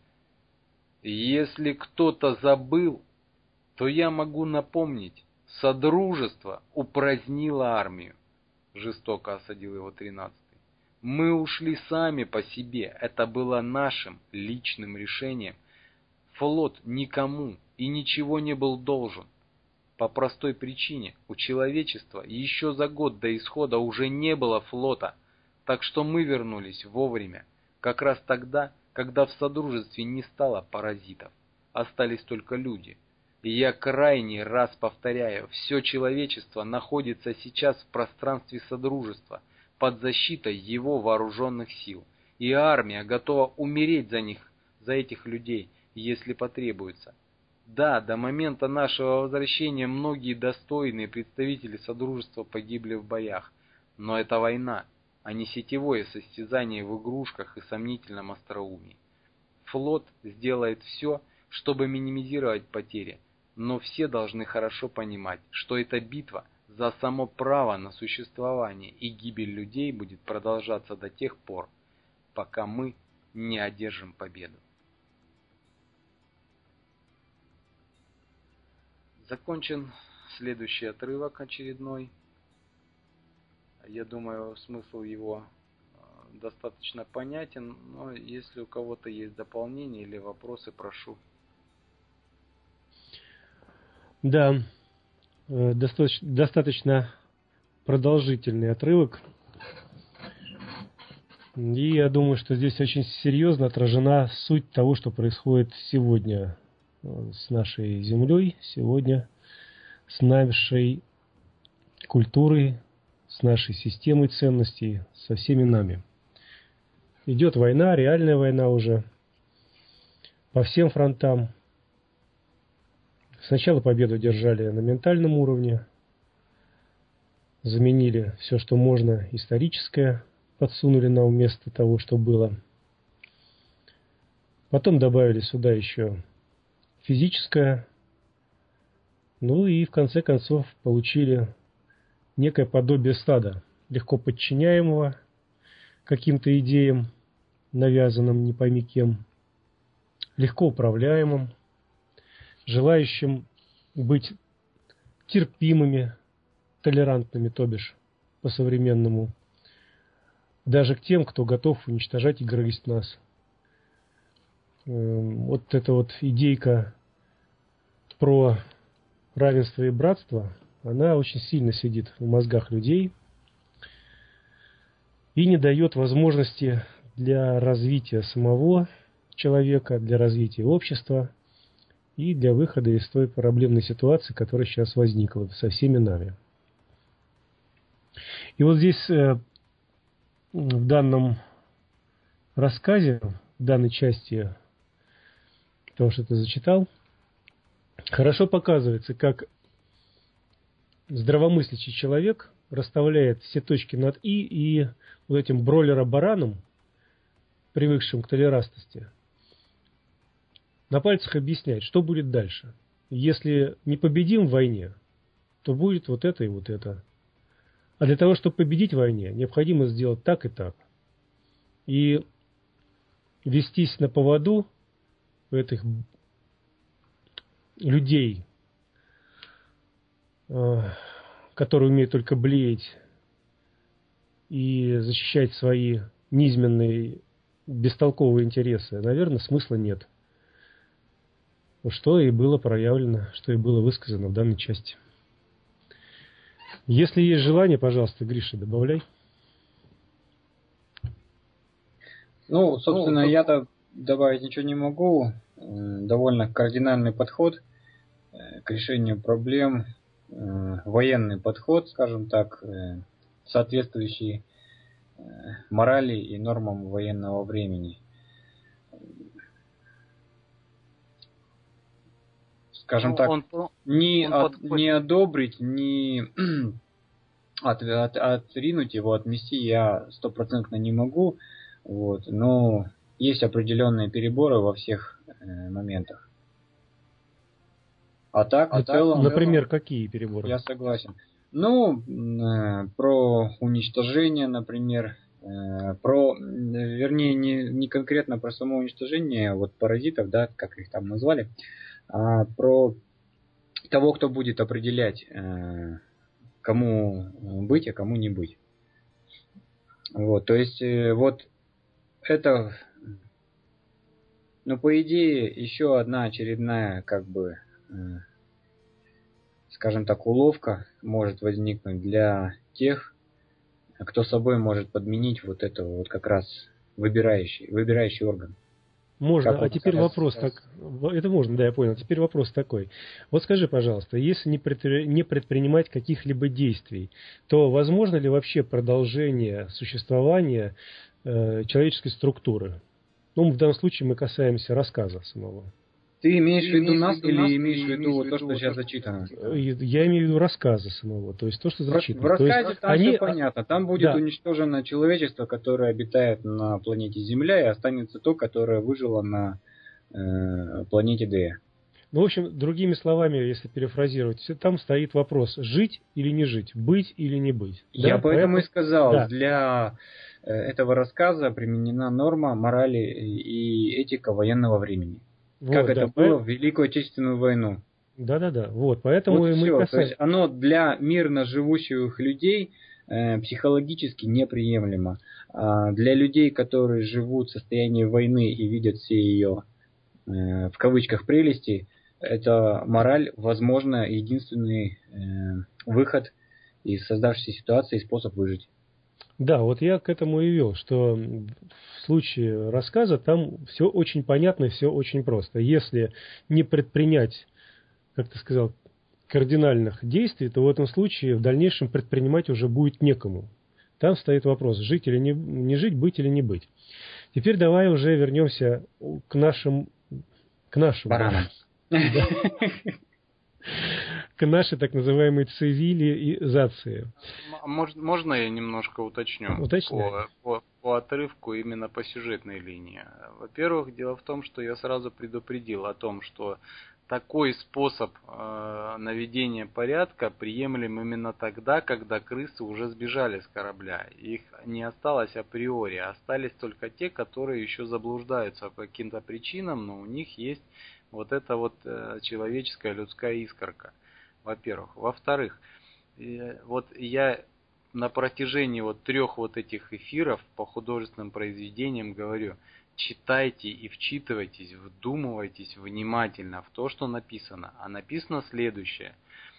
B: «Если кто-то забыл, то я могу напомнить. Содружество упразднило армию», — жестоко осадил его тринадцатый. «Мы ушли сами по себе. Это было нашим личным решением. Флот никому и ничего не был должен. По простой причине, у человечества еще за год до исхода уже не было флота, так что мы вернулись вовремя, как раз тогда, когда в Содружестве не стало паразитов, остались только люди. И я крайний раз повторяю, все человечество находится сейчас в пространстве Содружества, под защитой его вооруженных сил, и армия готова умереть за них, за этих людей, если потребуется. Да, до момента нашего возвращения многие достойные представители Содружества погибли в боях, но это война, а не сетевое состязание в игрушках и сомнительном остроумии. Флот сделает все, чтобы минимизировать потери, но все должны хорошо понимать, что эта битва за само право на существование и гибель людей будет продолжаться до тех пор, пока мы не одержим победу. Закончен следующий отрывок очередной. Я думаю, смысл его достаточно понятен, но если у кого-то есть дополнения или вопросы, прошу.
A: Да, достаточно, достаточно продолжительный отрывок. И я думаю, что здесь очень серьезно отражена суть того, что происходит сегодня с нашей землей, сегодня с нашей культурой, с нашей системой ценностей, со всеми нами. Идет война, реальная война уже по всем фронтам. Сначала победу держали на ментальном уровне, заменили все, что можно, историческое, подсунули нам вместо того, что было. Потом добавили сюда еще физическое, ну и в конце концов получили некое подобие стада, легко подчиняемого каким-то идеям, навязанным не пойми кем, легко управляемым, желающим быть терпимыми, толерантными, то бишь, по-современному, даже к тем, кто готов уничтожать и грызть нас. Вот эта вот идейка про равенство и братство, она очень сильно сидит в мозгах людей и не дает возможности для развития самого человека, для развития общества и для выхода из той проблемной ситуации, которая сейчас возникла со всеми нами. И вот здесь в данном рассказе, в данной части того, что ты зачитал, хорошо показывается, как здравомыслящий человек расставляет все точки над «и» и вот этим бройлера-бараном, привыкшим к толерантности, на пальцах объясняет, что будет дальше. Если не победим в войне, то будет вот это и вот это. А для того, чтобы победить в войне, необходимо сделать так и так. И вестись на поводу у этих людей, которые умеют только блеять и защищать свои низменные, бестолковые интересы, наверное, смысла нет. Что и было проявлено, что и было высказано в данной части. Если есть желание, пожалуйста, Гриша, добавляй.
C: Ну, собственно, ну, я-то добавить ничего не могу. Довольно кардинальный подход к решению проблем, военный подход, скажем так, соответствующий морали и нормам военного времени. Скажем ну, так, он, не, он от, не одобрить, не от, от, отринуть его, отмести я стопроцентно не могу. Вот, но есть определенные переборы во всех э, моментах. А так,
A: а
C: в целом,
A: например, какие переборы?
C: Я согласен. Ну, э, про уничтожение, например, э, про, вернее, не, не конкретно про само уничтожение вот паразитов, да, как их там назвали, а про того, кто будет определять, э, кому быть, а кому не быть. Вот, то есть, э, вот это, ну, по идее, еще одна очередная, как бы, э, скажем так, уловка может возникнуть для тех, кто собой может подменить вот этого вот как раз выбирающий, выбирающий орган.
A: Можно, а теперь вопрос так, это можно, да, я понял. Теперь вопрос такой. Вот скажи, пожалуйста, если не, предпри... не предпринимать каких-либо действий, то возможно ли вообще продолжение существования э, человеческой структуры? Ну, в данном случае мы касаемся рассказа самого.
C: Ты имеешь в виду нас или имеешь в виду вот то, что сейчас зачитано?
A: Я имею в виду рассказы самого, то есть то, что зачитано.
C: В рассказе
A: есть,
C: там
A: они...
C: все понятно. Там будет да. уничтожено человечество, которое обитает на планете Земля, и останется то, которое выжило на э, планете Дея.
A: Ну, в общем, другими словами, если перефразировать, там стоит вопрос, жить или не жить, быть или не быть.
C: Я
A: да?
C: поэтому и сказал,
A: да.
C: для этого рассказа применена норма морали и этика военного времени. Вот, как да, это было в Великую Отечественную войну.
A: Да-да-да, вот, поэтому
C: вот
A: и мы
C: все.
A: касаемся.
C: То есть оно для мирно живущих людей э, психологически неприемлемо. А для людей, которые живут в состоянии войны и видят все ее, э, в кавычках, прелести, это мораль, возможно, единственный э, выход из создавшейся ситуации и способ выжить.
A: Да, вот я к этому и вел, что в случае рассказа там все очень понятно и все очень просто. Если не предпринять, как ты сказал, кардинальных действий, то в этом случае в дальнейшем предпринимать уже будет некому. Там стоит вопрос, жить или не, не жить, быть или не быть. Теперь давай уже вернемся к нашим... К нашим
C: баранам.
A: К нашей так называемой цивилизации.
B: Можно, можно я немножко уточню по, по, по отрывку именно по сюжетной линии? Во-первых, дело в том, что я сразу предупредил о том, что такой способ э, наведения порядка приемлем именно тогда, когда крысы уже сбежали с корабля. Их не осталось априори, остались только те, которые еще заблуждаются по каким-то причинам, но у них есть вот эта вот э, человеческая людская искорка. Во-первых. Во-вторых, вот я на протяжении вот трех вот этих эфиров по художественным произведениям говорю, читайте и вчитывайтесь, вдумывайтесь внимательно в то, что написано. А написано следующее.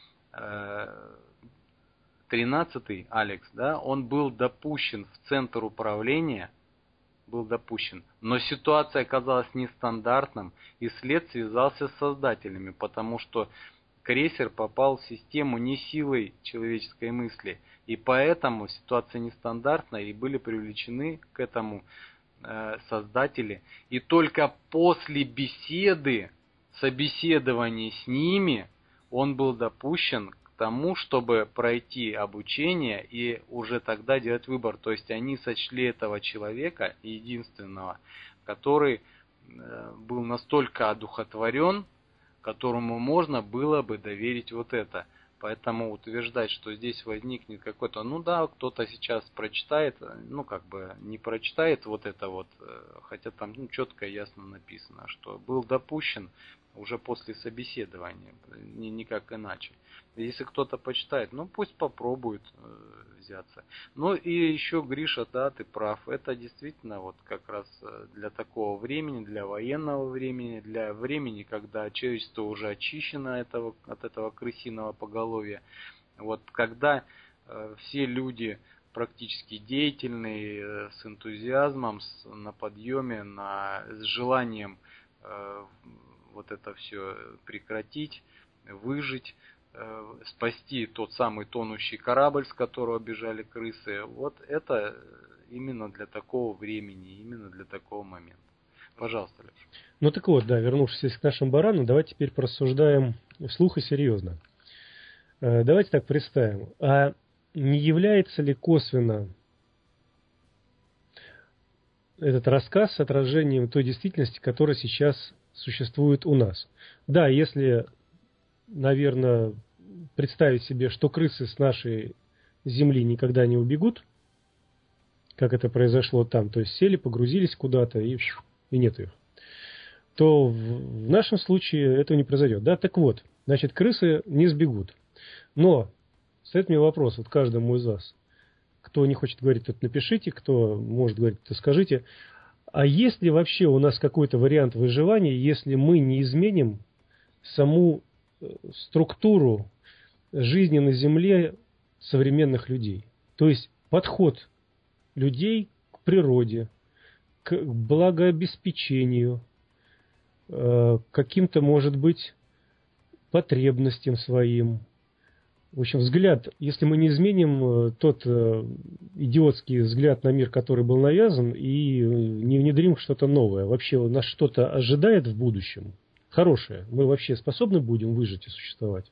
B: Тринадцатый Алекс, да, он был допущен в центр управления, был допущен, но ситуация оказалась нестандартным, и след связался с создателями, потому что крейсер попал в систему не силой человеческой мысли, И поэтому ситуация нестандартная, и были привлечены к этому э, создатели. И только после беседы, собеседования с ними, он был допущен к тому, чтобы пройти обучение и уже тогда делать выбор. То есть они сочли этого человека, единственного, который э, был настолько одухотворен, которому можно было бы доверить вот это. Поэтому утверждать, что здесь возникнет какой-то, ну да, кто-то сейчас прочитает, ну как бы не прочитает вот это вот, хотя там ну, четко и ясно написано, что был допущен уже после собеседования, ни, никак иначе. Если кто-то почитает, ну пусть попробует э, взяться. Ну и еще, Гриша, да, ты прав, это действительно вот как раз для такого времени, для военного времени, для времени, когда человечество уже очищено этого, от этого крысиного поголовья. Вот когда э, все люди практически деятельные, э, с энтузиазмом, с, на подъеме, на, с желанием э, вот это все прекратить, выжить, э, спасти тот самый тонущий корабль, с которого бежали крысы. Вот это именно для такого времени, именно для такого момента. Пожалуйста, Леша.
A: Ну так вот, да, вернувшись к нашим баранам, давайте теперь порассуждаем вслух и серьезно. Э, давайте так представим. А не является ли косвенно этот рассказ отражением той действительности, которая сейчас существует у нас? Да, если, наверное, представить себе, что крысы с нашей земли никогда не убегут, как это произошло там, то есть сели, погрузились куда-то и, и нет их, то в, в нашем случае этого не произойдет. Да, так вот, значит, крысы не сбегут. Но стоит мне вопрос вот каждому из вас. Кто не хочет говорить, тот напишите, кто может говорить, то скажите. А есть ли вообще у нас какой-то вариант выживания, если мы не изменим саму структуру жизни на Земле современных людей? То есть подход людей к природе, к благообеспечению, к каким-то, может быть, потребностям своим. В общем, взгляд, если мы не изменим тот идиотский взгляд на мир, который был навязан, и не внедрим что-то новое, вообще нас что-то ожидает в будущем хорошее, мы вообще способны будем выжить и существовать?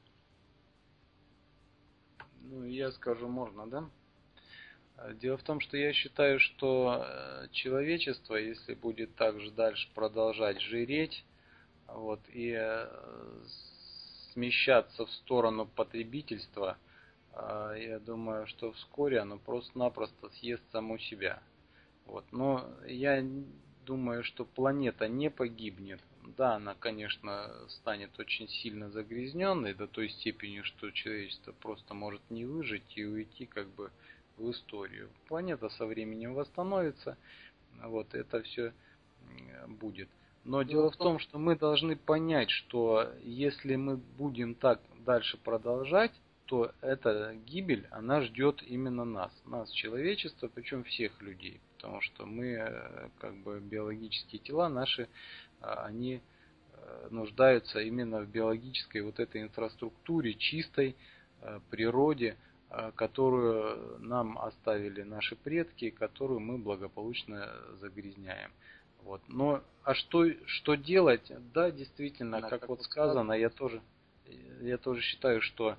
B: Ну, я скажу, можно, да? Дело в том, что я считаю, что человечество, если будет также дальше продолжать жиреть, вот, и смещаться в сторону потребительства, я думаю, что вскоре оно просто-напросто съест саму себя. Вот. Но я думаю, что планета не погибнет. Да, она, конечно, станет очень сильно загрязненной до той степени, что человечество просто может не выжить и уйти как бы в историю. Планета со временем восстановится, вот это все будет. Но дело в том, что мы должны понять, что если мы будем так дальше продолжать, то эта гибель, она ждет именно нас, нас, человечество, причем всех людей. Потому что мы, как бы, биологические тела наши, они нуждаются именно в биологической вот этой инфраструктуре, чистой природе, которую нам оставили наши предки, которую мы благополучно загрязняем. Вот. Но а что, что делать? Да, действительно, как, как вот сказано, я тоже, я тоже считаю, что,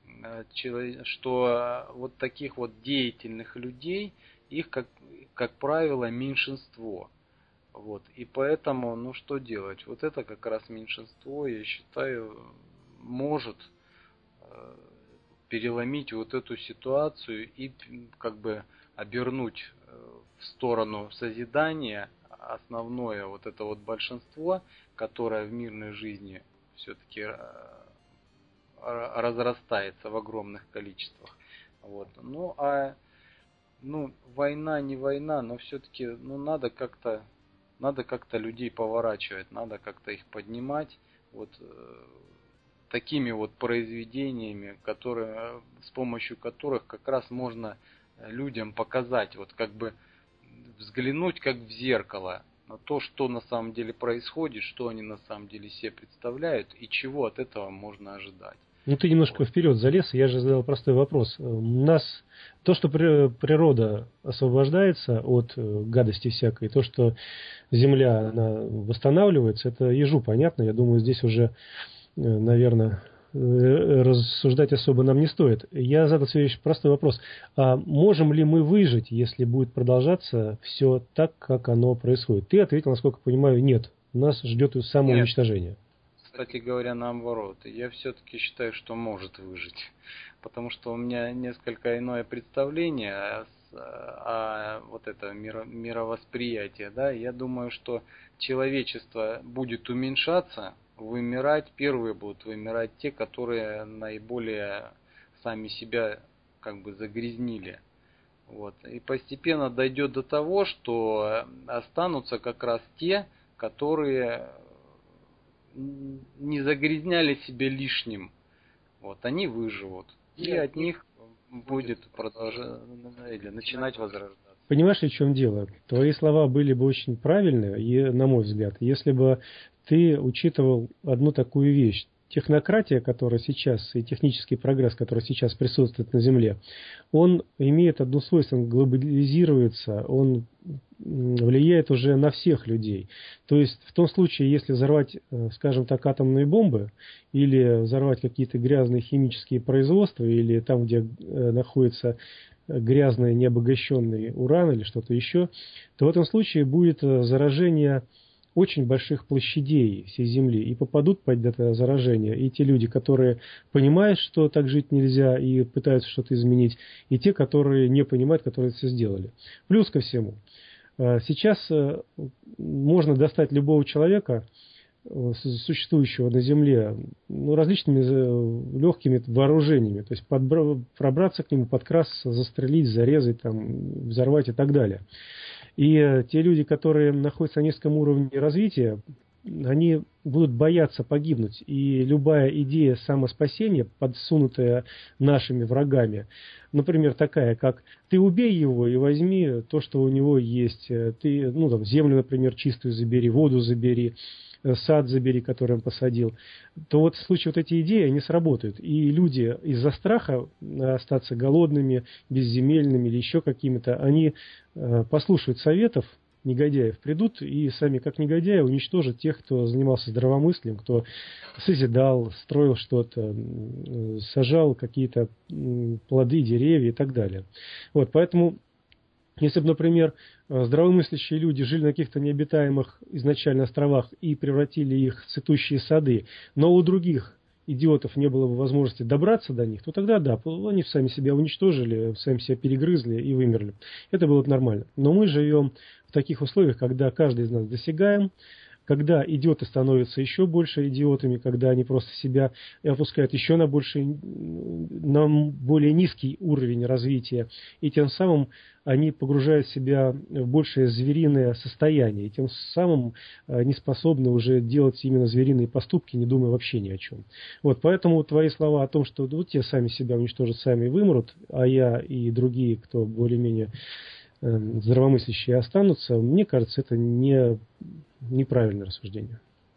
B: что вот таких вот деятельных людей, их, как, как правило, меньшинство. Вот. И поэтому, ну что делать? Вот это как раз меньшинство, я считаю, может переломить вот эту ситуацию и как бы обернуть в сторону созидания основное вот это вот большинство, которое в мирной жизни все-таки разрастается в огромных количествах. Вот. Ну а ну, война не война, но все-таки ну, надо как-то надо как-то людей поворачивать, надо как-то их поднимать. Вот такими вот произведениями, которые, с помощью которых как раз можно людям показать, вот как бы взглянуть как в зеркало на то, что на самом деле происходит, что они на самом деле себе представляют и чего от этого можно ожидать.
A: Ну, ты немножко вперед залез, я же задал простой вопрос. У нас то, что природа освобождается от гадости всякой, то, что Земля она восстанавливается, это ежу понятно. Я думаю, здесь уже, наверное, рассуждать особо нам не стоит. Я задал себе еще простой вопрос. А можем ли мы выжить, если будет продолжаться все так, как оно происходит? Ты ответил, насколько понимаю, нет. Нас ждет самоуничтожение.
B: Кстати говоря, наоборот. Я все-таки считаю, что может выжить. Потому что у меня несколько иное представление о, о вот это миро, мировосприятие. Да? Я думаю, что человечество будет уменьшаться, вымирать. Первые будут вымирать те, которые наиболее сами себя как бы загрязнили. Вот. И постепенно дойдет до того, что останутся как раз те, которые не загрязняли себя лишним. Вот, они выживут. И от них будет продолжать, или начинать возрождаться.
A: Понимаешь, в чем дело? Твои слова были бы очень правильные, и, на мой взгляд, если бы ты учитывал одну такую вещь. Технократия, которая сейчас, и технический прогресс, который сейчас присутствует на Земле, он имеет одно свойство, он глобализируется, он влияет уже на всех людей. То есть в том случае, если взорвать, скажем так, атомные бомбы, или взорвать какие-то грязные химические производства, или там, где находится грязный необогащенный уран или что-то еще, то в этом случае будет заражение очень больших площадей всей Земли, и попадут под это заражение и те люди, которые понимают, что так жить нельзя и пытаются что-то изменить, и те, которые не понимают, которые это все сделали. Плюс ко всему, сейчас можно достать любого человека, существующего на Земле, ну, различными легкими вооружениями, то есть подбра- пробраться к нему, подкрасться, застрелить, зарезать, там, взорвать и так далее. И те люди, которые находятся на низком уровне развития, они будут бояться погибнуть. И любая идея самоспасения, подсунутая нашими врагами, например, такая, как ты убей его и возьми то, что у него есть. Ты, ну, там, землю, например, чистую забери, воду забери, сад забери, который он посадил, то вот в случае вот эти идеи, они сработают. И люди из-за страха остаться голодными, безземельными или еще какими-то, они послушают советов негодяев, придут и сами как негодяи уничтожат тех, кто занимался здравомыслием, кто созидал, строил что-то, сажал какие-то плоды, деревья и так далее. Вот, поэтому если бы, например, здравомыслящие люди жили на каких-то необитаемых изначально островах и превратили их в цветущие сады, но у других идиотов не было бы возможности добраться до них, то тогда да, они сами себя уничтожили, сами себя перегрызли и вымерли. Это было бы нормально. Но мы живем в таких условиях, когда каждый из нас досягаем, когда идиоты становятся еще больше идиотами, когда они просто себя опускают еще на, больше, на более низкий уровень развития, и тем самым они погружают себя в большее звериное состояние, и тем самым не способны уже делать именно звериные поступки, не думая вообще ни о чем. Вот, поэтому твои слова о том, что ну, те сами себя уничтожат, сами вымрут, а я и другие, кто более-менее здравомыслящие останутся, мне кажется, это не неправильное рассуждение.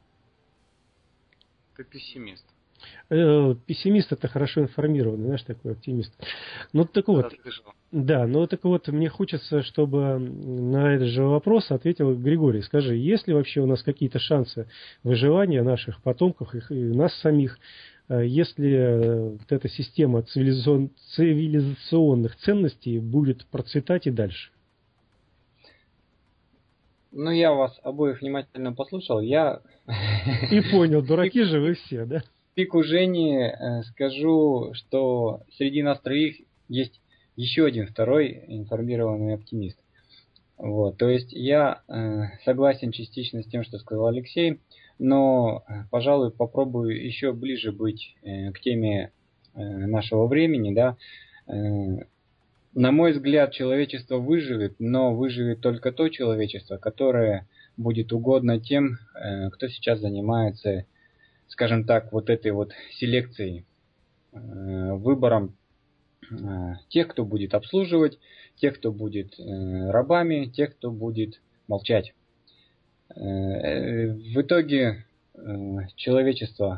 B: Ты пессимист.
A: Э, пессимист — это хорошо информированный, знаешь, такой оптимист. Ну так вот, да, ну так вот, мне хочется, чтобы на этот же вопрос ответил Григорий. Скажи, есть ли вообще у нас какие-то шансы выживания наших потомков и нас самих, если вот эта система цивилизацион... цивилизационных ценностей будет процветать и дальше?
C: Ну, я вас обоих внимательно послушал. Я...
A: И понял, дураки же вы все, да?
C: В пику Жени скажу, что среди нас троих есть еще один второй информированный оптимист. Вот, то есть я согласен частично с тем, что сказал Алексей, но, пожалуй, попробую еще ближе быть к теме нашего времени, да. На мой взгляд, человечество выживет, но выживет только то человечество, которое будет угодно тем, кто сейчас занимается, скажем так, вот этой вот селекцией, выбором тех, кто будет обслуживать, тех, кто будет рабами, тех, кто будет молчать. В итоге человечество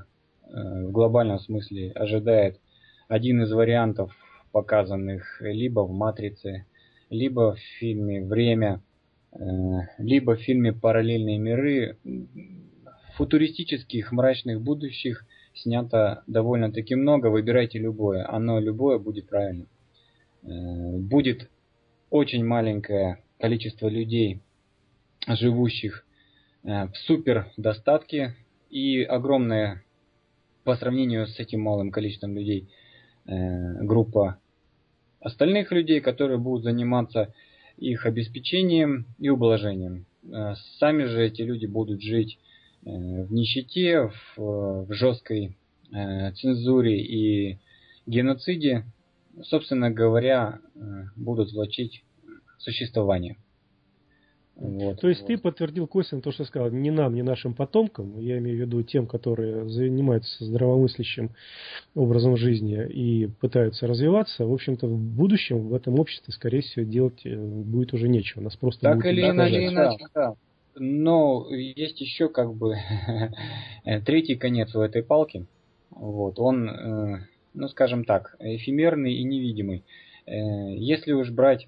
C: в глобальном смысле ожидает один из вариантов, показанных либо в «Матрице», либо в фильме «Время», либо в фильме «Параллельные миры». Футуристических мрачных будущих снято довольно-таки много. Выбирайте любое. Оно любое будет правильным. Будет очень маленькое количество людей, живущих в супер достатке, и огромная по сравнению с этим малым количеством людей группа остальных людей, которые будут заниматься их обеспечением и ублажением. Сами же эти люди будут жить в нищете, в, в жесткой цензуре и геноциде, собственно говоря, будут влачить существование.
A: Вот. То есть вот. Ты подтвердил косвенно то, что сказал, не нам, не нашим потомкам, я имею в виду тем, которые занимаются здравомыслящим образом жизни и пытаются развиваться, в общем-то, в будущем в этом обществе, скорее всего, делать будет уже нечего. Нас просто
C: так
A: будет
C: или иначе, иначе, да. Но есть еще как бы третий конец у этой палки. Вот, он, ну скажем так, эфемерный и невидимый. Если уж брать,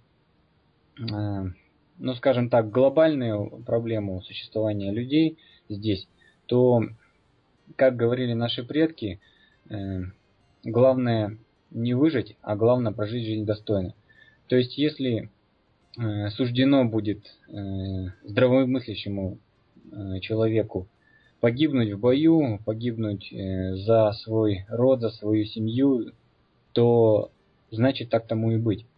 C: ну скажем так, глобальную проблему существования людей здесь, то, как говорили наши предки, главное не выжить, а главное прожить жизнь достойно. То есть, если суждено будет здравомыслящему человеку погибнуть в бою, погибнуть за свой род, за свою семью, то значит так тому и быть.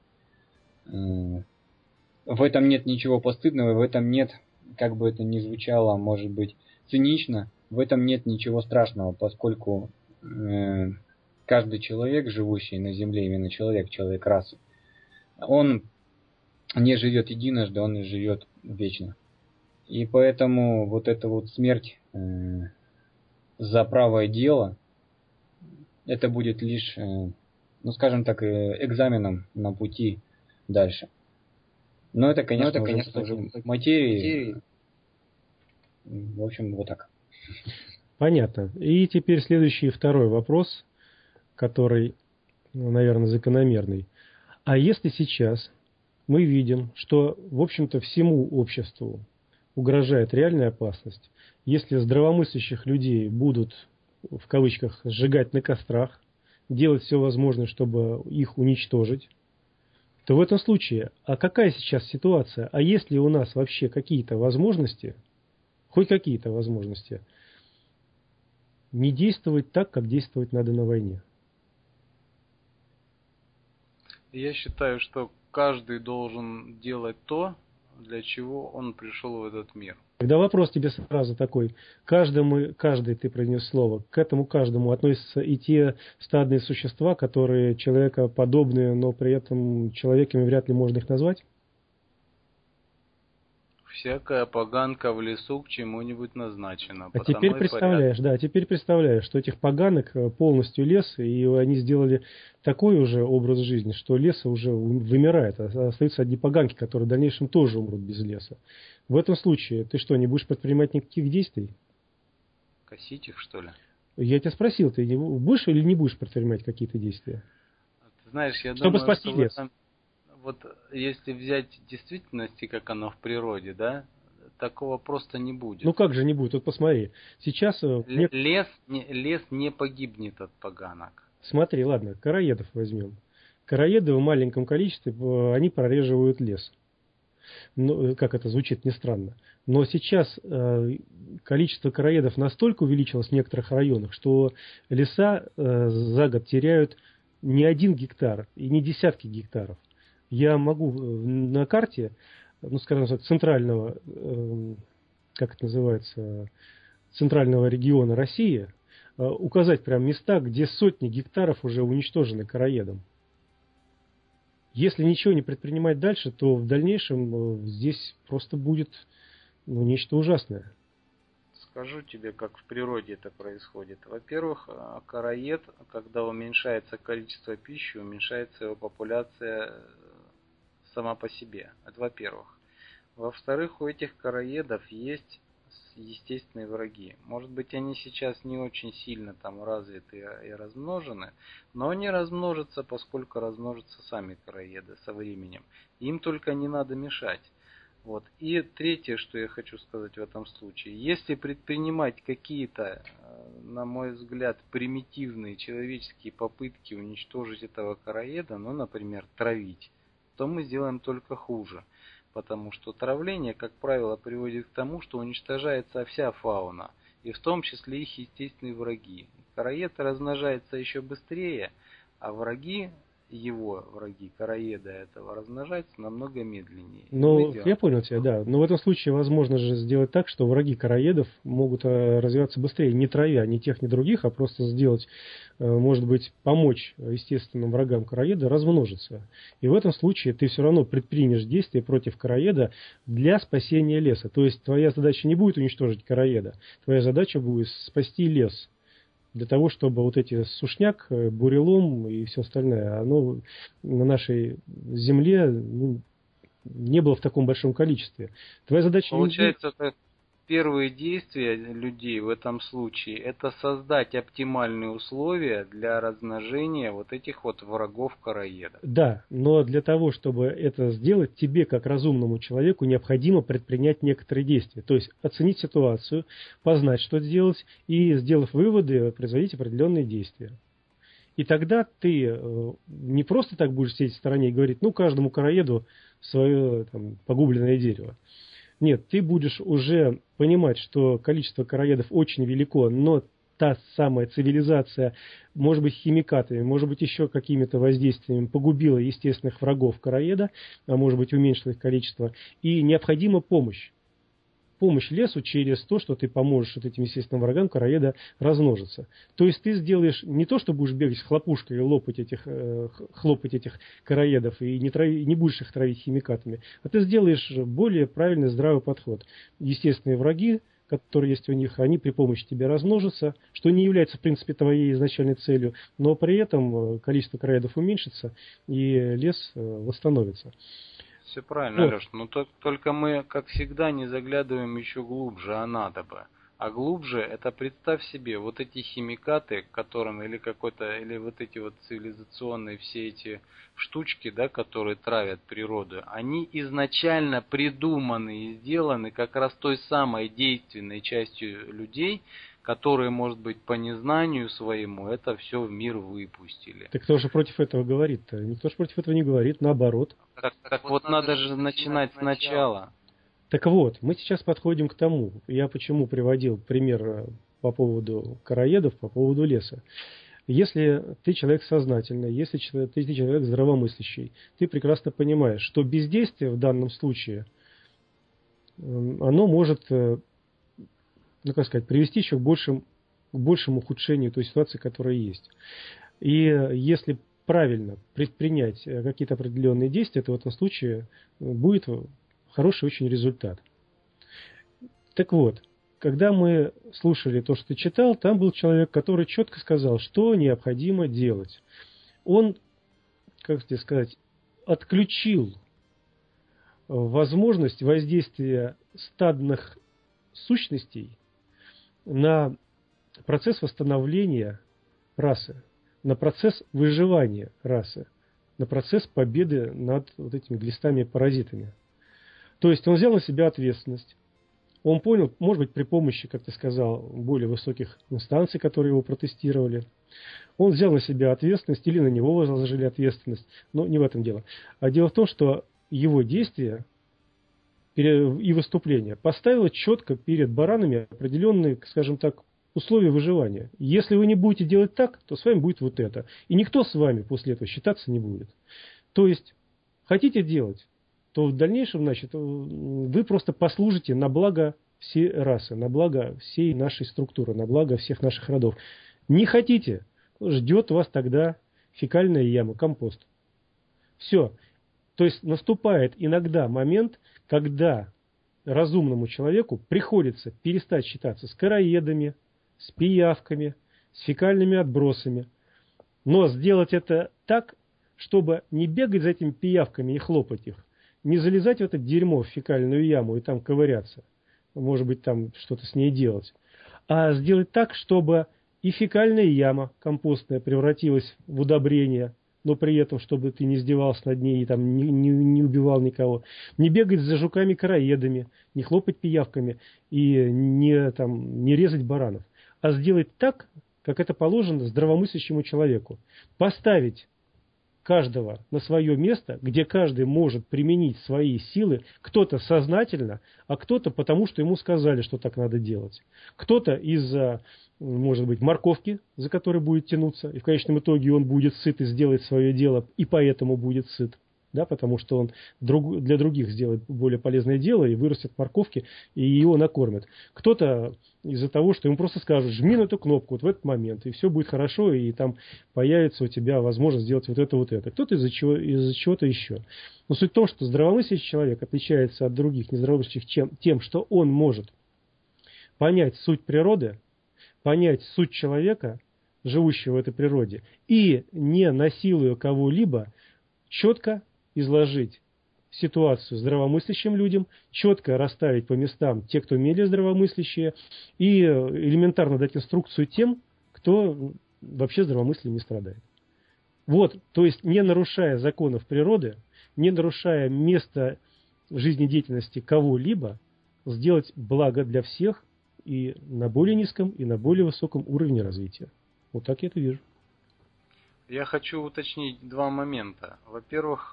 C: В этом нет ничего постыдного, в этом нет, как бы это ни звучало, может быть, цинично, в этом нет ничего страшного, поскольку каждый человек, живущий на Земле, именно человек, человек расы, он не живет единожды, он и живет вечно. И поэтому вот эта вот смерть э, за правое дело, это будет лишь, э, ну скажем так, э, экзаменом на пути дальше. Но это, конечно, Но это, конечно уже, уже материи. материи. В общем, вот так.
A: Понятно. И теперь следующий, второй вопрос, который, ну, наверное, закономерный. А если сейчас мы видим, что, в общем-то, всему обществу угрожает реальная опасность, если здравомыслящих людей будут, в кавычках, сжигать на кострах, делать все возможное, чтобы их уничтожить, то в этом случае, а какая сейчас ситуация? А есть ли у нас вообще какие-то возможности, хоть какие-то возможности, не действовать так, как действовать надо на войне?
B: Я считаю, что каждый должен делать то, для чего он пришел в этот мир.
A: Тогда вопрос тебе сразу такой. Каждому, каждый, ты произнес слово, к этому каждому относятся и те стадные существа, которые человекоподобные, но при этом человеками вряд ли можно их назвать?
B: Всякая поганка в лесу к чему-нибудь назначена.
A: А теперь представляешь, порядок. да, теперь представляешь, что этих поганок полностью лес, и они сделали такой уже образ жизни, что лес уже вымирает, а остаются одни поганки, которые в дальнейшем тоже умрут без леса. В этом случае ты что, не будешь предпринимать никаких действий?
B: Косить их, что ли?
A: Я тебя спросил, ты будешь или не будешь предпринимать какие-то действия?
B: Ты знаешь, я
A: Чтобы
B: думаю,
A: спасти
B: что
A: лес.
B: Этом... Вот если взять действительности, как оно в природе, да, такого просто не будет.
A: Ну как же не будет? Вот посмотри. Сейчас...
B: Л- лес, не, лес не погибнет от поганок.
A: Смотри, ладно, короедов возьмем. Короеды в маленьком количестве, они прореживают лес. Ну, как это звучит, не странно. Но сейчас э, количество короедов настолько увеличилось в некоторых районах, что леса э, за год теряют не один гектар и не десятки гектаров. Я могу на карте, ну, скажем так, центрального, э, как это называется, центрального региона России, э, указать прям места, где сотни гектаров уже уничтожены короедом. Если ничего не предпринимать дальше, то в дальнейшем здесь просто будет, ну, нечто ужасное.
B: Скажу тебе, как в природе это происходит. Во-первых, короед, когда уменьшается количество пищи, уменьшается его популяция сама по себе. Это во-первых. Во-вторых, у этих короедов есть естественные враги. Может быть, они сейчас не очень сильно там развиты и размножены, но они размножатся, поскольку размножатся сами короеды со временем. Им только не надо мешать. Вот. И третье, что я хочу сказать в этом случае. Если предпринимать какие-то, на мой взгляд, примитивные человеческие попытки уничтожить этого короеда, ну, например, травить, то мы сделаем только хуже. Потому что травление, как правило, приводит к тому, что уничтожается вся фауна, и в том числе их естественные враги. Короед размножается еще быстрее, а враги его, враги короеда этого, размножаются намного медленнее.
A: Ну, я понял тебя, да. Но в этом случае возможно же сделать так, что враги короедов могут развиваться быстрее, не травя ни тех, ни других, а просто сделать, может быть, помочь естественным врагам короеда размножиться. И в этом случае ты все равно предпримешь действия против короеда для спасения леса. То есть твоя задача не будет уничтожить короеда, твоя задача будет спасти лес. Для того, чтобы вот эти сушняк, бурелом и все остальное, оно на нашей земле, ну, не было в таком большом количестве. Твоя задача...
B: Получается, не... первые действия людей в этом случае — это создать оптимальные условия для размножения вот этих вот врагов короеда.
A: Да, но для того, чтобы это сделать, тебе, как разумному человеку, необходимо предпринять некоторые действия. То есть оценить ситуацию, познать, что делать, и, сделав выводы, производить определенные действия. И тогда ты не просто так будешь сидеть в стороне и говорить, ну, каждому короеду свое там, погубленное дерево. Нет, ты будешь уже понимать, что количество короедов очень велико, но та самая цивилизация, может быть, химикатами, может быть, еще какими-то воздействиями погубила естественных врагов короеда, а может быть, уменьшила их количество, и необходима помощь. Помощь лесу через то, что ты поможешь вот этим естественным врагам короеда размножиться. То есть ты сделаешь не то, что будешь бегать с хлопушкой и лопать этих, э, хлопать этих короедов и не, трави, не будешь их травить химикатами, а ты сделаешь более правильный, здравый подход. Естественные враги, которые есть у них, они при помощи тебя размножатся, что не является, в принципе, твоей изначальной целью, но при этом количество короедов уменьшится и лес восстановится.
B: Все правильно, вот. Алеш, но то, только мы, как всегда, не заглядываем еще глубже, а надо бы. А глубже, это представь себе, вот эти химикаты, которым, или какой-то, или вот эти вот цивилизационные все эти штучки, да, которые травят природу, они изначально придуманы и сделаны как раз той самой действенной частью людей, которые, может быть, по незнанию своему это все в мир выпустили.
A: Так кто же против этого говорит-то? Никто же против этого не говорит, наоборот.
B: Так, так вот надо же начинать сначала.
A: Так вот, мы сейчас подходим к тому. Я почему приводил пример по поводу короедов, по поводу леса. Если ты человек сознательный, если ты человек здравомыслящий, ты прекрасно понимаешь, что бездействие в данном случае, оно может, ну как сказать, привести еще к большему, к большему ухудшению той ситуации, которая есть. И если правильно предпринять какие-то определенные действия, то в этом случае будет хороший очень результат. Так вот, когда мы слушали то, что ты читал, там был человек, который четко сказал, что необходимо делать. Он, как тебе сказать, отключил возможность воздействия стадных сущностей на процесс восстановления расы, на процесс выживания расы, на процесс победы над вот этими глистами-паразитами. То есть он взял на себя ответственность. Он понял, может быть, при помощи, как ты сказал, более высоких инстанций, которые его протестировали. Он взял на себя ответственность, или на него возложили ответственность. Но не в этом дело. А дело в том, что его действия и выступления поставило четко перед баранами определенные, скажем так, условия выживания. Если вы не будете делать так, то с вами будет вот это. И никто с вами после этого считаться не будет. То есть, хотите делать, то в дальнейшем, значит, вы просто послужите на благо всей расы, на благо всей нашей структуры, на благо всех наших родов. Не хотите, ждет вас тогда фекальная яма, компост. Все. То есть наступает иногда момент, когда разумному человеку приходится перестать считаться с короедами, с пиявками, с фекальными отбросами. Но сделать это так, чтобы не бегать за этими пиявками и хлопать их, не залезать в это дерьмо, в фекальную яму и там ковыряться. может быть, там что-то с ней делать, а сделать так, чтобы и фекальная яма компостная превратилась в удобрение, но при этом, чтобы ты не издевался над ней и там не, не, не убивал никого, не бегать за жуками-караедами, не хлопать пиявками и не, там, не резать баранов, а сделать так, как это положено здравомыслящему человеку. Поставить каждого на свое место, где каждый может применить свои силы, кто-то сознательно, а кто-то потому, что ему сказали, что так надо делать. Кто-то из-за, может быть, морковки, за которой будет тянуться, и в конечном итоге он будет сыт и сделает свое дело, и поэтому будет сыт. Да, потому что он друг, для других сделает более полезное дело и вырастет морковки, и его накормят. Кто-то из-за того, что ему просто скажут, жми на эту кнопку вот в этот момент, и все будет хорошо, и там появится у тебя возможность сделать вот это, вот это. Кто-то из-за чего, из-за чего-то еще. Но суть в том, что здравомыслящий человек отличается от других нездравомыслящих чем, тем, что он может понять суть природы, понять суть человека, живущего в этой природе, и, не насилуя кого-либо, четко изложить ситуацию здравомыслящим людям, четко расставить по местам те, кто менее здравомыслящие, и элементарно дать инструкцию тем, кто вообще здравомыслием не страдает. Вот, то есть не нарушая законов природы, не нарушая место жизнедеятельности кого-либо, сделать благо для всех и на более низком, и на более высоком уровне развития. Вот так я это вижу.
B: Я хочу уточнить два момента. Во-первых,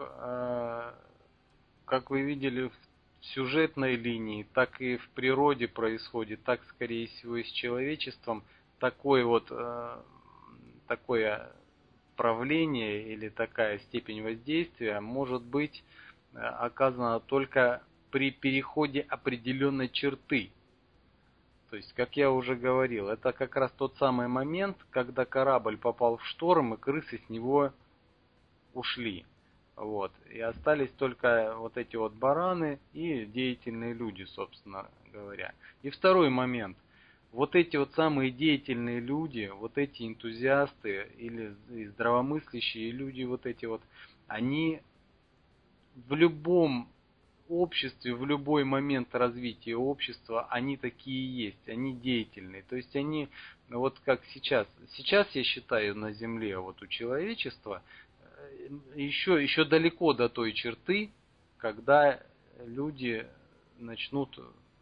B: как вы видели в сюжетной линии, так и в природе происходит, так, скорее всего, и с человечеством, такое вот такое правление или такая степень воздействия может быть оказана только при переходе определенной черты. То есть, как я уже говорил, это как раз тот самый момент, когда корабль попал в шторм, и крысы с него ушли. Вот. И остались только вот эти вот бараны и деятельные люди, собственно говоря. И второй момент. Вот эти вот самые деятельные люди, вот эти энтузиасты или здравомыслящие люди, вот эти вот, они в любом обществе, в любой момент развития общества, они такие есть, они деятельные. То есть они, вот как сейчас, сейчас я считаю на Земле, вот у человечества, еще, еще далеко до той черты, когда люди начнут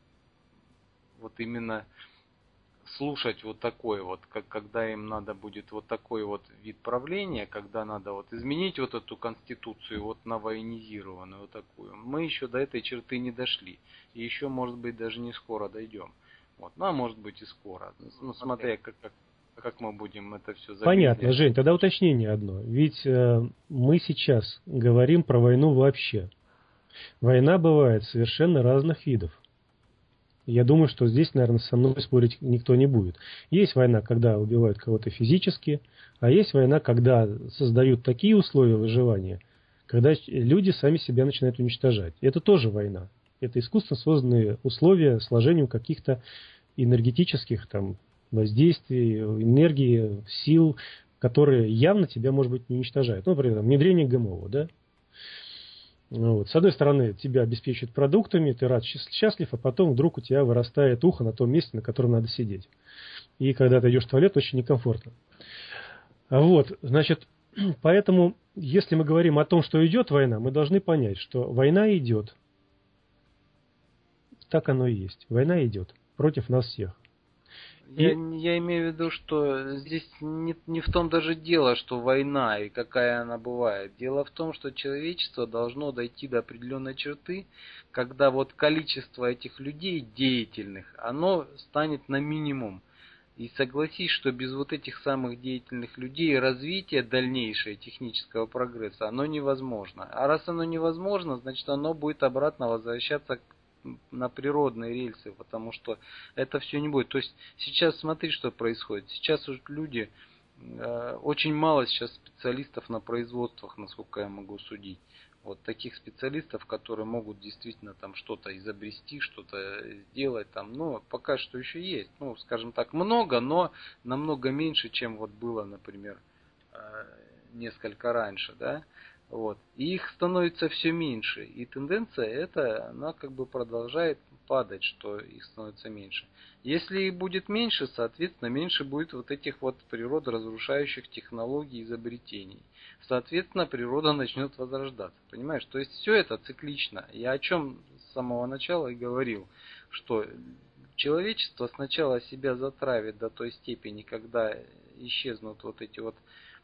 B: вот именно слушать вот такой вот, как, когда им надо будет вот такой вот вид правления, когда надо вот изменить вот эту конституцию, вот на военизированную вот такую. Мы еще до этой черты не дошли. И еще, может быть, даже не скоро дойдем. Вот. Ну, а может быть и скоро. Ну, смотря как, как, как мы будем это все записывать.
A: Понятно, Жень, тогда уточнение одно. Ведь э, мы сейчас говорим про войну вообще. Война бывает совершенно разных видов. Я думаю, что здесь, наверное, со мной спорить никто не будет. Есть война, когда убивают кого-то физически, а есть война, когда создают такие условия выживания, когда люди сами себя начинают уничтожать. Это тоже война. Это искусственно созданные условия сложению каких-то энергетических там, воздействий, энергии, сил, которые явно тебя, может быть, не уничтожают. Ну, например, внедрение ГМО, да? Вот. С одной стороны, тебя обеспечивают продуктами, ты рад, счастлив, а потом вдруг у тебя вырастает ухо на том месте, на котором надо сидеть. И когда ты идешь в туалет, очень некомфортно. Вот, значит, поэтому, если мы говорим о том, что идет война, мы должны понять, что война идет. Так оно и есть. Война идет против нас всех.
B: Я, я имею в виду, что здесь не, не в том даже дело, что война и какая она бывает. Дело в том, что человечество должно дойти до определенной черты, когда вот количество этих людей деятельных, оно станет на минимум. И согласись, что без вот этих самых деятельных людей развитие дальнейшее технического прогресса, оно невозможно. А раз оно невозможно, значит оно будет обратно возвращаться к на природные рельсы, потому что это все не будет. То есть сейчас смотри, что происходит. Сейчас уже люди, э, очень мало сейчас специалистов на производствах, насколько я могу судить. Вот таких специалистов, которые могут действительно там что-то изобрести, что-то сделать там. Но пока что еще есть. Ну, скажем так, много, но намного меньше, чем вот было, например, э, несколько раньше, да. Вот. И их становится все меньше. И тенденция эта, она как бы продолжает падать, что их становится меньше. Если их будет меньше, соответственно, меньше будет вот этих вот природоразрушающих технологий, изобретений. Соответственно, природа начнет возрождаться. Понимаешь? То есть все это циклично. Я о чем с самого начала и говорил, что человечество сначала себя затравит до той степени, когда исчезнут вот эти вот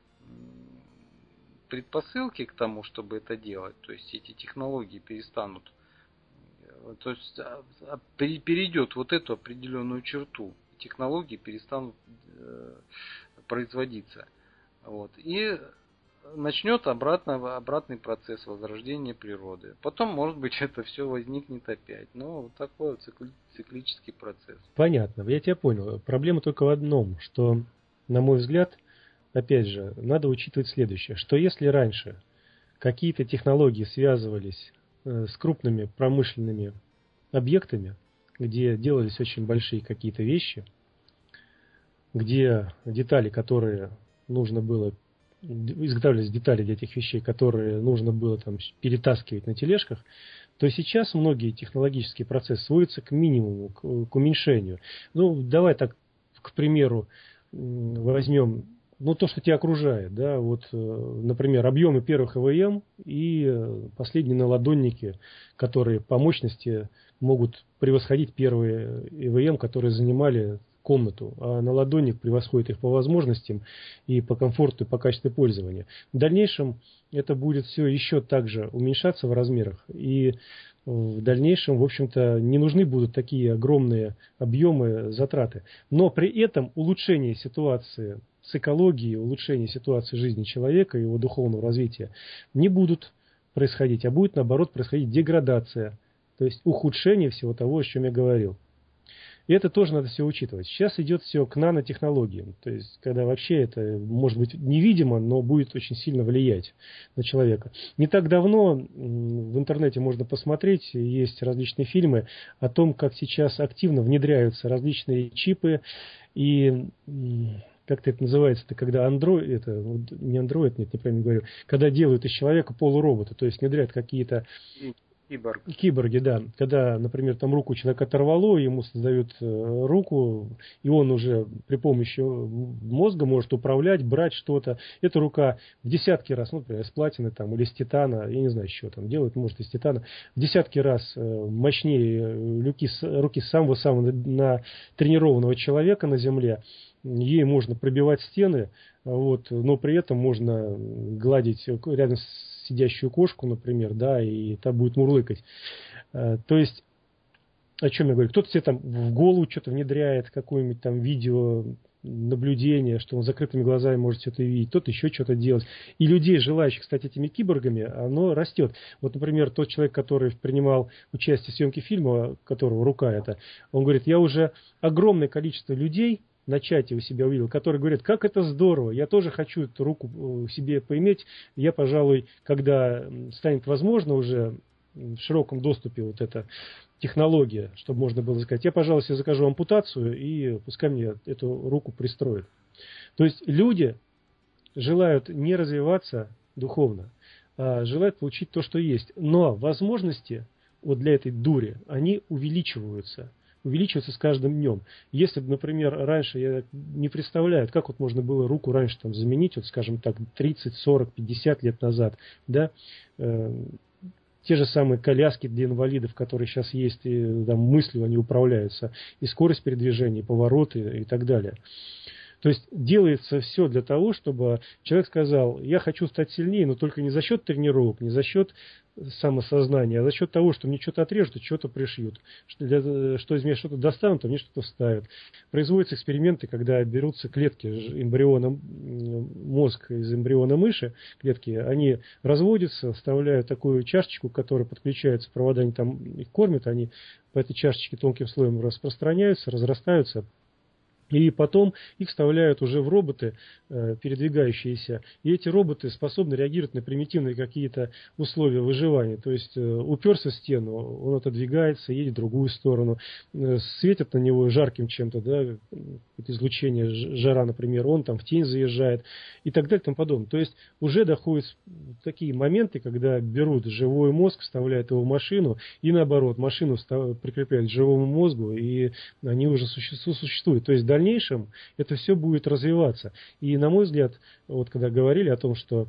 B: предпосылки к тому, чтобы это делать. То есть эти технологии перестанут, то есть перейдет вот эту определенную черту, технологии перестанут э, производиться. Вот. И начнет обратно, обратный процесс возрождения природы. Потом, может быть, это все возникнет опять. Но вот такой вот цикли, циклический процесс.
A: Понятно, я тебя понял. Проблема только в одном, что, на мой взгляд, опять же, надо учитывать следующее, что если раньше какие-то технологии связывались с крупными промышленными объектами, где делались очень большие какие-то вещи, где детали, которые нужно было, изготавливались детали для этих вещей, которые нужно было там перетаскивать на тележках, то сейчас многие технологические процессы сводятся к минимуму, к, к уменьшению. Ну, давай так, к примеру, возьмем ну, то, что тебя окружает, да, вот, например, объемы первых ЭВМ и последние наладонники, которые по мощности могут превосходить первые ЭВМ, которые занимали комнату, а наладонник превосходит их по возможностям и по комфорту, и по качеству пользования. В дальнейшем это будет все еще также уменьшаться в размерах, и в дальнейшем, в общем-то, не нужны будут такие огромные объемы затраты. Но при этом улучшение ситуации с экологией, улучшение ситуации жизни человека и его духовного развития не будут происходить, а будет, наоборот, происходить деградация, то есть ухудшение всего того, о чем я говорил. И это тоже надо все учитывать. Сейчас идет все к нанотехнологиям, то есть когда вообще это может быть невидимо, но будет очень сильно влиять на человека. Не так давно в интернете можно посмотреть, есть различные фильмы о том, как сейчас активно внедряются различные чипы и... как-то это называется, это когда андроид, это не андроид, нет, неправильно говорю, когда делают из человека полуробота, то есть внедряют какие-то
B: Киборг.
A: киборги, да, когда, например, там руку человека оторвало, ему создают руку, и он уже при помощи мозга может управлять, брать что-то. Эта рука в десятки раз, ну, например, из платины там, или из титана, я не знаю, что там делают, может, из титана, в десятки раз мощнее руки, руки самого-самого натренированного человека на земле. Ей можно пробивать стены, вот, но при этом можно гладить рядом с сидящую кошку, например, да, и та будет мурлыкать. То есть, о чем я говорю? Кто-то себе там в голову что-то внедряет, какое-нибудь там видео наблюдение, что он закрытыми глазами может что-то видеть, кто-то еще что-то делать. И людей, желающих стать этими киборгами, оно растет. Вот, например, тот человек, который принимал участие в съемке фильма, которого рука это, он говорит, я уже огромное количество людей на чате у себя увидел, которые говорят, как это здорово, я тоже хочу эту руку себе поиметь. Я, пожалуй, когда станет возможно уже в широком доступе вот эта технология, чтобы можно было сказать, я, пожалуй, себе закажу ампутацию и пускай мне эту руку пристроят. То есть люди желают не развиваться духовно, а желают получить то, что есть. Но возможности вот для этой дури, они увеличиваются. увеличивается с каждым днем. Если, например, раньше, я не представляю, как вот можно было руку раньше там заменить, вот, скажем так, тридцать, сорок, пятьдесят лет назад, да, э, те же самые коляски для инвалидов, которые сейчас есть, и там мыслью они управляются, и скорость передвижения, и повороты, и так далее. То есть делается все для того, чтобы человек сказал, я хочу стать сильнее, но только не за счет тренировок, не за счет самосознания, а за счет того, что мне что-то отрежут и что-то пришьют, что, для, что из меня что-то достанут, а мне что-то вставят. Производятся эксперименты, когда берутся клетки эмбриона, мозг из эмбриона мыши, клетки, они разводятся, вставляют такую чашечку, которая подключается, провода, они там их кормят, они по этой чашечке тонким слоем распространяются, разрастаются. И потом их вставляют уже в роботы, э, передвигающиеся. И эти роботы способны реагировать на примитивные какие-то условия выживания. То есть э, уперся в стену, он отодвигается, едет в другую сторону. Э, светят на него жарким чем-то, да, какое-то излучение жара, например, он там в тень заезжает и так далее и тому подобное. То есть уже доходят такие моменты, когда берут живой мозг, вставляют его в машину, и наоборот, машину прикрепляют к живому мозгу, и они уже существуют. То есть в дальнейшем это все будет развиваться. И на мой взгляд, вот когда говорили о том, что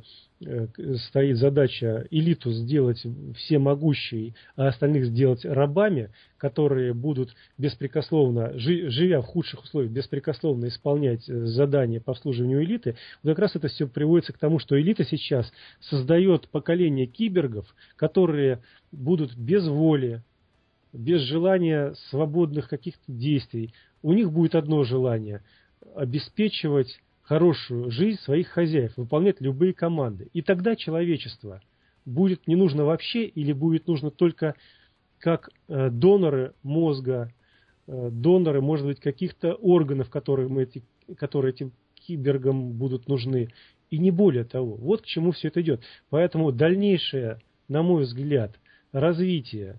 A: стоит задача элиту сделать всемогущей, а остальных сделать рабами, которые будут беспрекословно, живя в худших условиях, беспрекословно исполнять задания по обслуживанию элиты, вот как раз это все приводится к тому, что элита сейчас создает поколение киборгов, которые будут без воли, без желания свободных каких-то действий. У них будет одно желание – обеспечивать хорошую жизнь своих хозяев, выполнять любые команды. И тогда человечество будет не нужно вообще или будет нужно только как э, доноры мозга, э, доноры, может быть, каких-то органов, которые, мы эти, которые этим киборгам будут нужны. И не более того. Вот к чему все это идет. Поэтому дальнейшее, на мой взгляд, развитие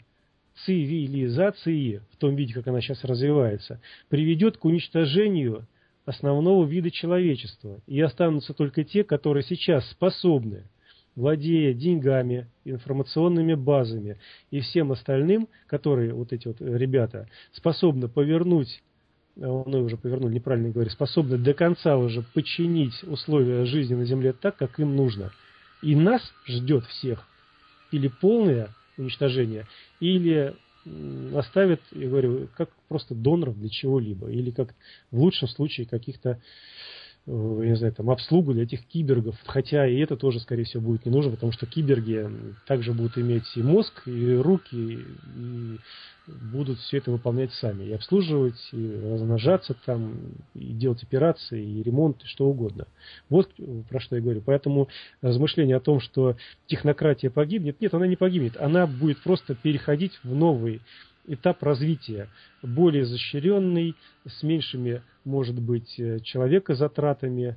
A: цивилизации в том виде, как она сейчас развивается, приведет к уничтожению основного вида человечества. И останутся только те, которые сейчас способны, владея деньгами, информационными базами и всем остальным, которые вот эти вот ребята способны повернуть, ну уже повернули, неправильно говорю, способны до конца уже подчинить условия жизни на Земле так, как им нужно. И нас ждет всех или полное уничтожение, или оставят, я говорю, как просто доноров для чего-либо, или как в лучшем случае каких-то, я не знаю, там, обслугу для этих киборгов, хотя и это тоже, скорее всего, будет не нужно, потому что киборги также будут иметь и мозг, и руки, и будут все это выполнять сами, и обслуживать, и размножаться там, и делать операции, и ремонт, и что угодно. Вот про что я говорю. Поэтому размышление о том, что технократия погибнет, нет, она не погибнет, она будет просто переходить в новый этап развития, более изощренный, с меньшими, может быть, человекозатратами,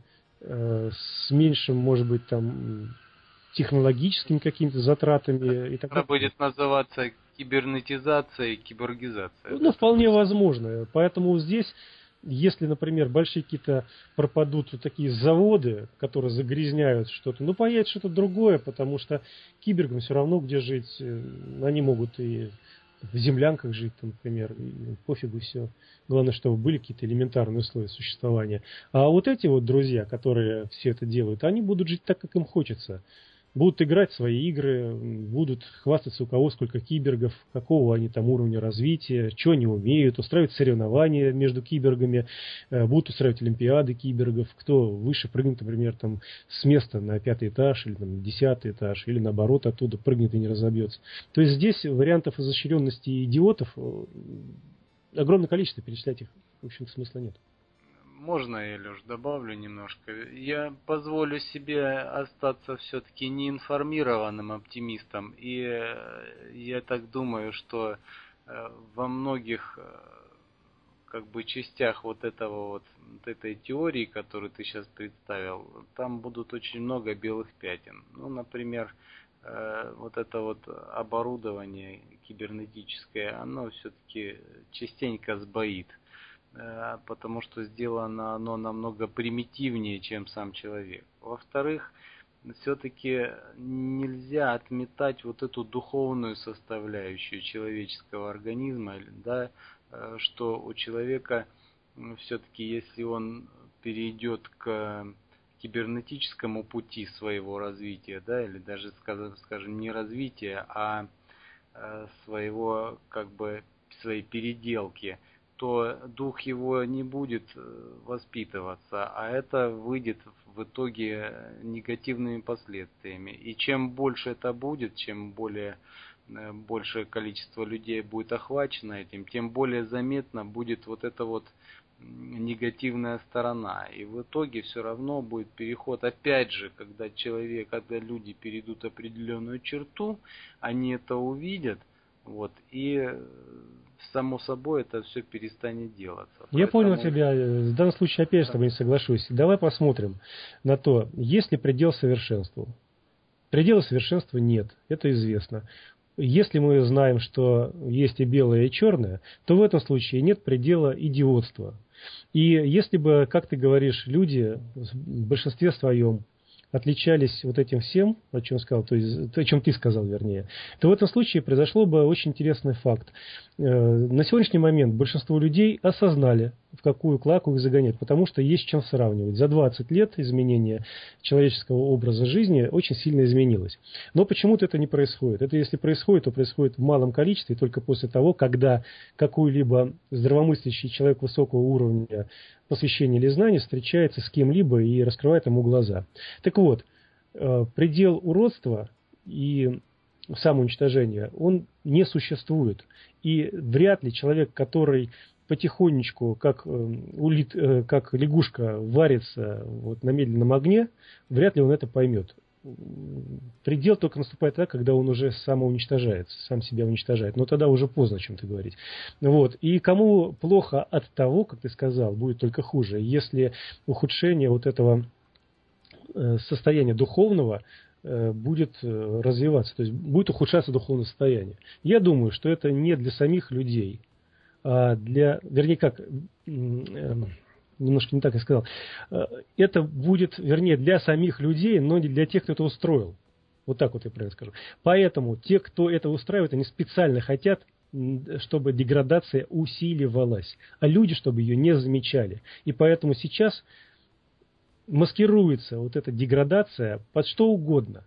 A: с меньшим, может быть, там, технологическими какими-то затратами. И так
B: Она будет называться кибернетизация и киборгизация.
A: Ну, вполне возможно. Поэтому здесь, если, например, большие какие-то пропадут вот такие заводы, которые загрязняют что-то, ну, появится что-то другое, потому что киборгам все равно где жить. Они могут и в землянках жить, там, например, и пофигу все. Главное, чтобы были какие-то элементарные условия существования. А вот эти вот друзья, которые все это делают, они будут жить так, как им хочется. Будут играть в свои игры, будут хвастаться у кого сколько киборгов, какого они там уровня развития, что они умеют, устраивать соревнования между киборгами, будут устраивать олимпиады киборгов, кто выше прыгнет, например, там, с места на пятый этаж или на десятый этаж, или наоборот оттуда прыгнет и не разобьется. То есть здесь вариантов изощренности и идиотов огромное количество, перечислять их, в общем-то, смысла нет.
B: Можно я, Леш, добавлю немножко? Я позволю себе остаться все-таки неинформированным оптимистом. И я так думаю, что во многих как бы частях вот этого вот, вот этой теории, которую ты сейчас представил, там будут очень много белых пятен. Ну, например, вот это вот оборудование кибернетическое, оно все-таки частенько сбоит. Потому что сделано оно намного примитивнее, чем сам человек. Во-вторых, все-таки нельзя отметать вот эту духовную составляющую человеческого организма, да, что у человека все-таки, если он перейдет к кибернетическому пути своего развития, да, или даже, скажем, не развития, а своего, как бы, своей переделки, то дух его не будет воспитываться, а это выйдет в итоге негативными последствиями. И чем больше это будет, чем более, большее количество людей будет охвачено этим, тем более заметно будет вот эта вот негативная сторона. И в итоге все равно будет переход, опять же, когда человек, когда люди перейдут определенную черту, они это увидят, вот, и само собой это все перестанет делаться.
A: Я Поэтому... понял тебя. В данном случае опять же с тобой не соглашусь. Давай посмотрим на то, есть ли предел совершенству. Предела совершенства нет, это известно. Если мы знаем, что есть и белое, и черное, то в этом случае нет предела идиотства. И если бы, как ты говоришь, люди в большинстве своем отличались вот этим всем, о чем сказал, то есть о чем ты сказал, вернее, то в этом случае произошло бы очень интересный факт. На сегодняшний момент большинство людей осознали, в какую клаку их загонять, потому что есть чем сравнивать. За двадцать лет изменение человеческого образа жизни очень сильно изменилось. Но почему-то это не происходит. Это если происходит, то происходит в малом количестве, только после того, когда какой-либо здравомыслящий человек высокого уровня посвящения или знаний встречается с кем-либо и раскрывает ему глаза. Так вот, предел уродства и самоуничтожения, он не существует. И вряд ли человек, который потихонечку, как, улит, как лягушка, варится вот на медленном огне, вряд ли он это поймет. Предел только наступает тогда, когда он уже самоуничтожается, сам себя уничтожает. Но тогда уже поздно о чем-то говорить. Вот. И кому плохо от того, как ты сказал, будет только хуже, если ухудшение вот этого состояния духовного будет развиваться, то есть будет ухудшаться духовное состояние. Я думаю, что это не для самих людей, а для, вернее как, немножко не так я сказал, это будет, вернее, для самих людей, но не для тех, кто это устроил. Вот так вот я правильно скажу. Поэтому те, кто это устраивает, они специально хотят, чтобы деградация усиливалась, а люди, чтобы ее не замечали. И поэтому сейчас маскируется вот эта деградация под что угодно.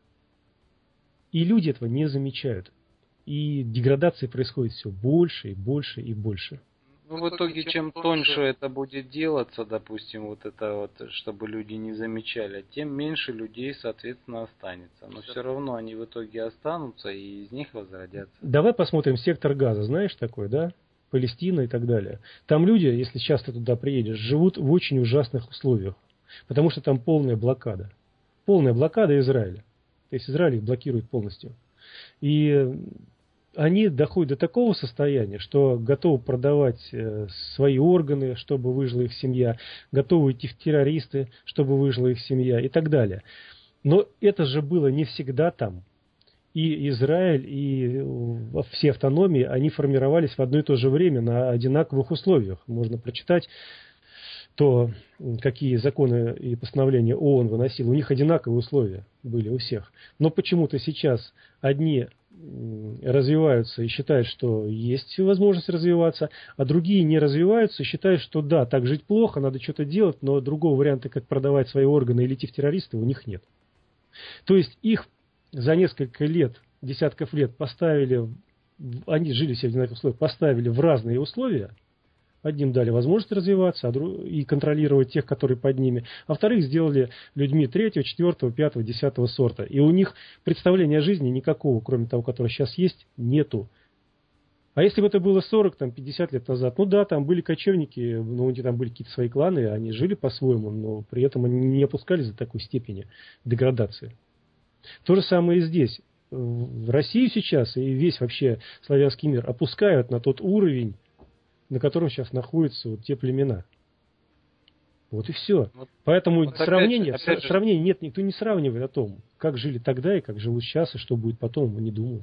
A: И люди этого не замечают. И деградация происходит все больше и больше и больше.
B: Ну, в итоге, чем тоньше это будет делаться, допустим, вот это вот, чтобы люди не замечали, тем меньше людей, соответственно, останется. Но все равно они в итоге останутся и из них возродятся.
A: Давай посмотрим сектор Газа, знаешь такой, да? Палестина и так далее. Там люди, если часто туда приедешь, живут в очень ужасных условиях. Потому что там полная блокада. Полная блокада Израиля. То есть Израиль их блокирует полностью. И они доходят до такого состояния, что готовы продавать свои органы, чтобы выжила их семья, готовы идти в террористы, чтобы выжила их семья и так далее. Но это же было не всегда там. И Израиль, и все автономии, они формировались в одно и то же время на одинаковых условиях. Можно прочитать то, какие законы и постановления ООН выносил. У них одинаковые условия были у всех. Но почему-то сейчас одни развиваются и считают, что есть возможность развиваться, а другие не развиваются и считают, что да, так жить плохо, надо что-то делать, но другого варианта, как продавать свои органы или идти в террористы, у них нет. То есть их за несколько лет, десятков лет поставили, они жили все в одинаковых условиях, поставили в разные условия. Одним дали возможность развиваться и контролировать тех, которые под ними, а вторых сделали людьми третьего, четвертого, пятого, десятого сорта. И у них представления о жизни никакого, кроме того, которое сейчас есть, нету. А если бы это было сорок, там, пятьдесят лет назад, ну да, там были кочевники, ну, у них там были какие-то свои кланы, они жили по-своему, но при этом они не опускались до такой степени деградации. То же самое и здесь. В России сейчас и весь вообще славянский мир опускают на тот уровень, на котором сейчас находятся вот те племена. Вот и все. Вот, Поэтому вот сравнение, опять же, опять же... сравнение нет, никто не сравнивает о том, как жили тогда и как живут сейчас, и что будет потом, они думают.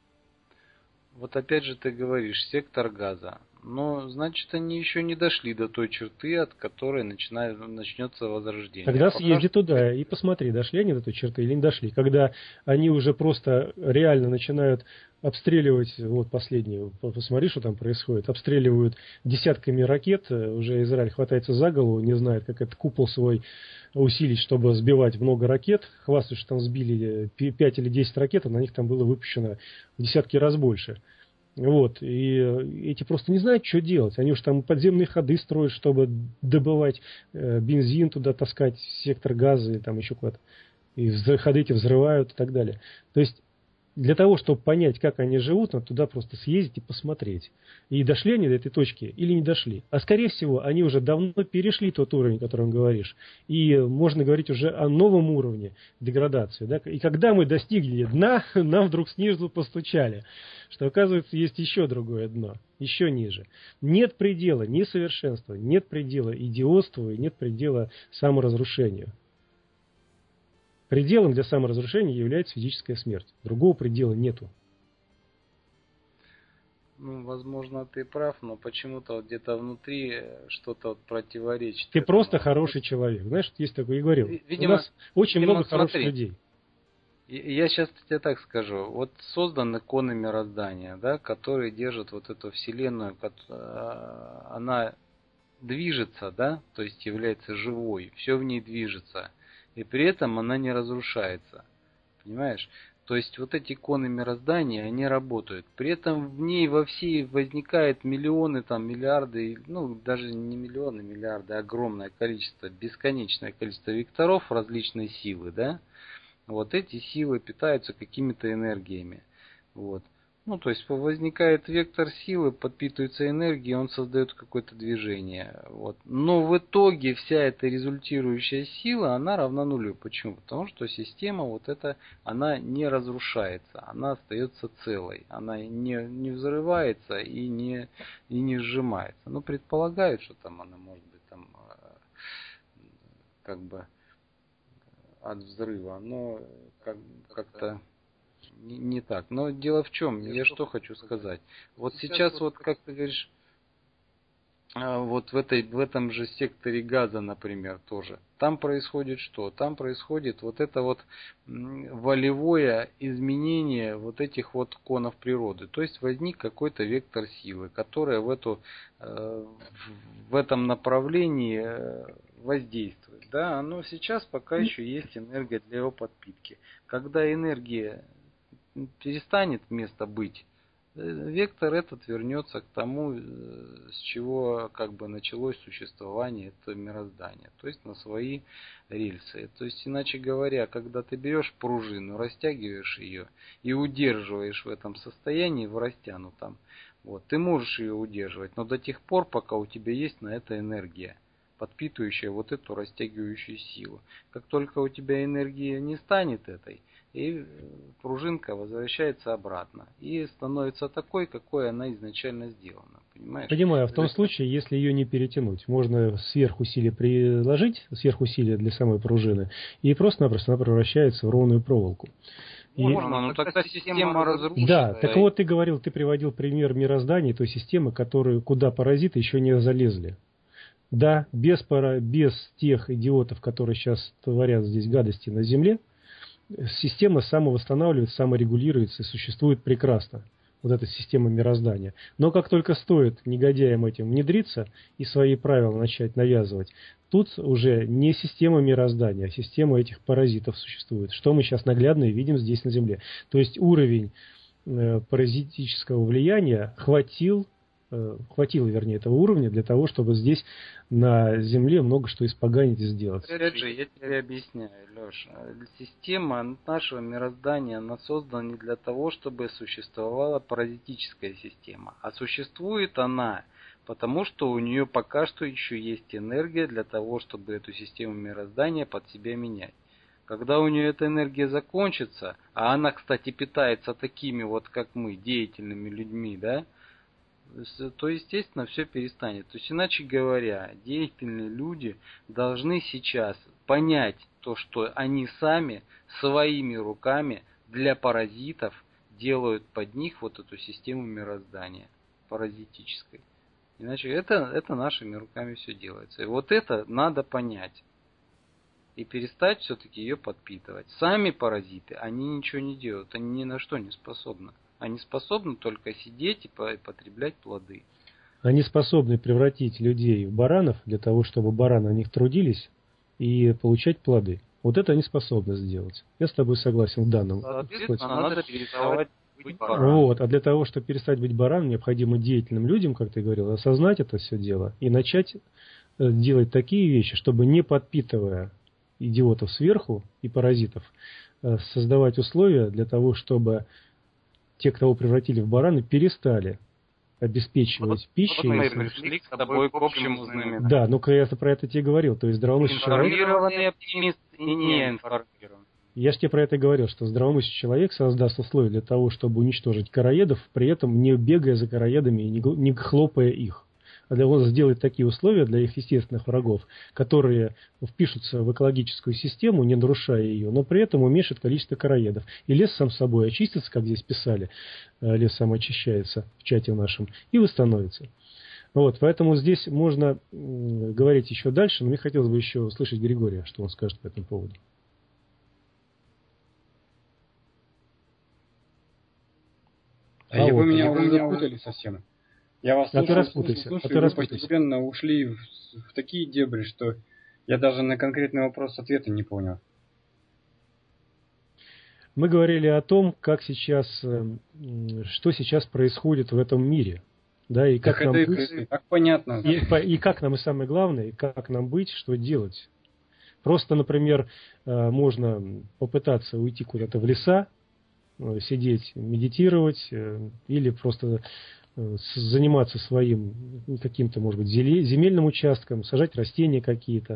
B: Вот опять же ты говоришь, сектор Газа. Но, значит, они еще не дошли до той черты, от которой начинает, начнется возрождение.
A: Тогда съезди что... туда и посмотри, дошли они до той черты или не дошли. Когда они уже просто реально начинают обстреливать, вот последние, посмотри, что там происходит, обстреливают десятками ракет, уже Израиль хватается за голову, не знает, как этот купол свой усилить, чтобы сбивать много ракет, хвастают, что там сбили пять или десять ракет, а на них там было выпущено в десятки раз больше. Вот, и эти просто не знают, что делать. Они уж там подземные ходы строят, чтобы добывать э, бензин, туда таскать сектор Газа или там еще куда-то. И ходы эти взрывают и так далее. То есть, для того, чтобы понять, как они живут, надо туда просто съездить и посмотреть. И дошли они до этой точки или не дошли. А скорее всего, они уже давно перешли тот уровень, о котором говоришь. И можно говорить уже о новом уровне деградации. Да? И когда мы достигли дна, нам вдруг снизу постучали. Что, оказывается, есть еще другое дно, еще ниже. Нет предела несовершенства, нет предела идиотству и нет предела саморазрушению. Пределом для саморазрушения является физическая смерть. Другого предела нету.
B: Ну, возможно, ты прав, но почему-то вот где-то внутри что-то вот противоречит.
A: Ты
B: этому.
A: просто хороший человек. Знаешь, есть такое, я говорил.
B: Видимо,
A: у нас очень
B: видимо,
A: много хороших
B: смотри.
A: людей.
B: Я сейчас тебе так скажу. Вот создан иконы мироздания, да, которые держат вот эту вселенную, она движется, да, то есть является живой, все в ней движется, и при этом она не разрушается. Понимаешь? То есть вот эти иконы мироздания, они работают. При этом в ней во всей возникают миллионы, там, миллиарды, ну, даже не миллионы, миллиарды, огромное количество, бесконечное количество векторов различной силы, да. Вот эти силы питаются какими-то энергиями. Вот. Ну, то есть возникает вектор силы, подпитывается энергией, он создает какое-то движение. Вот. Но в итоге вся эта результирующая сила, она равна нулю. Почему? Потому что система вот эта, она не разрушается, она остается целой. Она не, не взрывается и не, и не сжимается. Ну, предполагают, что там она может быть там как бы от взрыва, но как, как-то не, не так. Но дело в чем, я что хочу сказать. Вот сейчас, вот как ты говоришь, вот в, этой, в этом же секторе газа, например, тоже. Там происходит что? Там происходит вот это вот волевое изменение вот этих вот конов природы. То есть возник какой-то вектор силы, которая в, эту, в этом направлении воздействует. Да, но сейчас пока еще есть энергия для его подпитки. Когда энергия перестанет место быть, вектор этот вернется к тому, с чего как бы началось существование этого мироздания, то есть на свои рельсы. То есть, иначе говоря, когда ты берешь пружину, растягиваешь ее и удерживаешь в этом состоянии, в растянутом, вот, ты можешь ее удерживать, но до тех пор, пока у тебя есть на это энергия, подпитывающая вот эту растягивающую силу. Как только у тебя энергии не станет этой, и пружинка возвращается обратно и становится такой, какой она изначально сделана. Понимаешь?
A: Понимаю, в том случае, если ее не перетянуть, можно сверхусилие приложить, сверхусилие для самой пружины, и просто-напросто она превращается в ровную проволоку.
B: Можно, и... но тогда система разрушится.
A: Да, так вот ты говорил, ты приводил пример мироздания, той системы, которые, куда паразиты еще не залезли. Да, без, пара, без тех идиотов, которые сейчас творят здесь гадости на Земле, система самовосстанавливается, саморегулируется и существует прекрасно. Вот эта система мироздания. Но как только стоит негодяям этим внедриться и свои правила начать навязывать, тут уже не система мироздания, а система этих паразитов существует. Что мы сейчас наглядно видим здесь на Земле. То есть уровень э, паразитического влияния хватил, э, хватило, вернее, этого уровня для того, чтобы здесь на Земле много что испоганить и сделать.
B: Опять же, я тебе объясняю, Леша. Система нашего мироздания, она создана не для того, чтобы существовала паразитическая система. А существует она, потому что у нее пока что еще есть энергия для того, чтобы эту систему мироздания под себя менять. Когда у нее эта энергия закончится, а она, кстати, питается такими вот, как мы, деятельными людьми, да, то, естественно, все перестанет. То есть, иначе говоря, деятельные люди должны сейчас понять то, что они сами своими руками для паразитов делают под них вот эту систему мироздания паразитической. Иначе это, это нашими руками все делается. И вот это надо понять. И перестать все-таки ее подпитывать. Сами паразиты, они ничего не делают, они ни на что не способны. Они способны только сидеть и потреблять плоды.
A: Они способны превратить людей в баранов для того, чтобы бараны на них трудились и получать плоды. Вот это они способны сделать. Я с тобой согласен в данном случае.
B: Надо переставать быть бараном.
A: Вот. А для того, чтобы перестать быть бараном, необходимо деятельным людям, как ты говорил, осознать это все дело и начать делать такие вещи, чтобы, не подпитывая идиотов сверху и паразитов, создавать условия для того, чтобы те, кого превратили в бараны, перестали обеспечивать
B: вот,
A: пищей.
B: Вот мы пришли с тобой к общему знаменателю.
A: Да, ну я про это тебе говорил. То есть здравомыслящий человек...
B: Информированный оптимист и не информированный.
A: Я же тебе про это говорил, что здравомыслящий человек создаст условия для того, чтобы уничтожить короедов, при этом не бегая за короедами и не хлопая их. а для он сделает такие условия для их естественных врагов, которые впишутся в экологическую систему, не нарушая ее, но при этом уменьшит количество короедов. И лес сам собой очистится, как здесь писали, лес сам очищается в чате нашем, и восстановится. Вот, поэтому здесь можно говорить еще дальше, но мне хотелось бы еще услышать Григория, что он скажет по этому поводу.
C: А, а вы вот, меня уже запутали совсем. Я вас слушаю, а слушаю, слушаю, а вы постепенно ушли в, в такие дебри, что я даже на конкретный вопрос ответа не понял.
A: Мы говорили о том, как сейчас, что сейчас происходит в этом мире. Да, и как
C: так
A: нам
C: это
A: быть,
C: и, так понятно.
A: И, и как нам, и самое главное, как нам быть, что делать. Просто, например, можно попытаться уйти куда-то в леса, сидеть, медитировать, или просто заниматься своим каким-то, может быть, земельным участком, сажать растения какие-то,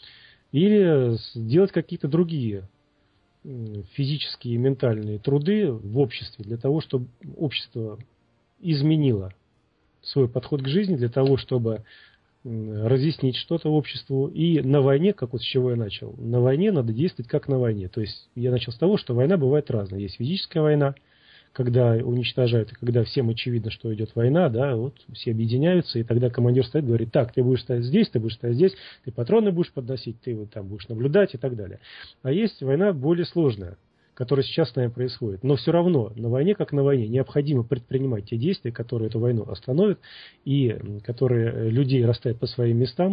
A: или делать какие-то другие физические и ментальные труды в обществе, для того, чтобы общество изменило свой подход к жизни, для того, чтобы разъяснить что-то обществу. И на войне, как вот с чего я начал, на войне надо действовать как на войне. То есть я начал с того, что война бывает разная. Есть физическая война, когда уничтожают, и когда всем очевидно, что идет война, да, вот все объединяются, и тогда командир стоит, говорит: так, ты будешь стоять здесь, ты будешь стоять здесь, ты патроны будешь подносить, ты вот там будешь наблюдать и так далее. А есть война более сложная, которая сейчас с нами происходит. Но все равно на войне, как на войне, необходимо предпринимать те действия, которые эту войну остановят и которые людей расставят по своим местам.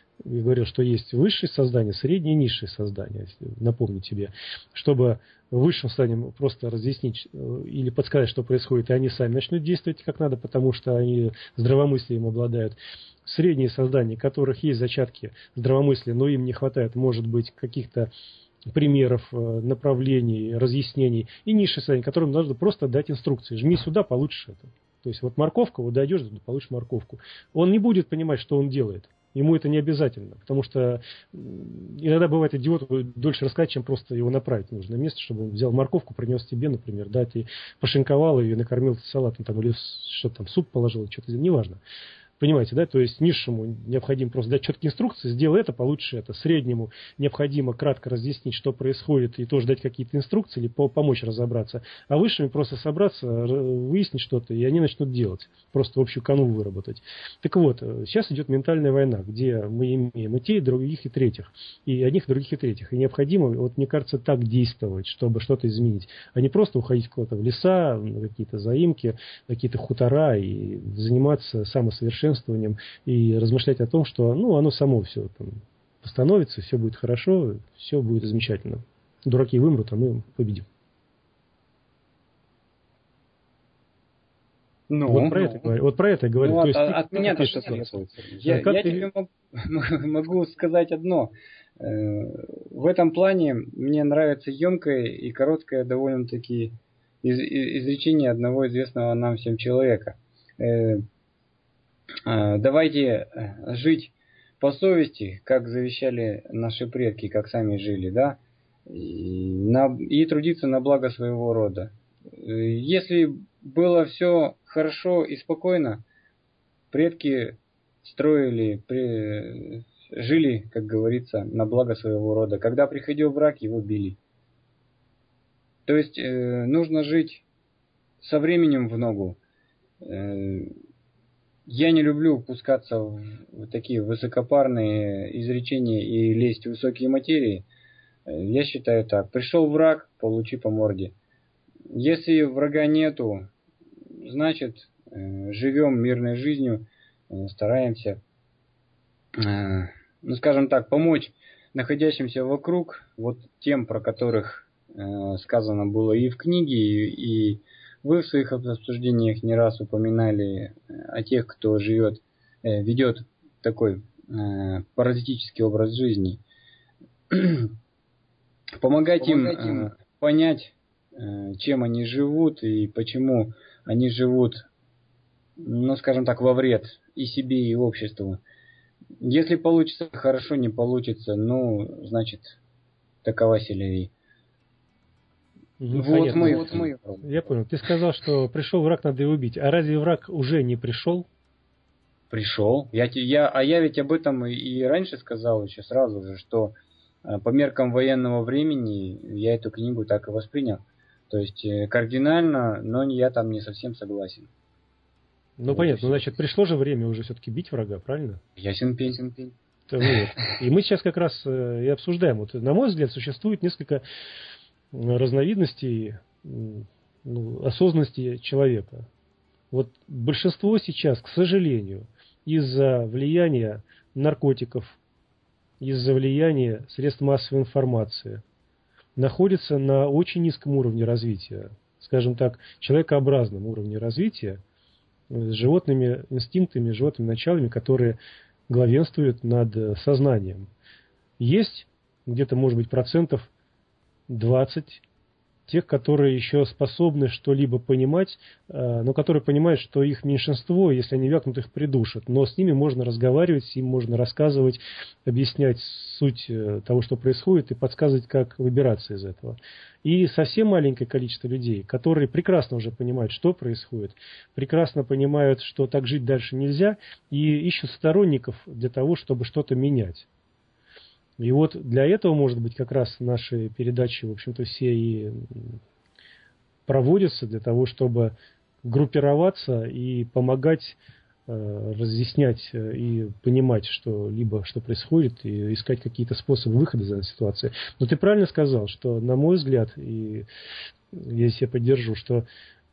A: Я говорил, что есть высшие создания, средние и низшие создания. Напомню тебе, чтобы высшим созданиям просто разъяснить или подсказать, что происходит, и они сами начнут действовать как надо, потому что они здравомыслием обладают. Средние создания, у которых есть зачатки здравомыслия, но им не хватает, может быть, каких-то примеров, направлений, разъяснений, и низшие создания, которым нужно просто дать инструкции. Жми сюда, получишь это. То есть вот морковка, вот дойдешь, получишь морковку. Он не будет понимать, что он делает. Ему это не обязательно, потому что иногда бывает идиот дольше рассказать, чем просто его направить в нужное место, чтобы он взял морковку, принес тебе, например, да, ты пошинковал ее, накормил салатом там, или что-то там, суп положил, что-то, неважно. Понимаете, да? То есть низшему необходимо просто дать четкие инструкции, сделай это, получше это. Среднему необходимо кратко разъяснить, что происходит, и тоже дать какие-то инструкции или помочь разобраться. А высшими просто собраться, выяснить что-то, и они начнут делать. Просто общую канву выработать. Так вот, сейчас идет ментальная война, где мы имеем и те, и других, и третьих. И одних, и других, и третьих. И необходимо, вот мне кажется, так действовать, чтобы что-то изменить. А не просто уходить куда-то в леса, на какие-то заимки, на какие-то хутора и заниматься самосовершенствованием и размышлять о том, что ну, оно само все там восстановится, все будет хорошо, все будет замечательно. Дураки вымрут, а мы победим.
C: Ну,
A: вот, про
C: ну,
A: это, вот про это я говорю.
C: Ну,
A: То есть,
C: от, от меня-то что требуется? Я, я ты... тебе могу, могу сказать одно. В этом плане мне нравится емкое и короткое довольно-таки из, из, изречение одного известного нам всем человека. Давайте жить по совести, как завещали наши предки, как сами жили, да, и, на, и трудиться на благо своего рода. Если было все хорошо и спокойно, предки строили, при, жили, как говорится, на благо своего рода. Когда приходил враг, его били. То есть э, нужно жить со временем в ногу. Э, Я не люблю пускаться в такие высокопарные изречения и лезть в высокие материи. Я считаю так. Пришел враг, получи по морде. Если врага нету, значит, живем мирной жизнью, стараемся, ну скажем так, помочь находящимся вокруг, вот тем, про которых сказано было и в книге, и вы в своих обсуждениях не раз упоминали о тех, кто живет, ведет такой паразитический образ жизни. Помогать им, им понять, чем они живут и почему они живут, ну, скажем так, во вред и себе, и обществу. Если получится хорошо, не получится, ну, значит, такова селяви.
A: Ну, вот мой, вот мой. Я понял. Ты сказал, что пришел враг, надо его убить. А разве враг уже не пришел?
C: Пришел. Я, я, а я ведь об этом и, и раньше сказал еще сразу же, что э, по меркам военного времени я эту книгу так и воспринял. То есть э, кардинально, но я там не совсем согласен.
A: Ну, вот понятно. Значит, пришло же время уже все-таки бить врага, правильно?
C: Ясен пень, ясен пень.
A: Вот. И мы сейчас как раз и обсуждаем. Вот, на мой взгляд, существует несколько разновидностей ну, осознанности человека. Вот большинство сейчас, к сожалению, из-за влияния наркотиков, из-за влияния средств массовой информации находится на очень низком уровне развития, скажем так, человекообразном уровне развития, с животными инстинктами, животными началами, которые главенствуют над сознанием. Есть где-то, может быть, процентов двадцать тех, которые еще способны что-либо понимать, но которые понимают, что их меньшинство, если они вякнут, их придушат. Но с ними можно разговаривать, им можно рассказывать, объяснять суть того, что происходит, и подсказывать, как выбираться из этого. И совсем маленькое количество людей, которые прекрасно уже понимают, что происходит, прекрасно понимают, что так жить дальше нельзя, и ищут сторонников для того, чтобы что-то менять. И вот для этого, может быть, как раз наши передачи, в общем-то, все и проводятся для того, чтобы группироваться и помогать э, разъяснять и понимать, что либо что происходит, и искать какие-то способы выхода из этой ситуации. Но ты правильно сказал, что, на мой взгляд, и я себя поддержу, что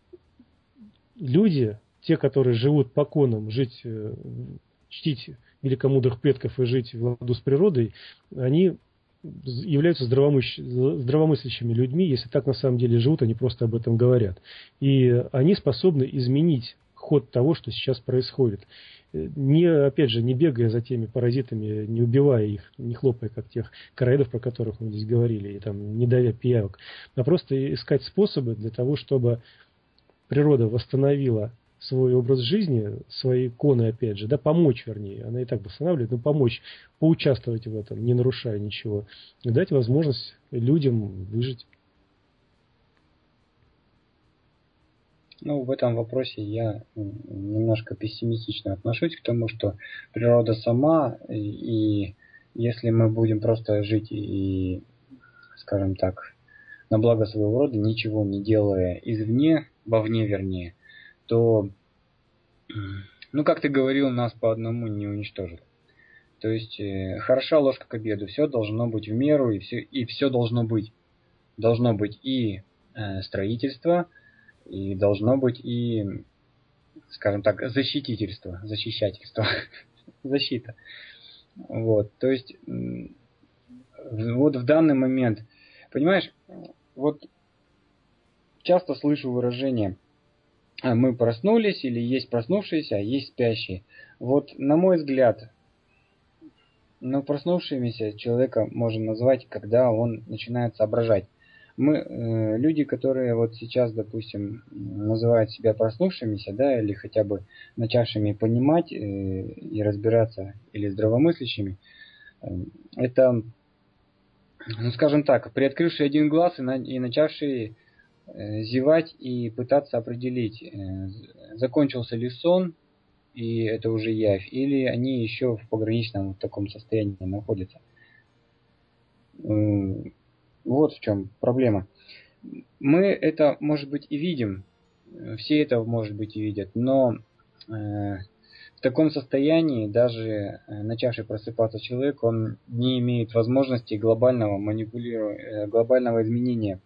A: люди, те, которые живут по конам, жить, чтить великомудрых предков и жить в ладу с природой, они являются здравомыш... здравомыслящими людьми, если так на самом деле живут, они просто об этом говорят. И они способны изменить ход того, что сейчас происходит. Не, опять же, не бегая за теми паразитами, не убивая их, не хлопая, как тех короидов, про которых мы здесь говорили, и там, не давя пиявок, а просто искать способы для того, чтобы природа восстановила свой образ жизни, свои коны, опять же, да, помочь, вернее, она и так восстанавливает, но помочь, поучаствовать в этом, не нарушая ничего, и дать возможность людям выжить.
C: Ну, в этом вопросе я немножко пессимистично отношусь к тому, что природа сама, и, и если мы будем просто жить и, скажем так, на благо своего рода, ничего не делая извне, вовне вернее, то, ну, как ты говорил, нас по одному не уничтожит. То есть, э, хороша ложка к обеду, все должно быть в меру, и все, и все должно быть. Должно быть и э, строительство, и должно быть и, скажем так, защитительство, защищательство, защита. Вот, то есть, вот в данный момент, понимаешь, вот часто слышу выражение: мы проснулись, или есть проснувшиеся, а есть спящие. Вот, на мой взгляд, ну, проснувшимися человека можно назвать, когда он начинает соображать. Мы, э, люди, которые вот сейчас, допустим, называют себя проснувшимися, да, или хотя бы начавшими понимать э, и разбираться, или здравомыслящими, э, это, ну, скажем так, приоткрывшие один глаз и, на, и начавшие зевать и пытаться определить, закончился ли сон, и это уже явь, или они еще в пограничном вот таком состоянии находятся. Вот в чем проблема. Мы это, может быть, и видим, все это, может быть, и видят, но в таком состоянии даже начавший просыпаться человек, он не имеет возможности глобального манипулирования, глобального изменения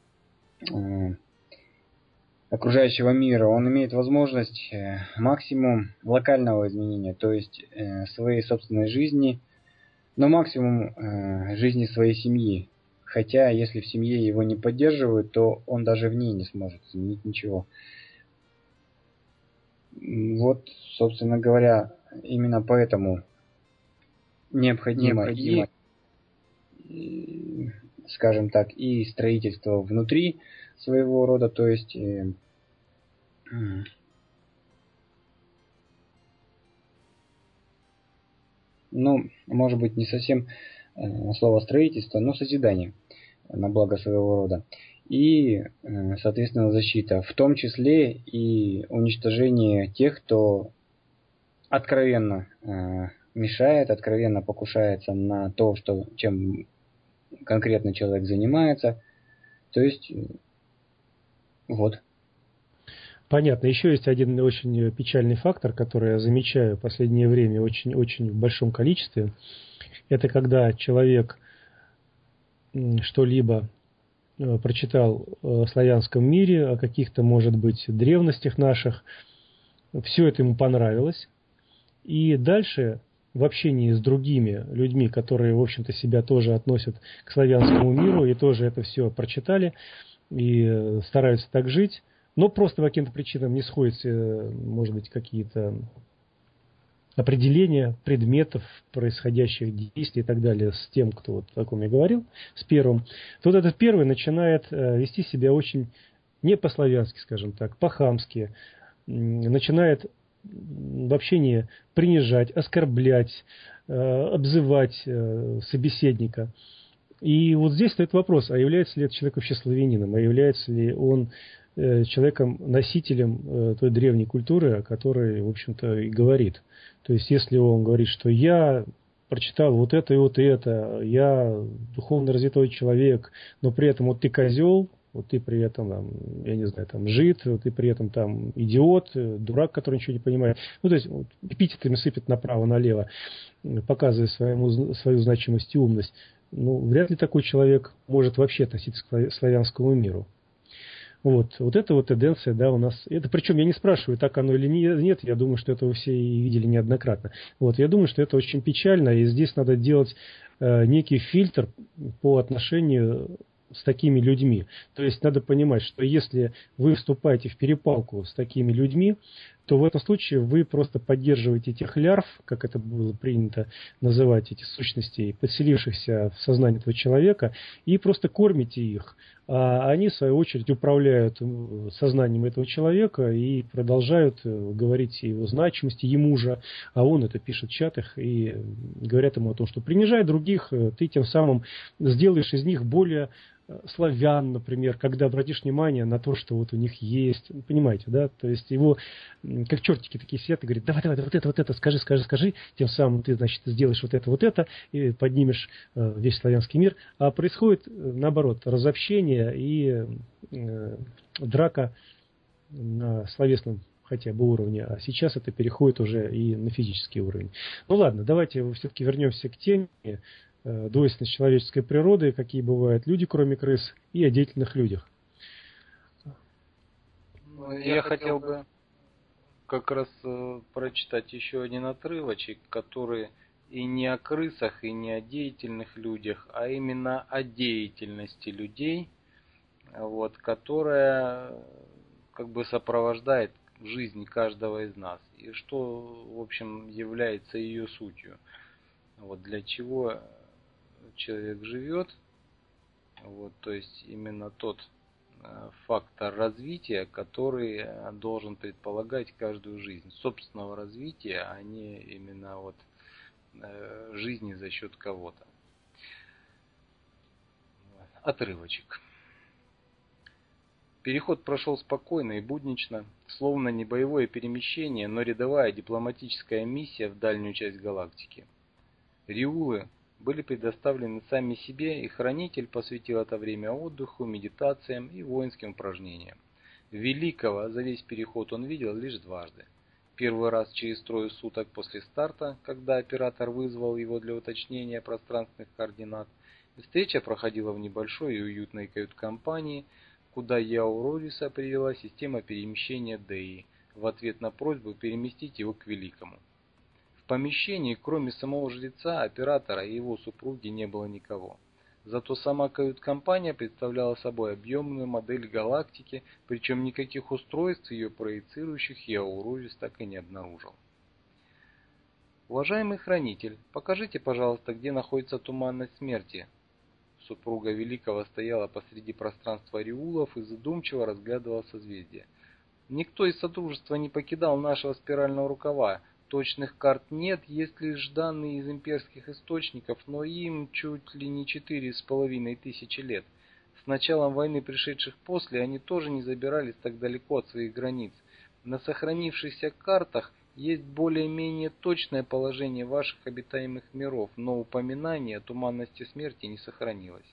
C: окружающего мира. Он имеет возможность максимум локального изменения, то есть своей собственной жизни, но максимум жизни своей семьи. Хотя, если в семье его не поддерживают, то он даже в ней не сможет изменить ничего. Вот, собственно говоря, именно поэтому необходимо, необходимо и, скажем так, и строительство внутри своего рода, то есть э, э, ну, может быть, не совсем э, слово строительство, но созидание на благо своего рода. И, э, соответственно, защита, в том числе и уничтожение тех, кто откровенно э, мешает, откровенно покушается на то, что, чем конкретно человек занимается. То есть, вот.
A: Понятно. Еще есть один очень печальный фактор, который я замечаю в последнее время очень-очень в большом количестве. Это когда человек что-либо прочитал о славянском мире, о каких-то, может быть, древностях наших, все это ему понравилось, и дальше в общении с другими людьми, которые, в общем-то, себя тоже относят к славянскому миру и тоже это все прочитали и стараются так жить, но просто по каким-то причинам не сходятся, может быть, какие-то определения предметов, происходящих действий и так далее с тем, кто, вот, о ком я говорил, с первым, то вот этот первый начинает вести себя очень не по-славянски, скажем так, по-хамски, начинает в общении принижать, оскорблять, обзывать собеседника. И вот здесь стоит вопрос, а является ли этот человек вообще славянином, а является ли он человеком, носителем той древней культуры, о которой, в общем-то, и говорит. То есть, если он говорит, что я прочитал вот это и вот это, я духовно развитой человек, но при этом вот ты козел, вот ты при этом, там, я не знаю, там, жид, вот ты при этом там идиот, дурак, который ничего не понимает. Ну, то есть, вот, эпитетами сыпет направо-налево, показывая своему, свою значимость и умность. Ну, вряд ли такой человек может вообще относиться к славянскому миру. Вот, вот это вот тенденция, да, у нас. Это причем я не спрашиваю, так оно или нет, я думаю, что это вы все и видели неоднократно. Вот, я думаю, что это очень печально, и здесь надо делать э, некий фильтр по отношению с такими людьми. То есть надо понимать, что если вы вступаете в перепалку с такими людьми, то в этом случае вы просто поддерживаете тех лярв, как это было принято называть, эти сущности, подселившихся в сознание этого человека, и просто кормите их. А они, в свою очередь, управляют сознанием этого человека и продолжают говорить о его значимости ему же, а он это пишет в чатах и говорят ему о том, что принижая других, ты тем самым сделаешь из них более славян, например, когда обратишь внимание на то, что вот у них есть, понимаете, да, то есть его, как чертики такие сидят и говорят, давай, давай, вот это, вот это, скажи, скажи, скажи, тем самым ты, значит, сделаешь вот это, вот это, и поднимешь весь славянский мир, а происходит, наоборот, разобщение и э, драка на словесном хотя бы уровне, а сейчас это переходит уже и на физический уровень. Ну ладно, давайте все-таки вернемся к теме двойственность человеческой природы, какие бывают люди, кроме крыс, и о деятельных людях.
B: Я, Я хотел бы как раз э, прочитать еще один отрывочек, который и не о крысах, и не о деятельных людях, а именно о деятельности людей, вот, которая как бы сопровождает жизнь каждого из нас, и что, в общем, является ее сутью. Вот, для чего человек живет, вот, то есть именно тот э, фактор развития, который э, должен предполагать каждую жизнь, собственного развития, а не именно вот э, жизни за счет кого-то. Отрывочек. Переход прошел спокойно и буднично, словно не боевое перемещение, но рядовая дипломатическая миссия в дальнюю часть галактики. Риулы были предоставлены сами себе, и хранитель посвятил это время отдыху, медитациям и воинским упражнениям. Великого за весь переход он видел лишь дважды. Первый раз через трое суток после старта, когда оператор вызвал его для уточнения пространственных координат. Встреча проходила в небольшой и уютной кают-компании, куда Яурориса привела система перемещения Деи в ответ на просьбу переместить его к Великому. В помещении, кроме самого жреца, оператора и его супруги, не было никого. Зато сама кают-компания представляла собой объемную модель галактики, причем никаких устройств, ее проецирующих, Яурурис так и не обнаружил. «Уважаемый хранитель, покажите, пожалуйста, где находится туманность смерти». Супруга Великого стояла посреди пространства Риулов и задумчиво разглядывала созвездия. «Никто из Содружества не покидал нашего спирального рукава. Точных карт нет, есть лишь данные из имперских источников, но им чуть ли не четыре с половиной тысячи лет. С началом войны, пришедших после, они тоже не забирались так далеко от своих границ. На сохранившихся картах есть более-менее точное положение ваших обитаемых миров, но упоминание о туманности смерти не сохранилось.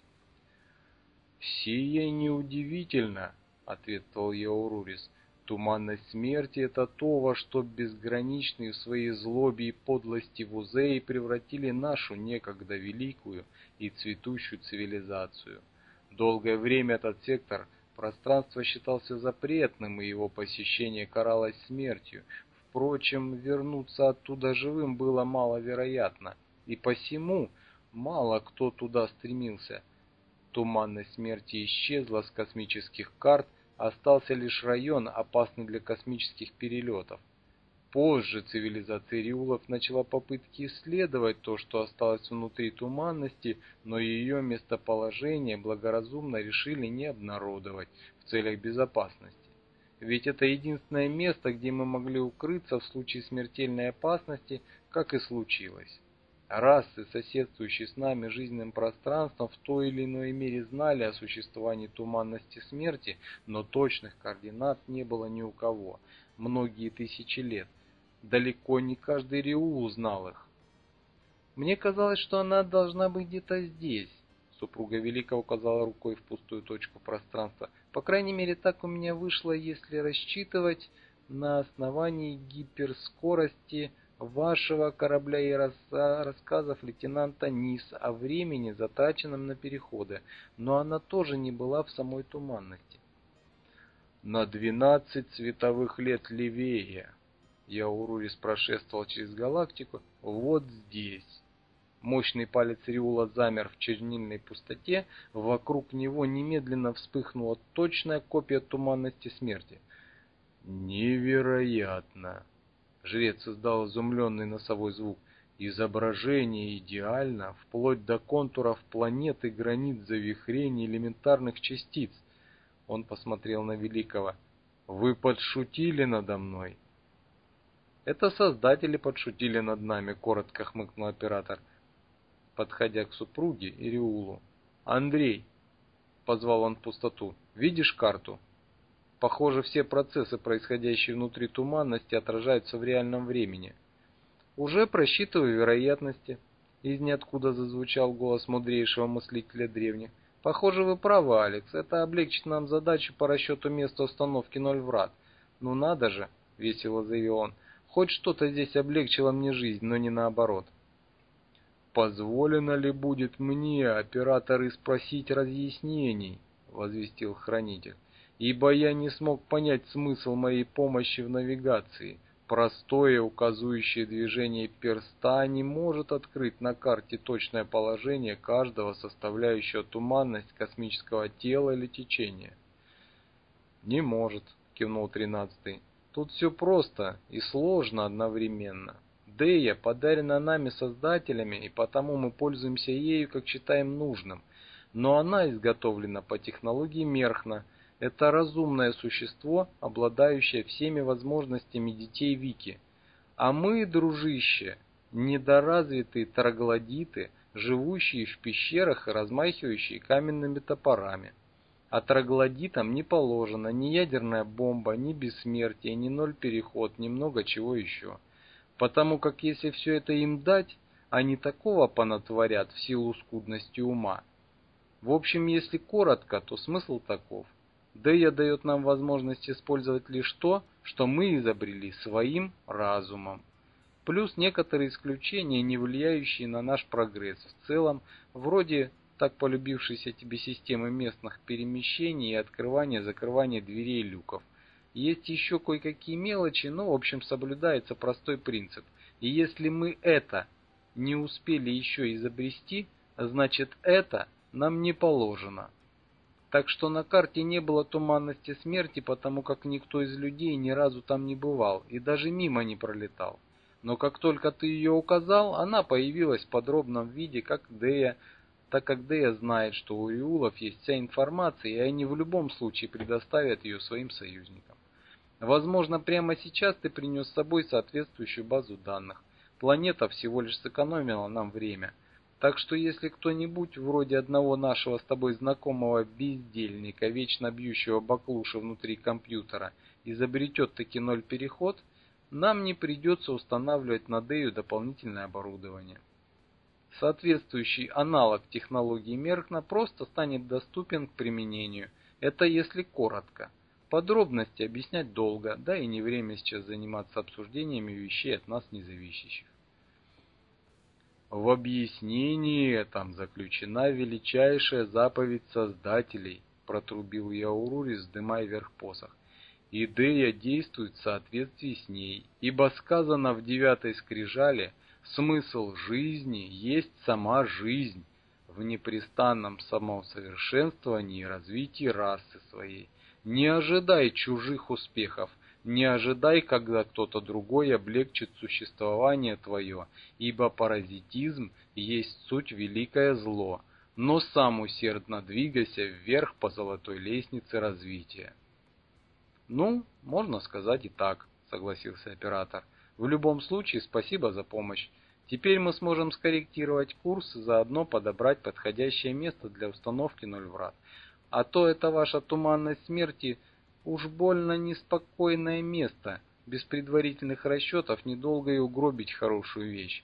B: «Сие неудивительно», — ответствовал Яурурис. «Туманность смерти — это то, во что безграничные в своей злобе и подлости вузеи превратили нашу некогда великую и цветущую цивилизацию. Долгое время этот сектор пространства считался запретным, и его посещение каралось смертью. Впрочем, вернуться оттуда живым было маловероятно, и посему мало кто туда стремился. Туманность смерти исчезла с космических карт, остался лишь район, опасный для космических перелетов. Позже цивилизация Риулов начала попытки исследовать то, что осталось внутри туманности, но ее местоположение благоразумно решили не обнародовать в целях безопасности. Ведь это единственное место, где мы могли укрыться в случае смертельной опасности, как и случилось. Расы, соседствующие с нами жизненным пространством, в той или иной мере знали о существовании туманности смерти, но точных координат не было ни у кого. Многие тысячи лет. Далеко не каждый Риул узнал их. «Мне казалось, что она должна быть где-то здесь», — супруга Велика указала рукой в пустую точку пространства. «По крайней мере, так у меня вышло, если рассчитывать на основании гиперскорости вашего корабля и рассказов лейтенанта Нис о времени, затраченном на переходы, но она тоже не была в самой туманности». «На двенадцать световых лет левее», — Яурурис прошествовал через галактику, — «вот здесь». Мощный палец Риула замер в чернильной пустоте, вокруг него немедленно вспыхнула точная копия туманности смерти. «Невероятно!» — жрец издал изумленный носовой звук. «Изображение идеально, вплоть до контуров планет и границ завихрений элементарных частиц». Он посмотрел на Великого. «Вы подшутили надо мной?» «Это создатели подшутили над нами», — коротко хмыкнул оператор, подходя к супруге и Риулу. «Андрей», — позвал он в пустоту, — «видишь карту? Похоже, все процессы, происходящие внутри туманности, отражаются в реальном времени». «Уже просчитываю вероятности», — из ниоткуда зазвучал голос мудрейшего мыслителя древних. «Похоже, вы правы, Алекс. Это облегчит нам задачу по расчету места установки ноль врат». «Ну надо же», — весело заявил он, — «хоть что-то здесь облегчило мне жизнь, но не наоборот». «Позволено ли будет мне, операторы, спросить разъяснений?» — возвестил хранитель. «Ибо я не смог понять смысл моей помощи в навигации. Простое указующее движение перста не может открыть на карте точное положение каждого составляющего туманность космического тела или течения». «Не может», — кивнул тринадцатый. «Тут все просто и сложно одновременно. Дея подарена нами создателями, и потому мы пользуемся ею, как считаем нужным. Но она изготовлена по технологии Мерхна. Это разумное существо, обладающее всеми возможностями детей Вики. А мы, дружище, недоразвитые троглодиты, живущие в пещерах и размахивающие каменными топорами. А троглодитам не положено ни ядерная бомба, ни бессмертие, ни ноль переход, ни много чего еще. Потому как если все это им дать, они такого понатворят в силу скудности ума. В общем, если коротко, то смысл таков. Дея дает нам возможность использовать лишь то, что мы изобрели своим разумом. Плюс некоторые исключения, не влияющие на наш прогресс в целом, вроде так полюбившейся тебе системы местных перемещений и открывания-закрывания дверей и люков. Есть еще кое-какие мелочи, но в общем соблюдается простой принцип. И если мы это не успели еще изобрести, значит это нам не положено. Так что на карте не было туманности смерти, потому как никто из людей ни разу там не бывал и даже мимо не пролетал. Но как только ты ее указал, она появилась в подробном виде, как Дея, так как Дея знает, что у Риулов есть вся информация, и они в любом случае предоставят ее своим союзникам. Возможно, прямо сейчас ты принес с собой соответствующую базу данных. Планета всего лишь сэкономила нам время. Так что если кто-нибудь, вроде одного нашего с тобой знакомого бездельника, вечно бьющего баклуши внутри компьютера, изобретет таки ноль переход, нам не придется устанавливать на Дею дополнительное оборудование. Соответствующий аналог технологии Меркна просто станет доступен к применению. Это если коротко. Подробности объяснять долго, да и не время сейчас заниматься обсуждениями вещей от нас независящих. В объяснении этом заключена величайшая заповедь Создателей, протрубил Яурурис, вздымая вверх посох. И Дея действует в соответствии с ней, ибо сказано в девятой скрижали: смысл жизни есть сама жизнь в непрестанном самоусовершенствовании и развитии расы своей. Не ожидай чужих успехов, не ожидай, когда кто-то другой облегчит существование твое, ибо паразитизм есть суть великое зло, но сам усердно двигайся вверх по золотой лестнице развития. Ну, можно сказать и так, согласился оператор. В любом случае, спасибо за помощь. Теперь мы сможем скорректировать курс и заодно подобрать подходящее место для установки ноль врат. А то это ваша туманность смерти уж больно неспокойное место. Без предварительных расчетов недолго и угробить хорошую вещь.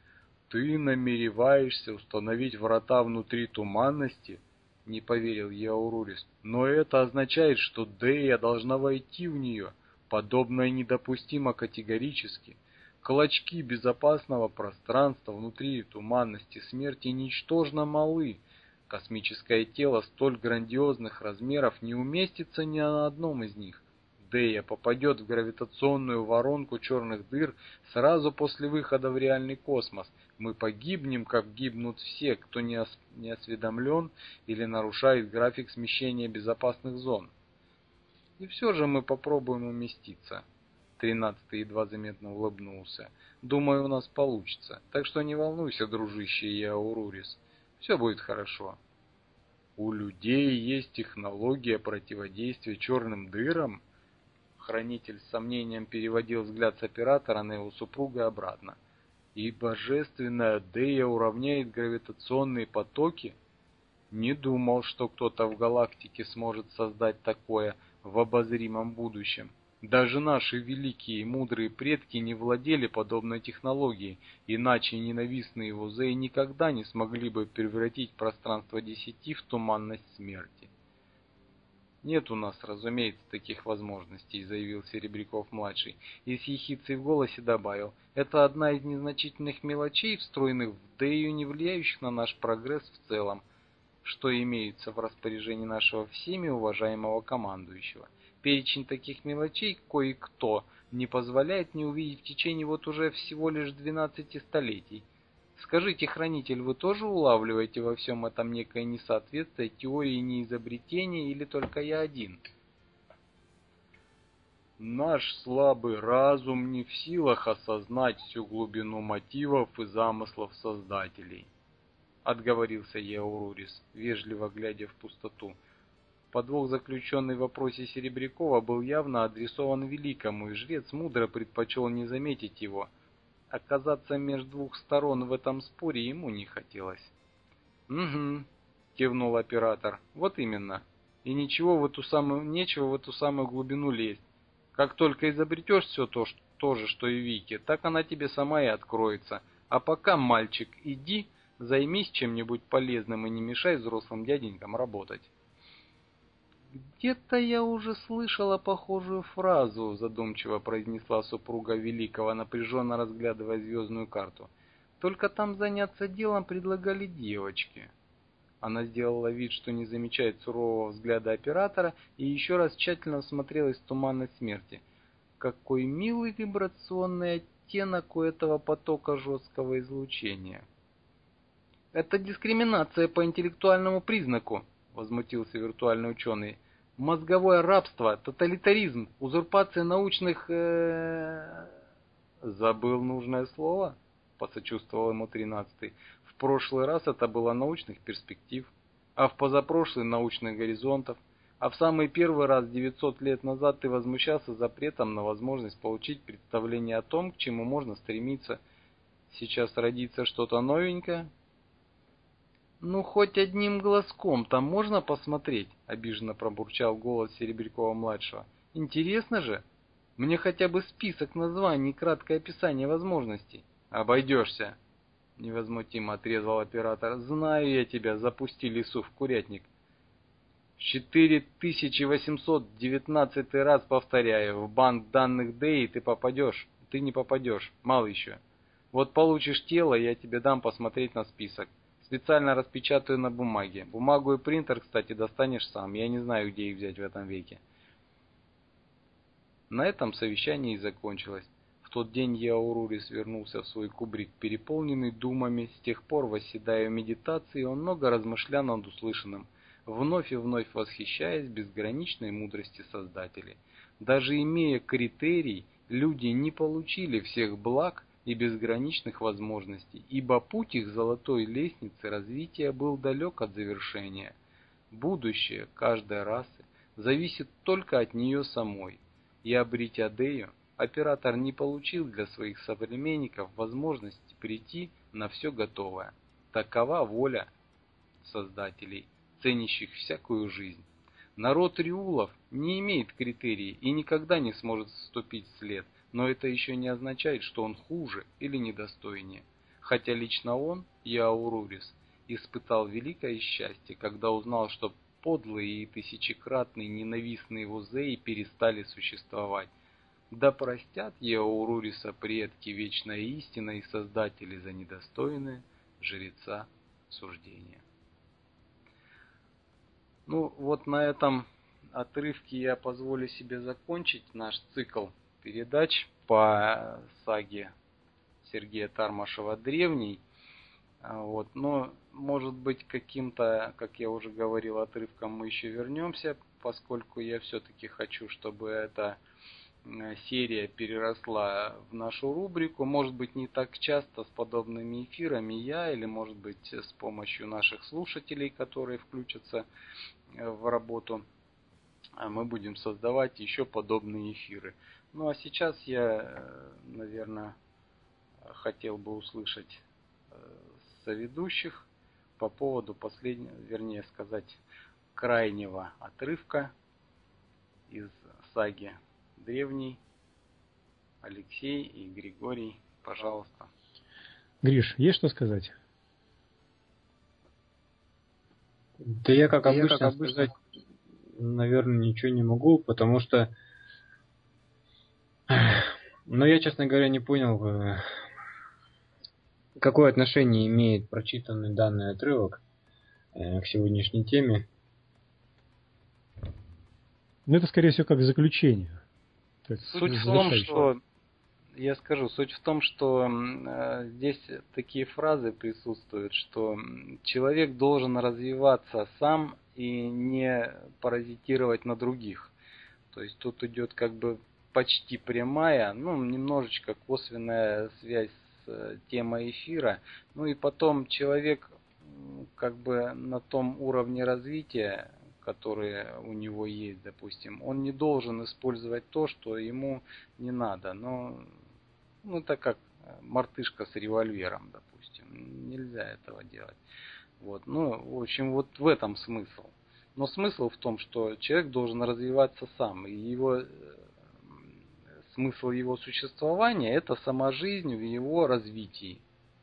B: Ты намереваешься установить врата внутри туманности? Не поверил Яурурис. Но это означает, что Дея должна войти в нее. Подобное недопустимо категорически. Клочки безопасного пространства внутри туманности смерти ничтожно малы. Космическое тело столь грандиозных размеров не уместится ни на одном из них. Дея попадет в гравитационную воронку черных дыр сразу после выхода в реальный космос. Мы погибнем, как гибнут все, кто не, ос- не осведомлен или нарушает график смещения безопасных зон. И все же мы попробуем уместиться. Тринадцатый едва заметно улыбнулся. Думаю, у нас получится. Так что не волнуйся, дружище Яурурис. Все будет хорошо. У людей есть технология противодействия черным дырам? Хранитель с сомнением переводил взгляд с оператора на его супруга и обратно. И божественная Дея уравняет гравитационные потоки? Не думал, что кто-то в галактике сможет создать такое в обозримом будущем. Даже наши великие и мудрые предки не владели подобной технологией, иначе ненавистные вузеи никогда не смогли бы превратить пространство десяти в туманность смерти. «Нет у нас, разумеется, таких возможностей», — заявил Серебряков-младший, и с ехицей в голосе добавил: «это одна из незначительных мелочей, встроенных в Дею, не влияющих на наш прогресс в целом, что имеются в распоряжении нашего всеми уважаемого командующего. Перечень таких мелочей кое-кто не позволяет мне увидеть в течение вот уже всего лишь двенадцати столетий. Скажите, хранитель, вы тоже улавливаете во всем этом некое несоответствие теории неизобретения или только я один?» «Наш слабый разум не в силах осознать всю глубину мотивов и замыслов создателей», — отговорился Яурурис, вежливо глядя в пустоту. Подвох, заключенный в вопросе Серебрякова, был явно адресован великому, и жрец мудро предпочел не заметить его. Оказаться между двух сторон в этом споре ему не хотелось. «Угу», — кивнул оператор, — «вот именно. И ничего в эту самую, нечего в эту самую глубину лезть. Как только изобретешь все то, что, то же, что и Вики, так она тебе сама и откроется. А пока, мальчик, иди, займись чем-нибудь полезным и не мешай взрослым дяденькам работать». «Где-то я уже слышала похожую фразу», — задумчиво произнесла супруга Великого, напряженно разглядывая звездную карту. «Только там заняться делом предлагали девочки». Она сделала вид, что не замечает сурового взгляда оператора, и еще раз тщательно всмотрелась в туманность смерти. Какой милый вибрационный оттенок у этого потока жесткого излучения. «Это дискриминация по интеллектуальному признаку», — возмутился виртуальный ученый. «Мозговое рабство, тоталитаризм, узурпация научных...» э... «Забыл нужное слово?» — посочувствовал ему тринадцатый. «В прошлый раз это было научных перспектив, а в позапрошлый — научных горизонтов, а в самый первый раз девятьсот лет назад ты возмущался запретом на возможность получить представление о том, к чему можно стремиться. Сейчас родится что-то новенькое?» «Ну, хоть одним глазком там можно посмотреть?» — обиженно пробурчал голос Серебрякова-младшего. «Интересно же!» Мне хотя бы список названий и краткое описание возможностей. Обойдешься, невозмутимо отрезал оператор. Знаю я тебя, запусти лису в курятник. В четыре тысячи восемьсот девятнадцатый раз повторяю, в банк данных Дэи ты попадешь, ты не попадешь, мало еще. Вот получишь тело, я тебе дам посмотреть на список. Специально распечатаю на бумаге. Бумагу и принтер, кстати, достанешь сам, я не знаю, где их взять в этом веке. На этом совещание и закончилось. В тот день Яурурис вернулся в свой кубрик, переполненный думами. С тех пор, восседая в медитации, он много размышлял над услышанным, вновь и вновь восхищаясь безграничной мудрости Создателей. Даже имея критерий, люди не получили всех благ и безграничных возможностей, ибо путь их золотой лестницы развития был далек от завершения. Будущее каждой расы зависит только от нее самой. И обретя Дею, оператор не получил для своих современников возможности прийти на все готовое. Такова воля Создателей, ценящих всякую жизнь. Народ Риулов не имеет критерий и никогда не сможет вступить вслед, но это еще не означает, что он хуже или недостойнее. Хотя лично он, Яурурис, испытал великое счастье, когда узнал, что подлые и тысячекратные ненавистные его Зеи перестали существовать. Да простят Яуруриса предки вечная истина и создатели за недостойные жреца суждения. Ну вот на этом отрывке я позволю себе закончить наш цикл передач по саге Сергея Тармашева «Древний». Вот. Но, может быть, каким-то, как я уже говорил, отрывком мы еще вернемся, поскольку я все-таки хочу, чтобы эта серия переросла в нашу рубрику. Может быть, не так часто с подобными эфирами я, или, может быть, с помощью наших слушателей, которые включатся в работу, мы будем создавать еще подобные эфиры. Ну, а сейчас я, наверное, хотел бы услышать соведущих по поводу последнего, вернее сказать, крайнего отрывка из саги «Древний». Алексей и Григорий, пожалуйста.
A: Гриш, есть что сказать?
C: Да я, как
A: да
C: обычно,
A: я, как обычно,
C: сказать, наверное, ничего не могу, потому что, но я, честно говоря, не понял, какое отношение имеет прочитанный данный отрывок к сегодняшней теме.
A: Ну, это, скорее всего, как заключение.
B: Так, суть в том, что, я скажу, суть в том, что э, здесь такие фразы присутствуют, что человек должен развиваться сам и не паразитировать на других. То есть тут идет как бы почти прямая, ну, немножечко косвенная связь с темой эфира. Ну и потом человек как бы на том уровне развития, который у него есть, допустим, он не должен использовать то, что ему не надо. Но, ну, это как мартышка с револьвером, допустим. Нельзя этого делать. Вот. Ну, в общем, вот в этом смысл. Но смысл в том, что человек должен развиваться сам. И его, смысл его существования – это сама жизнь в его развитии.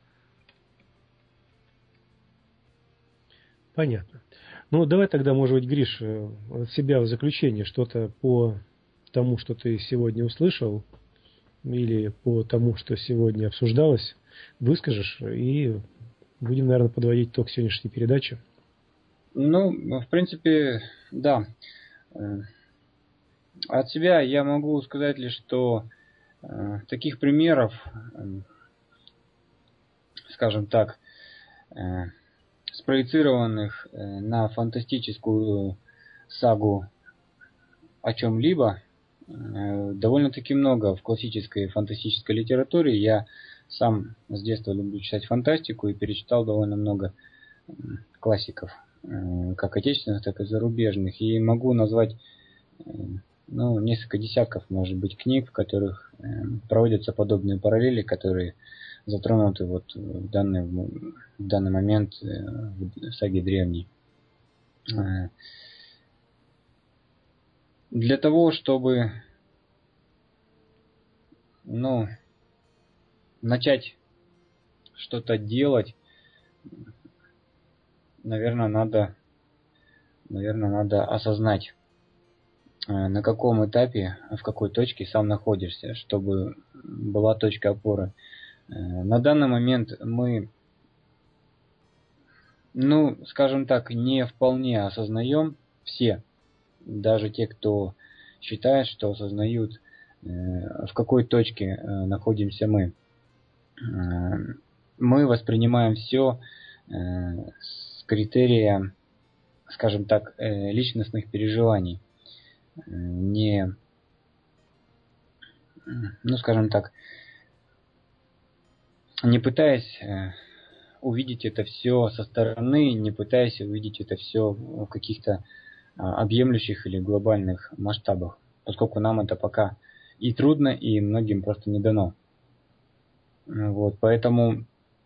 A: Понятно. Ну, давай тогда, может быть, Гриш, от себя в заключение что-то по тому, что ты сегодня услышал, или по тому, что сегодня обсуждалось, выскажешь, и будем, наверное, подводить итог сегодняшней передачи.
C: Ну, в принципе, да. От себя я могу сказать лишь, что таких примеров, скажем так, спроецированных на фантастическую сагу о чем-либо, довольно-таки много в классической фантастической литературе. Я сам с детства люблю читать фантастику и перечитал довольно много классиков, как отечественных, так и зарубежных. И могу назвать ну, несколько десятков, может быть, книг, в которых проводятся подобные параллели, которые затронуты вот в данный, в данный момент в саге «Древний». Для того, чтобы ну, начать что-то делать, наверное, надо, наверное, надо осознать, на каком этапе, в какой точке сам находишься, чтобы была точка опоры. На данный момент мы, ну, скажем так, не вполне осознаем все, даже те, кто считает, что осознают, в какой точке находимся мы. Мы воспринимаем все с критерия, скажем так, личностных переживаний, не, ну, скажем так, не пытаясь увидеть это все со стороны, не пытаясь увидеть это все в каких-то объемлющих или глобальных масштабах, поскольку нам это пока и трудно, и многим просто не дано. Вот, поэтому,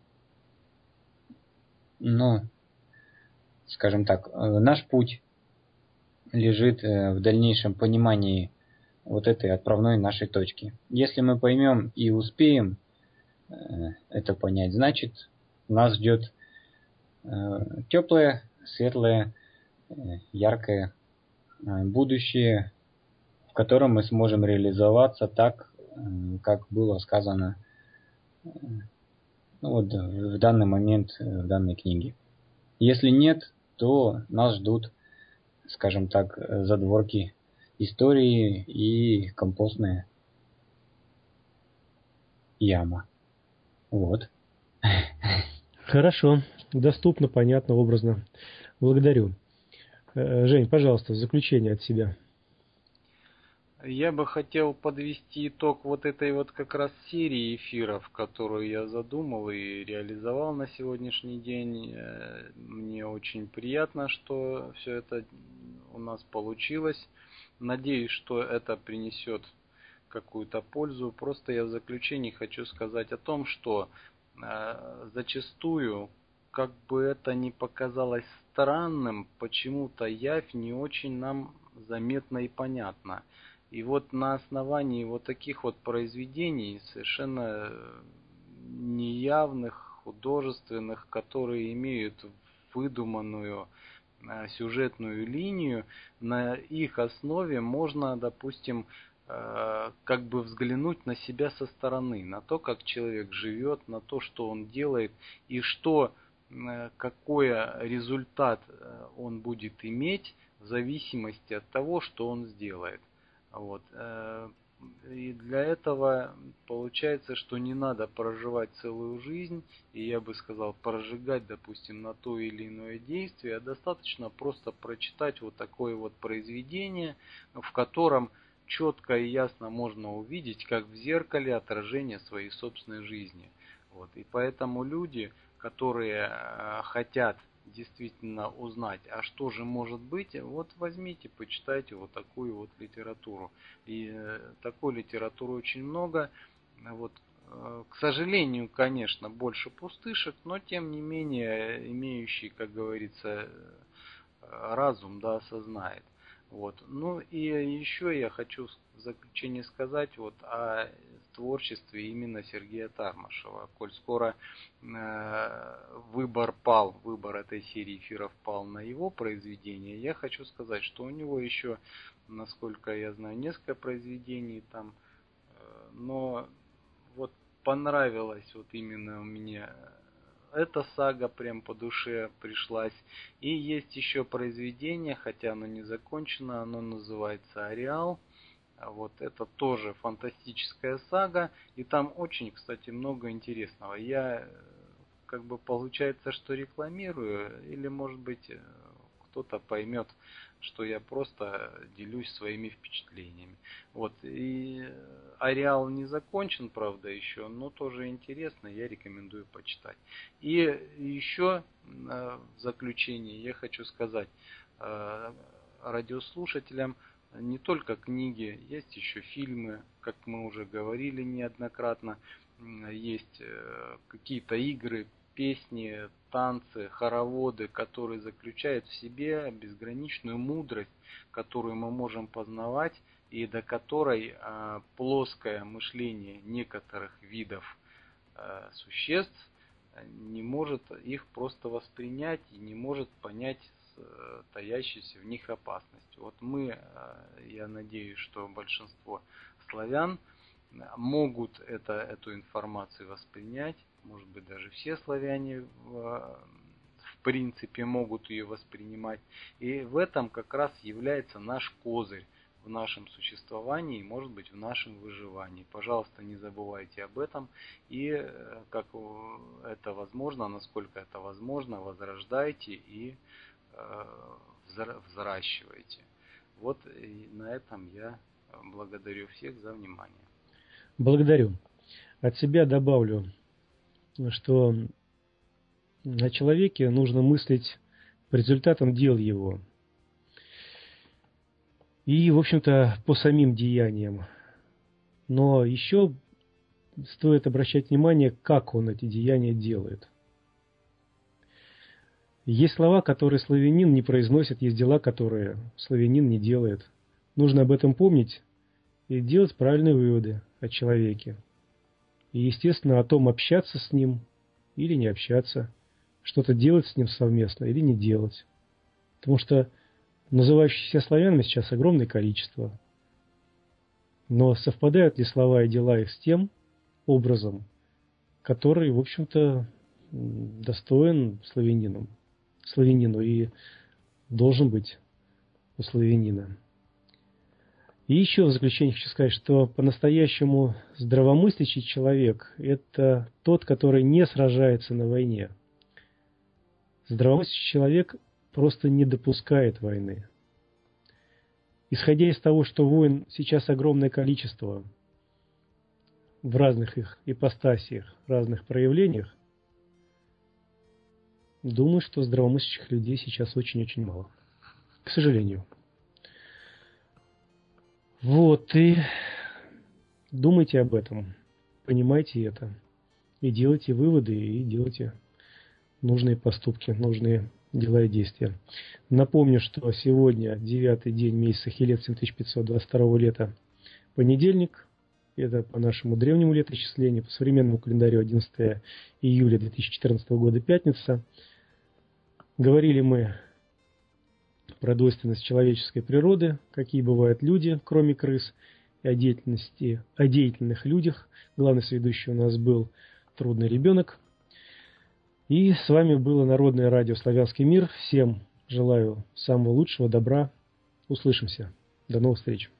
C: ну, скажем так, наш путь лежит в дальнейшем понимании вот этой отправной нашей точки. Если мы поймем и успеем это понять, значит, нас ждет теплое, светлое, яркое будущее, в котором мы сможем реализоваться так, как было сказано, ну, вот, в данный момент в данной книге. Если нет, то нас ждут, скажем так, задворки истории и компостная яма. Вот.
A: Хорошо. Доступно, понятно, образно. Благодарю. Жень, пожалуйста, заключение от себя.
B: Я бы хотел подвести итог вот этой вот как раз серии эфиров, которую я задумал и реализовал на сегодняшний день. Мне очень приятно, что все это у нас получилось. Надеюсь, что это принесет какую-то пользу. Просто я в заключении хочу сказать о том, что э, зачастую, как бы это ни показалось странным, почему-то явь не очень нам заметна и понятна. И вот на основании вот таких вот произведений, совершенно неявных, художественных, которые имеют выдуманную э, сюжетную линию, на их основе можно, допустим, э, как бы взглянуть на себя со стороны, на то, как человек живет, на то, что он делает, и что, э, какой результат он будет иметь в зависимости от того, что он сделает. Вот. И для этого получается, что не надо проживать целую жизнь, и я бы сказал, прожигать, допустим, на то или иное действие, а достаточно просто прочитать вот такое вот произведение, в котором четко и ясно можно увидеть, как в зеркале, отражение своей собственной жизни. Вот. И поэтому люди, которые хотят действительно узнать, а что же может быть, вот возьмите, почитайте вот такую вот литературу. И э, такой литературы очень много. Вот, э, к сожалению, конечно, больше пустышек, но тем не менее, имеющий, как говорится, разум, да, осознает. Вот. Ну и еще я хочу в заключение сказать вот о творчестве именно Сергея Тармашева. Коль скоро э, выбор пал, выбор этой серии эфиров пал на его произведение, я хочу сказать, что у него еще, насколько я знаю, несколько произведений там, э, но вот понравилось вот именно мне эта сага прям по душе пришлась. И есть еще произведение, хотя оно не закончено, оно называется «Ареал». Вот это тоже фантастическая сага, и там очень, кстати, много интересного. Я как бы получается, что рекламирую, или может быть кто-то поймет, что я просто делюсь своими впечатлениями. Вот. И «Ареал» не закончен, правда, еще, но тоже интересно, я рекомендую почитать. И еще в заключение я хочу сказать радиослушателям, не только книги, есть еще фильмы, как мы уже говорили неоднократно, есть какие-то игры, песни, танцы, хороводы, которые заключают в себе безграничную мудрость, которую мы можем познавать и до которой э, плоское мышление некоторых видов э, существ не может их просто воспринять и не может понять э, таящуюся в них опасность. Вот мы, э, я надеюсь, что большинство славян могут это, эту информацию воспринять, может быть даже все славяне в, в принципе могут ее воспринимать. И в этом как раз является наш козырь в нашем существовании и, может быть, в нашем выживании. Пожалуйста, не забывайте об этом и, как это возможно, насколько это возможно, возрождайте и взращивайте. Вот и на этом я благодарю всех за внимание.
A: Благодарю. От себя добавлю, что о человеке нужно мыслить по результатам дел его. И, в общем-то, по самим деяниям. Но еще стоит обращать внимание, как он эти деяния делает. Есть слова, которые славянин не произносит, есть дела, которые славянин не делает. Нужно об этом помнить и делать правильные выводы о человеке. И, естественно, о том, общаться с ним или не общаться, что-то делать с ним совместно или не делать. Потому что называющихся славянами сейчас огромное количество. Но совпадают ли слова и дела их с тем образом, который, в общем-то, достоин славянину, славянину и должен быть у славянина. И еще в заключение хочу сказать, что по-настоящему здравомыслящий человек – это тот, который не сражается на войне. Здравомыслящий человек просто не допускает войны. Исходя из того, что войн сейчас огромное количество в разных их ипостасиях, разных проявлениях, думаю, что здравомыслящих людей сейчас очень-очень мало. К сожалению. Вот, и думайте об этом, понимайте это, и делайте выводы, и делайте нужные поступки, нужные дела и действия. Напомню, что сегодня девятый день месяца Хилет семь тысяч пятьсот двадцать второго лета, понедельник, это по нашему древнему летоисчислению, по современному календарю одиннадцатое июля две тысячи четырнадцатого года, пятница. Говорили мы про двойственность человеческой природы, какие бывают люди, кроме крыс, и о деятельности, о деятельных людях. Главный соведущий у нас был трудный ребенок. И с вами было Народное радио «Славянский мир». Всем желаю самого лучшего, добра. Услышимся. До новых встреч.